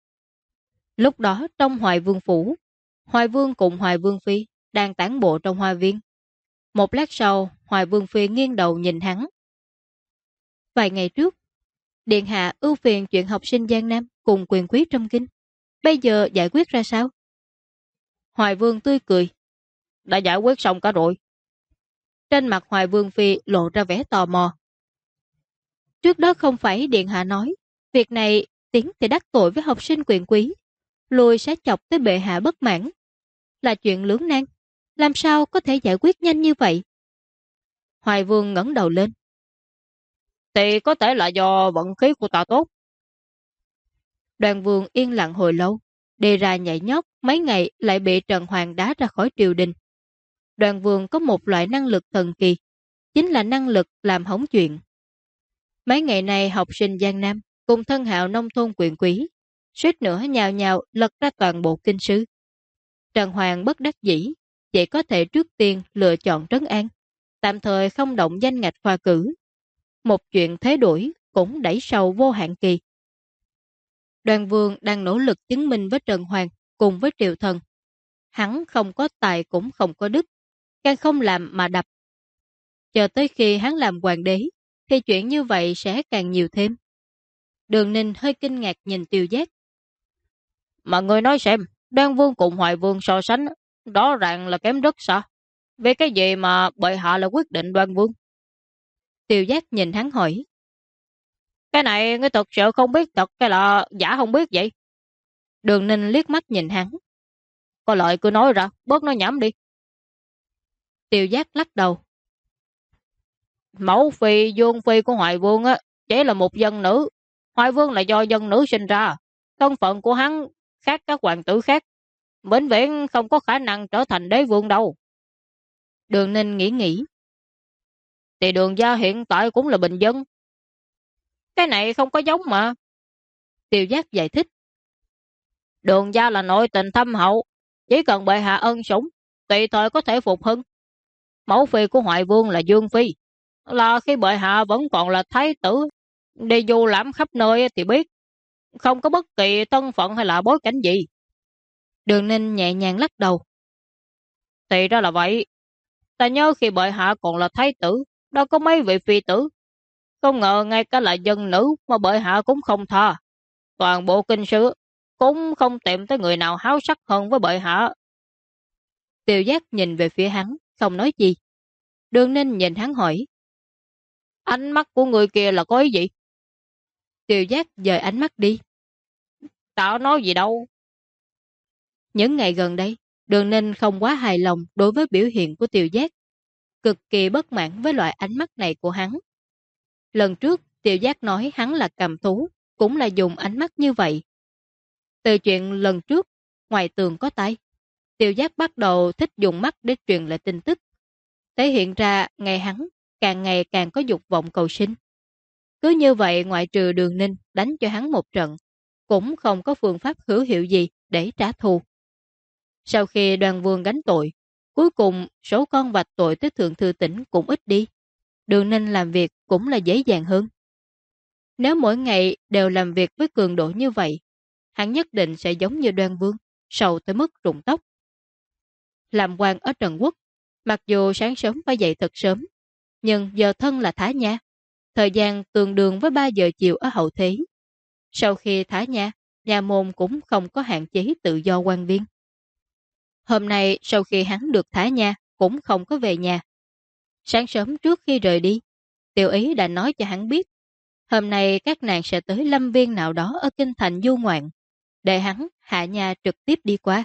[SPEAKER 1] Lúc đó trong Hoài Vương phủ, Hoài Vương cùng Hoài Vương Phi đang tản bộ trong hoa viên. Một lát sau, Hoài Vương Phi nghiêng đầu nhìn hắn. Vài ngày trước, Điện hạ ưu phiền chuyện học sinh Giang Nam cùng quyền quý trong kinh. Bây giờ giải quyết ra sao? Hoài Vương tươi cười. Đã giải quyết xong cả rồi. Trên mặt Hoài Vương Phi lộ ra vẻ tò mò. Trước đó không phải Điện hạ nói, việc này tiến thì đắc tội với học sinh quyền quý, lùi sẽ chọc tới bệ hạ bất mãn. Là chuyện lưỡng nan, làm sao có thể giải quyết nhanh như vậy? Hoài Vương ngẩng đầu lên. Thì có thể là do vận khí của ta tốt. Đoàn Vương yên lặng hồi lâu, đi ra nhảy nhót, mấy ngày lại bị Trần Hoàng đá ra khỏi triều đình. Đoàn Vương có một loại năng lực thần kỳ, chính là năng lực làm hỏng chuyện. Mấy ngày này học sinh Giang Nam cùng thân hạo nông thôn quyền quý, suýt nữa nhào nhào lật ra toàn bộ kinh sư. Trần Hoàng bất đắc dĩ, chỉ có thể trước tiên lựa chọn trấn an, tạm thời không động danh ngạch khoa cử. Một chuyện thế đổi cũng đẩy sâu vô hạn kỳ. Đoàn Vương đang nỗ lực chứng minh với Trần Hoàng cùng với Triệu Thần. Hắn không có tài cũng không có đức, càng không làm mà đập. Chờ tới khi hắn làm hoàng đế, thì chuyện như vậy sẽ càng nhiều thêm. Đường Ninh hơi kinh ngạc nhìn Tiêu Giác. Mà người nói xem, Đoan Vương cùng Hoài Vương so sánh, rõ ràng là kém rất xa. Vì cái gì mà bệ hạ là quyết định Đoan Vương? Tiêu Giác nhìn hắn hỏi. Cái này ngươi thật sự không biết thật hay là giả không biết vậy? Đường Ninh liếc mắt nhìn hắn. Có lợi cứ nói ra, bớt nói nhảm đi. Tiêu Giác lắc đầu. Mẫu phi, dương phi của Hoài Vương á, chỉ là một dân nữ. Hoài Vương là do dân nữ sinh ra. Thân phận của hắn khác các hoàng tử khác. Vĩnh viễn không có khả năng trở thành đế vương đâu. Đường Ninh nghĩ. Thì Đường gia hiện tại cũng là bình dân. Cái này không có giống mà. Tiêu Giác giải thích. Đường gia là nội tình thâm hậu. Chỉ cần bệ hạ ân sủng, tùy thời có thể phục hưng. Mẫu phi của Hoài Vương là Dương Phi. Là khi bệ hạ vẫn còn là thái tử, đi du lãm khắp nơi thì biết.
[SPEAKER 2] không có bất kỳ thân phận hay là bối cảnh gì.
[SPEAKER 1] Đường Ninh nhẹ nhàng lắc đầu.
[SPEAKER 2] Thì ra là vậy. Ta nhớ khi bệ hạ còn là thái tử, đâu có mấy vị phi tử. Không ngờ ngay cả là dân nữ mà bệ hạ cũng không tha. Toàn bộ kinh sư cũng không tìm tới người nào háo sắc hơn với bệ hạ.
[SPEAKER 1] Tiêu Giác nhìn về phía hắn, không nói gì. Đường Ninh nhìn hắn hỏi.
[SPEAKER 2] Ánh mắt của người kia là có ý gì?
[SPEAKER 1] Tiêu Giác dời ánh mắt đi.
[SPEAKER 2] Ta nói gì đâu.
[SPEAKER 1] Những ngày gần đây, Đường Ninh không quá hài lòng đối với biểu hiện của Tiêu Giác. Cực kỳ bất mãn với loại ánh mắt này của hắn. Lần trước, Tiêu Giác nói hắn là cầm thú, cũng là dùng ánh mắt như vậy. Từ chuyện lần trước, ngoài tường có tay, Tiêu Giác bắt đầu thích dùng mắt để truyền lại tin tức. Thể hiện ra hắn ngày càng có dục vọng cầu sinh. Cứ như vậy ngoại trừ Đường Ninh đánh cho hắn một trận, cũng không có phương pháp hữu hiệu gì để trả thù. Sau khi Đoàn Vương gánh tội, cuối cùng số con vạch tội tới Thượng Thư Tỉnh cũng ít đi. Đường Ninh làm việc cũng là dễ dàng hơn. Nếu mỗi ngày đều làm việc với cường độ như vậy, hắn nhất định sẽ giống như Đoan Vương, sầu tới mức rụng tóc. Làm quan ở Trần Quốc, mặc dù sáng sớm phải dậy thật sớm, nhưng giờ thân là thả nha. Thời gian tương đương với 3 giờ chiều ở hậu thế. Sau khi thả nha, nhà môn cũng không có hạn chế tự do quan viên. Hôm nay sau khi hắn được thả nha, cũng không có về nhà. Sáng sớm trước khi rời đi, Tiểu Ý đã nói cho hắn biết, hôm nay các nàng sẽ tới lâm viên nào đó ở kinh thành du ngoạn, để hắn hạ nha trực tiếp đi qua.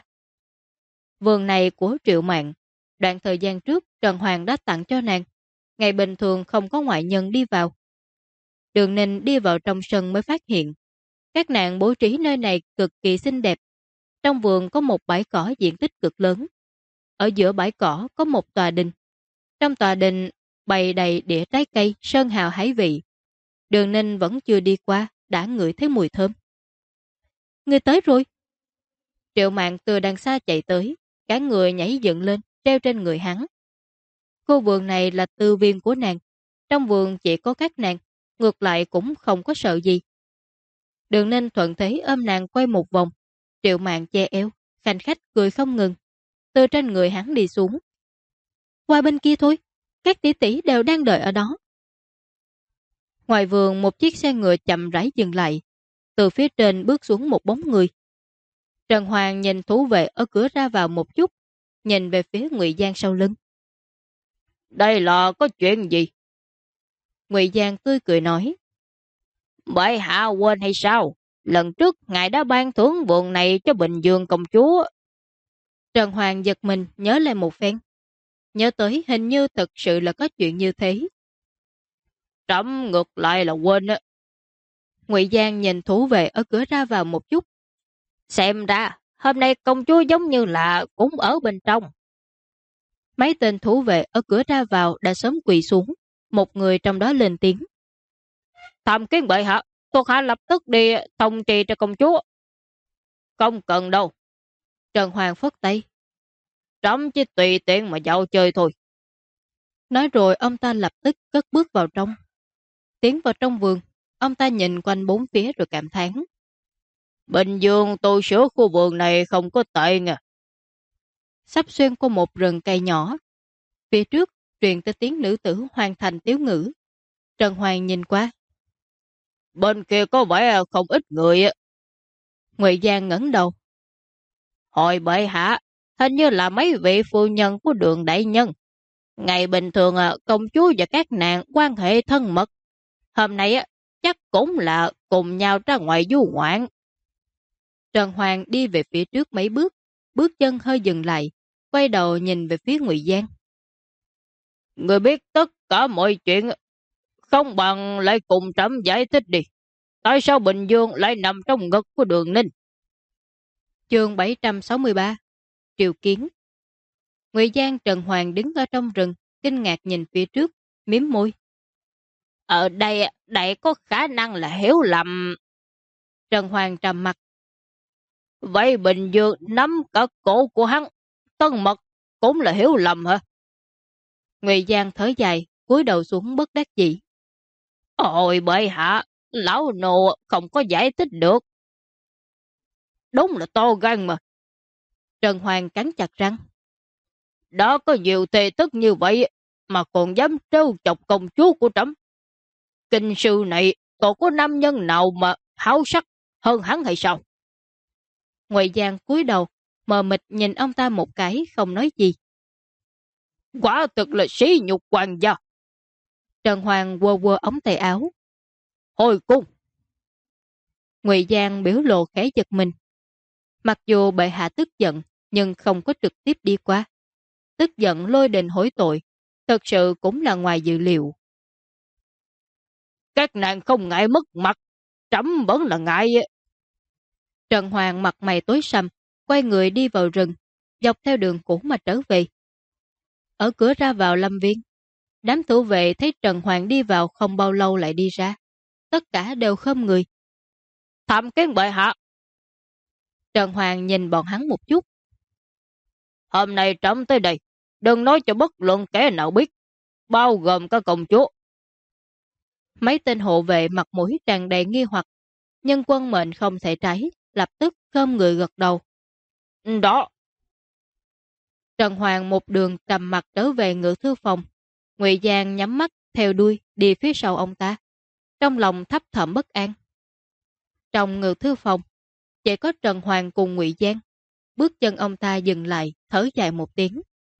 [SPEAKER 1] Vườn này của Triệu Mạn, đoạn thời gian trước Trần Hoàng đã tặng cho nàng, ngày bình thường không có ngoại nhân đi vào. Đường Ninh đi vào trong sân mới phát hiện, các nàng bố trí nơi này cực kỳ xinh đẹp. Trong vườn có một bãi cỏ diện tích cực lớn. Ở giữa bãi cỏ có một tòa đình. Trong tòa đình bày đầy đĩa trái cây, sơn hào hái vị. Đường Ninh vẫn chưa đi qua, đã ngửi thấy mùi thơm. Người tới rồi. Triệu Mạn từ đằng xa chạy tới, cả người nhảy dựng lên, treo trên người hắn. Khu vườn này là tư viên của nàng. Trong vườn chỉ có các nàng, ngược lại cũng không có sợ gì. Đường Ninh thuận thế ôm nàng quay một vòng. Triệu Mạn che eo, khanh khách cười không ngừng. Từ trên người hắn đi xuống. Qua bên kia thôi, các tỷ tỷ đều đang đợi ở đó. Ngoài vườn một chiếc xe ngựa chậm rãi dừng lại. Từ phía trên bước xuống một bóng người. Trần Hoàng nhìn thú vệ ở cửa ra vào một chút, nhìn về phía Ngụy Giang sau lưng.
[SPEAKER 2] Đây là có chuyện gì?
[SPEAKER 1] Ngụy Giang tươi cười nói.
[SPEAKER 2] Bệ hạ quên hay sao? Lần trước ngài đã ban thưởng vườn này cho Bình Dương công chúa.
[SPEAKER 1] Trần Hoàng giật mình nhớ lại một phen. Nhớ tới hình như thật sự là có chuyện như thế.
[SPEAKER 2] Trẫm ngược lại là quên á.
[SPEAKER 1] Ngụy Giang nhìn thú vệ ở cửa ra vào một chút.
[SPEAKER 2] Xem ra, hôm nay công chúa giống như là cũng ở bên trong.
[SPEAKER 1] Mấy tên thú vệ ở cửa ra vào đã sớm quỳ xuống. Một người trong đó lên tiếng.
[SPEAKER 2] Tham kiến bệ hạ, thuộc hạ lập tức đi thông trì cho công chúa. Không cần đâu.
[SPEAKER 1] Trần Hoàng phất tay.
[SPEAKER 2] Trẫm chỉ tùy tiện mà dạo chơi thôi.
[SPEAKER 1] Nói rồi ông ta lập tức cất bước vào trong. Tiến vào trong vườn, ông ta nhìn quanh bốn phía rồi cảm thán.
[SPEAKER 2] Bình Dương tôi sửa khu vườn này không có tệ nha.
[SPEAKER 1] Sắp xuyên qua một rừng cây nhỏ. Phía trước truyền tới tiếng nữ tử hoàn thành tiếu ngữ. Trần Hoàng nhìn qua.
[SPEAKER 2] Bên kia có vẻ không ít người.
[SPEAKER 1] Ngụy Giang ngẩng đầu.
[SPEAKER 2] Hồi bệ hạ, hình như là mấy vị phu nhân của Đường đại nhân. Ngày bình thường công chúa và các nàng quan hệ thân mật. Hôm nay chắc cũng là cùng nhau ra ngoài du ngoạn.
[SPEAKER 1] Trần Hoàng đi về phía trước mấy bước, bước chân hơi dừng lại, quay đầu nhìn về phía Ngụy Giang.
[SPEAKER 2] Người biết tất cả mọi chuyện, không bằng lại cùng trẫm giải thích đi. Tại sao Bình Dương lại nằm trong ngực của Đường Ninh?
[SPEAKER 1] Chương 763 Triệu Kiến. Ngụy Giang Trần Hoàng đứng ở trong rừng, kinh ngạc nhìn phía trước, miếm môi.
[SPEAKER 2] Ở đây có khả năng là hiểu lầm.
[SPEAKER 1] Trần Hoàng trầm mặt.
[SPEAKER 2] Vậy Bình Dương nắm cả cổ của hắn, Tân Mật cũng là hiểu lầm hả?
[SPEAKER 1] Ngụy Giang thở dài, cúi đầu xuống bất đắc dĩ.
[SPEAKER 2] Ôi bệ hạ, lão nô không có giải thích được. đúng là to gan mà.
[SPEAKER 1] Trần Hoàng cắn chặt răng.
[SPEAKER 2] Đã có nhiều tề tức như vậy mà còn dám trêu chọc công chúa của trẫm. Kinh sư này còn có nam nhân nào mà háo sắc hơn hắn hay sao?
[SPEAKER 1] Ngụy Giang cúi đầu, mờ mịt nhìn ông ta một cái, không nói gì.
[SPEAKER 2] Quả thực là sỉ nhục hoàng gia.
[SPEAKER 1] Trần Hoàng quơ quơ ống tay áo.
[SPEAKER 2] Hồi cung.
[SPEAKER 1] Ngụy Giang biểu lộ khẽ giật mình. Mặc dù bệ hạ tức giận, nhưng không có trực tiếp đi qua. Tức giận lôi đình hối tội, thật sự cũng là ngoài dự liệu.
[SPEAKER 2] Các nàng không ngại mất mặt, trẫm vẫn là ngại.
[SPEAKER 1] Trần Hoàng mặt mày tối sầm, quay người đi vào rừng, dọc theo đường cũ mà trở về. Ở cửa ra vào lâm viên, đám thủ vệ thấy Trần Hoàng đi vào không bao lâu lại đi ra. Tất cả đều khom người.
[SPEAKER 2] Tham kiến bệ hạ.
[SPEAKER 1] Trần Hoàng nhìn bọn hắn một chút.
[SPEAKER 2] Hôm nay trẫm tới đây, đừng nói cho bất luận kẻ nào biết, bao gồm cả công chúa.
[SPEAKER 1] Mấy tên hộ vệ mặt mũi tràn đầy nghi hoặc, nhưng quân mệnh không thể trái, lập tức khom người gật đầu.
[SPEAKER 2] Đó.
[SPEAKER 1] Trần Hoàng một đường trầm mặt trở về ngự thư phòng. Ngụy Giang nhắm mắt theo đuôi đi phía sau ông ta, trong lòng thấp thỏm bất an. Trong ngự thư phòng, chỉ có Trần Hoàng cùng Ngụy Giang. Bước chân ông ta dừng lại, thở dài một tiếng.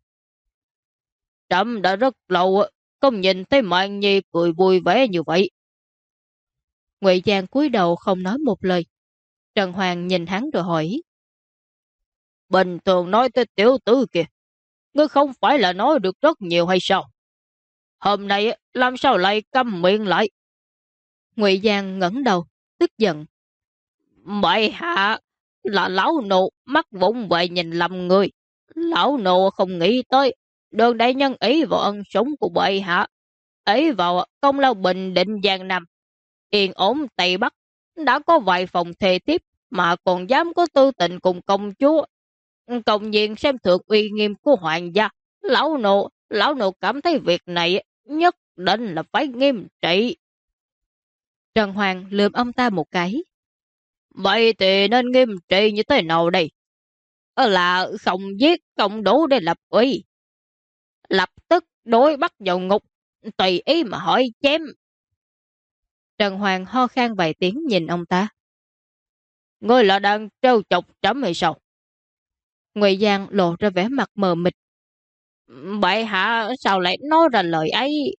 [SPEAKER 2] Trẫm đã rất lâu không nhìn thấy Mạn Nhi cười vui vẻ như vậy.
[SPEAKER 1] Ngụy Giang cúi đầu không nói một lời. Trần Hoàng nhìn hắn rồi hỏi.
[SPEAKER 2] Bình thường nói tới tiểu tử kìa, ngươi không phải là nói được rất nhiều hay sao? Hôm nay làm sao lại câm miệng lại?
[SPEAKER 1] Ngụy Giang ngẩng đầu, tức giận.
[SPEAKER 2] Bệ hạ, là lão nô mắt vụng về nhìn lầm người. Lão nô không nghĩ tới đường đại nhân ý vào ân sủng của bệ hạ, ý vào công lao bình định Giang Nam, yên ổn Tây Bắc, đã có vài phòng thề tiếp mà còn dám có tư tình cùng công chúa. Công nhiên xem thượng uy nghiêm của hoàng gia. Lão nô cảm thấy việc này nhất định là phải nghiêm trị.
[SPEAKER 1] Trần Hoàng lườm ông ta một cái.
[SPEAKER 2] Vậy thì nên nghiêm trị như thế nào đây? Là không giết không đủ để lập uy, lập tức đối bắt vào ngục, tùy ý mà hỏi chém.
[SPEAKER 1] Trần Hoàng ho khan vài tiếng nhìn ông ta.
[SPEAKER 2] Ngươi là đang trêu chọc trẫm hay sao?
[SPEAKER 1] Ngụy Giang lộ ra vẻ mặt mờ mịt.
[SPEAKER 2] Bệ hạ sao lại nói ra lời ấy?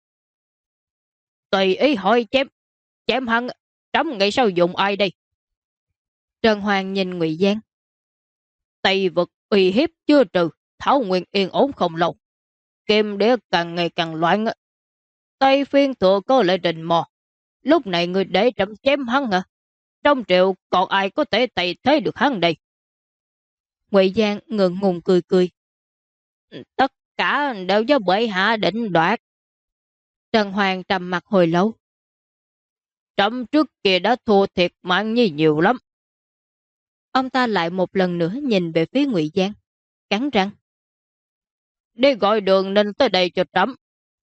[SPEAKER 2] Tùy ý hỏi chém, chém hắn, trẫm nghĩ sao dùng ai đây?
[SPEAKER 1] Trần Hoàng nhìn Ngụy Giang.
[SPEAKER 2] Tây vực uy hiếp chưa trừ, Thảo Nguyên yên ổn không lâu. Kim đế càng ngày càng loạn. Tây Phiên thừa cơ lại đình mò. Lúc này người để trẫm chém hắn hả? Trong triệu còn ai có thể thay thế được hắn đây?
[SPEAKER 1] Ngụy Giang ngượng ngùng cười cười.
[SPEAKER 2] Tất cả đều do bệ hạ định đoạt.
[SPEAKER 1] Trần Hoàng trầm mặt hồi lâu.
[SPEAKER 2] Trẫm trước kia đã thua thiệt Mạn Nhi nhiều lắm.
[SPEAKER 1] Ông ta lại một lần nữa nhìn về phía Ngụy Giang, cắn răng.
[SPEAKER 2] Đi gọi Đường Ninh tới đây cho trẫm.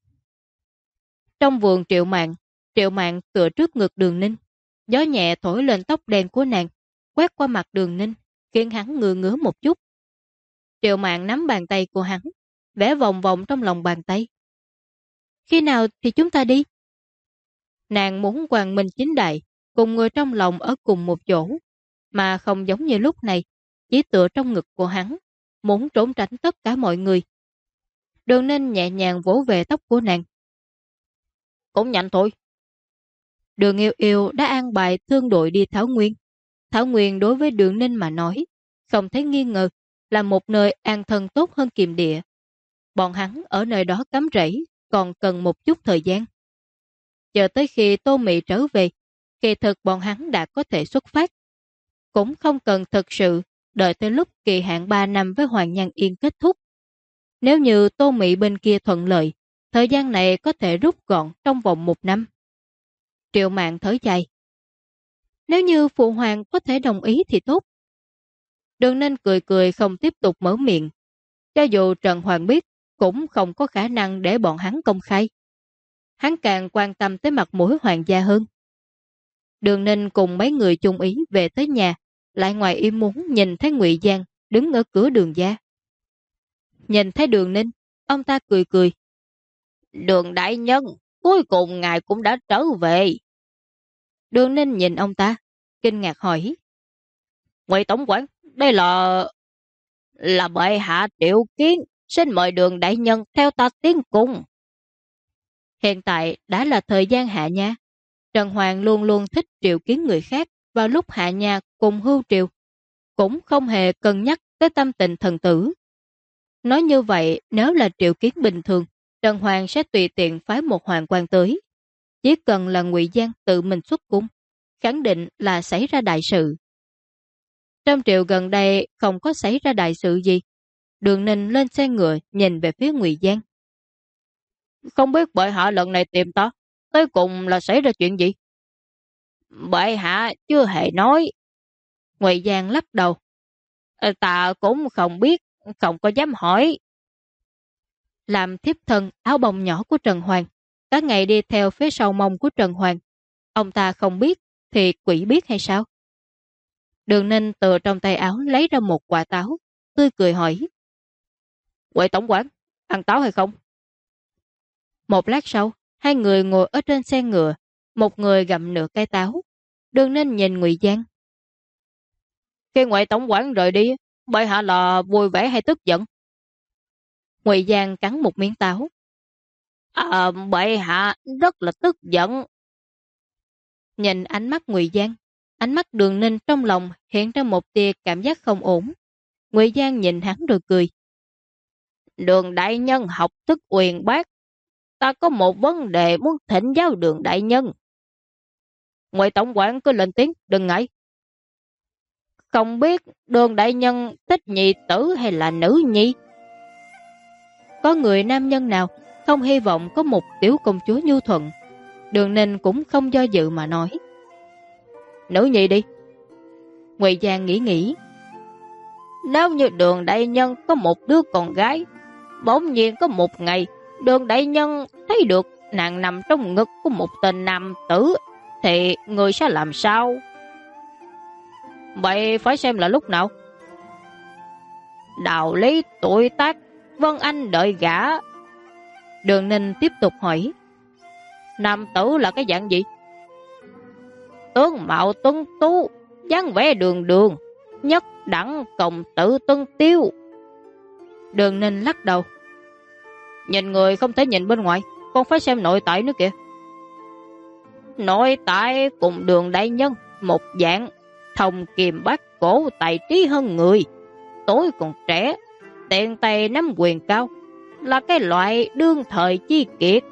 [SPEAKER 1] Trong vườn Triệu Mạn tựa trước ngực Đường Ninh. Gió nhẹ thổi lên tóc đen của nàng, quét qua mặt Đường Ninh, khiến hắn ngứa ngứa một chút. Triệu Mạn nắm bàn tay của hắn, vẽ vòng vòng trong lòng bàn tay. Khi nào thì chúng ta đi? Nàng muốn quang minh chính đại, cùng người trong lòng ở cùng một chỗ, mà không giống như lúc này, chỉ tựa trong ngực của hắn, muốn trốn tránh tất cả mọi người. Đường Ninh nhẹ nhàng vỗ về tóc của nàng.
[SPEAKER 2] Cũng nhanh thôi.
[SPEAKER 1] Đường Yêu Yêu đã an bài thương đội đi Thảo Nguyên. Thảo Nguyên đối với Đường Ninh mà nói, không thấy nghi ngờ, là một nơi an thân tốt hơn Kiềm Địa. Bọn hắn ở nơi đó cắm rẫy, còn cần một chút thời gian. Chờ tới khi Tô Mị trở về, kỳ thực bọn hắn đã có thể xuất phát. Cũng không cần thực sự đợi tới lúc kỳ hạn 3 năm với Hoàng Nhan Yên kết thúc. Nếu như Tô Mị bên kia thuận lợi, thời gian này có thể rút gọn trong vòng 1 năm. Triệu Mạn thở dài. Nếu như Phụ Hoàng có thể đồng ý thì tốt. Đường Ninh cười cười không tiếp tục mở miệng. Cho dù Trần Hoàng biết, cũng không có khả năng để bọn hắn công khai. Hắn càng quan tâm tới mặt mũi hoàng gia hơn. Đường Ninh cùng mấy người chung ý về tới nhà, lại ngoài ý muốn nhìn thấy Ngụy Giang đứng ở cửa Đường gia. Nhìn thấy Đường Ninh, ông ta cười cười.
[SPEAKER 2] Đường đại nhân, cuối cùng ngài cũng đã trở về.
[SPEAKER 1] Đường Ninh nhìn ông ta, kinh ngạc hỏi.
[SPEAKER 2] Ngụy tổng quản, đây là bệ hạ Triệu Kiến, xin mời Đường đại nhân theo ta tiến cung.
[SPEAKER 1] Hiện tại đã là thời gian hạ nha. Trần Hoàng luôn luôn thích triệu kiến người khác vào lúc hạ nha cùng hưu triều, cũng không hề cân nhắc tới tâm tình thần tử. Nói như vậy, nếu là triệu kiến bình thường, Trần Hoàng sẽ tùy tiện phái một hoàng quan tới. Chỉ cần là Ngụy Giang tự mình xuất cung, khẳng định là xảy ra đại sự. Trong triều gần đây không có xảy ra đại sự gì. Đường Ninh lên xe ngựa nhìn về phía Ngụy Giang.
[SPEAKER 2] Không biết bệ hạ lần này tìm ta, tới cùng là xảy ra chuyện gì? Bệ hạ chưa hề nói.
[SPEAKER 1] Ngụy Giang lắc đầu.
[SPEAKER 2] Ta cũng không biết, không có dám hỏi.
[SPEAKER 1] Làm thiếp thân áo bông nhỏ của Trần Hoàng, cả ngày đi theo phía sau mông của Trần Hoàng. Ông ta không biết, thì quỷ biết hay sao? Đường Ninh từ trong tay áo lấy ra một quả táo, tươi cười hỏi.
[SPEAKER 2] Ngụy tổng quản, ăn táo hay không?
[SPEAKER 1] Một lát sau, hai người ngồi ở trên xe ngựa, một người gặm nửa cái táo. Đường Ninh nhìn Ngụy Giang.
[SPEAKER 2] Khi Ngụy tổng quản rời đi, bệ hạ là vui vẻ hay tức giận?
[SPEAKER 1] Ngụy Giang cắn một miếng táo.
[SPEAKER 2] Bệ hạ rất là tức giận.
[SPEAKER 1] Nhìn ánh mắt Ngụy Giang, ánh mắt Đường Ninh trong lòng hiện ra một tia cảm giác không ổn. Ngụy Giang nhìn hắn rồi cười.
[SPEAKER 2] Đường đại nhân học thức uyên bác, ta có một vấn đề muốn thỉnh giáo Đường đại nhân. Ngụy tổng quản cứ lên tiếng, đừng ngại. Không biết Đường đại nhân thích nhị tử hay là nữ nhi?
[SPEAKER 1] Có người nam nhân nào không hy vọng có một tiểu công chúa nhu thuận? Đường Ninh cũng không do dự mà nói.
[SPEAKER 2] Nữ nhi đi.
[SPEAKER 1] Ngụy Giang nghĩ.
[SPEAKER 2] Nếu như Đường đại nhân có một đứa con gái, bỗng nhiên có một ngày Đường đại nhân thấy được nàng nằm trong ngực của một tên nam tử, thì người sẽ làm sao? Vậy phải xem là lúc nào. Đạo lý tuổi tác, Vân Anh đợi gả.
[SPEAKER 1] Đường Ninh tiếp tục hỏi.
[SPEAKER 2] Nam tử là cái dạng gì? Tướng mạo tuấn tú, dáng vẻ đường đường, nhất đẳng công tử tuân tiêu.
[SPEAKER 1] Đường Ninh lắc đầu.
[SPEAKER 2] Nhìn người không thể nhìn bên ngoài, còn phải xem nội tại nữa kìa. Nội tại cùng Đường đại nhân một dạng, thông kiềm bát cổ, tài trí hơn người, tối còn trẻ, tiện tay nắm quyền cao, là cái loại đương thời chi kiệt.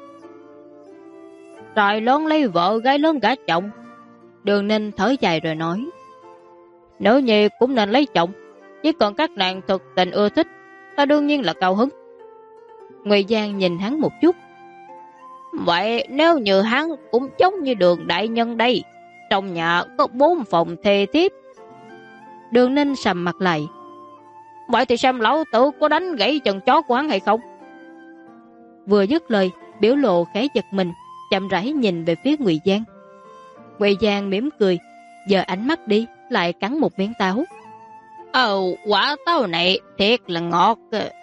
[SPEAKER 2] Trời lớn lấy vợ, gái lớn gả chồng.
[SPEAKER 1] Đường Ninh thở dài rồi nói.
[SPEAKER 2] Nữ nhi cũng nên lấy chồng, chỉ cần các nàng thực tình ưa thích, ta đương nhiên là cao hứng.
[SPEAKER 1] Ngụy Giang nhìn hắn một chút.
[SPEAKER 2] Vậy nếu như hắn cũng giống như Đường đại nhân đây, trong nhà có 4 phòng thê thiếp.
[SPEAKER 1] Đường Ninh sầm mặt lại.
[SPEAKER 2] Vậy thì xem lão tử có đánh gãy chân chó của hắn hay không?
[SPEAKER 1] Vừa dứt lời, biểu lộ khẽ giật mình, chậm rãi nhìn về phía Ngụy Giang. Ngụy Giang mỉm cười, giờ ánh mắt đi, lại cắn một miếng táo.
[SPEAKER 2] Quả táo này thiệt là ngọt.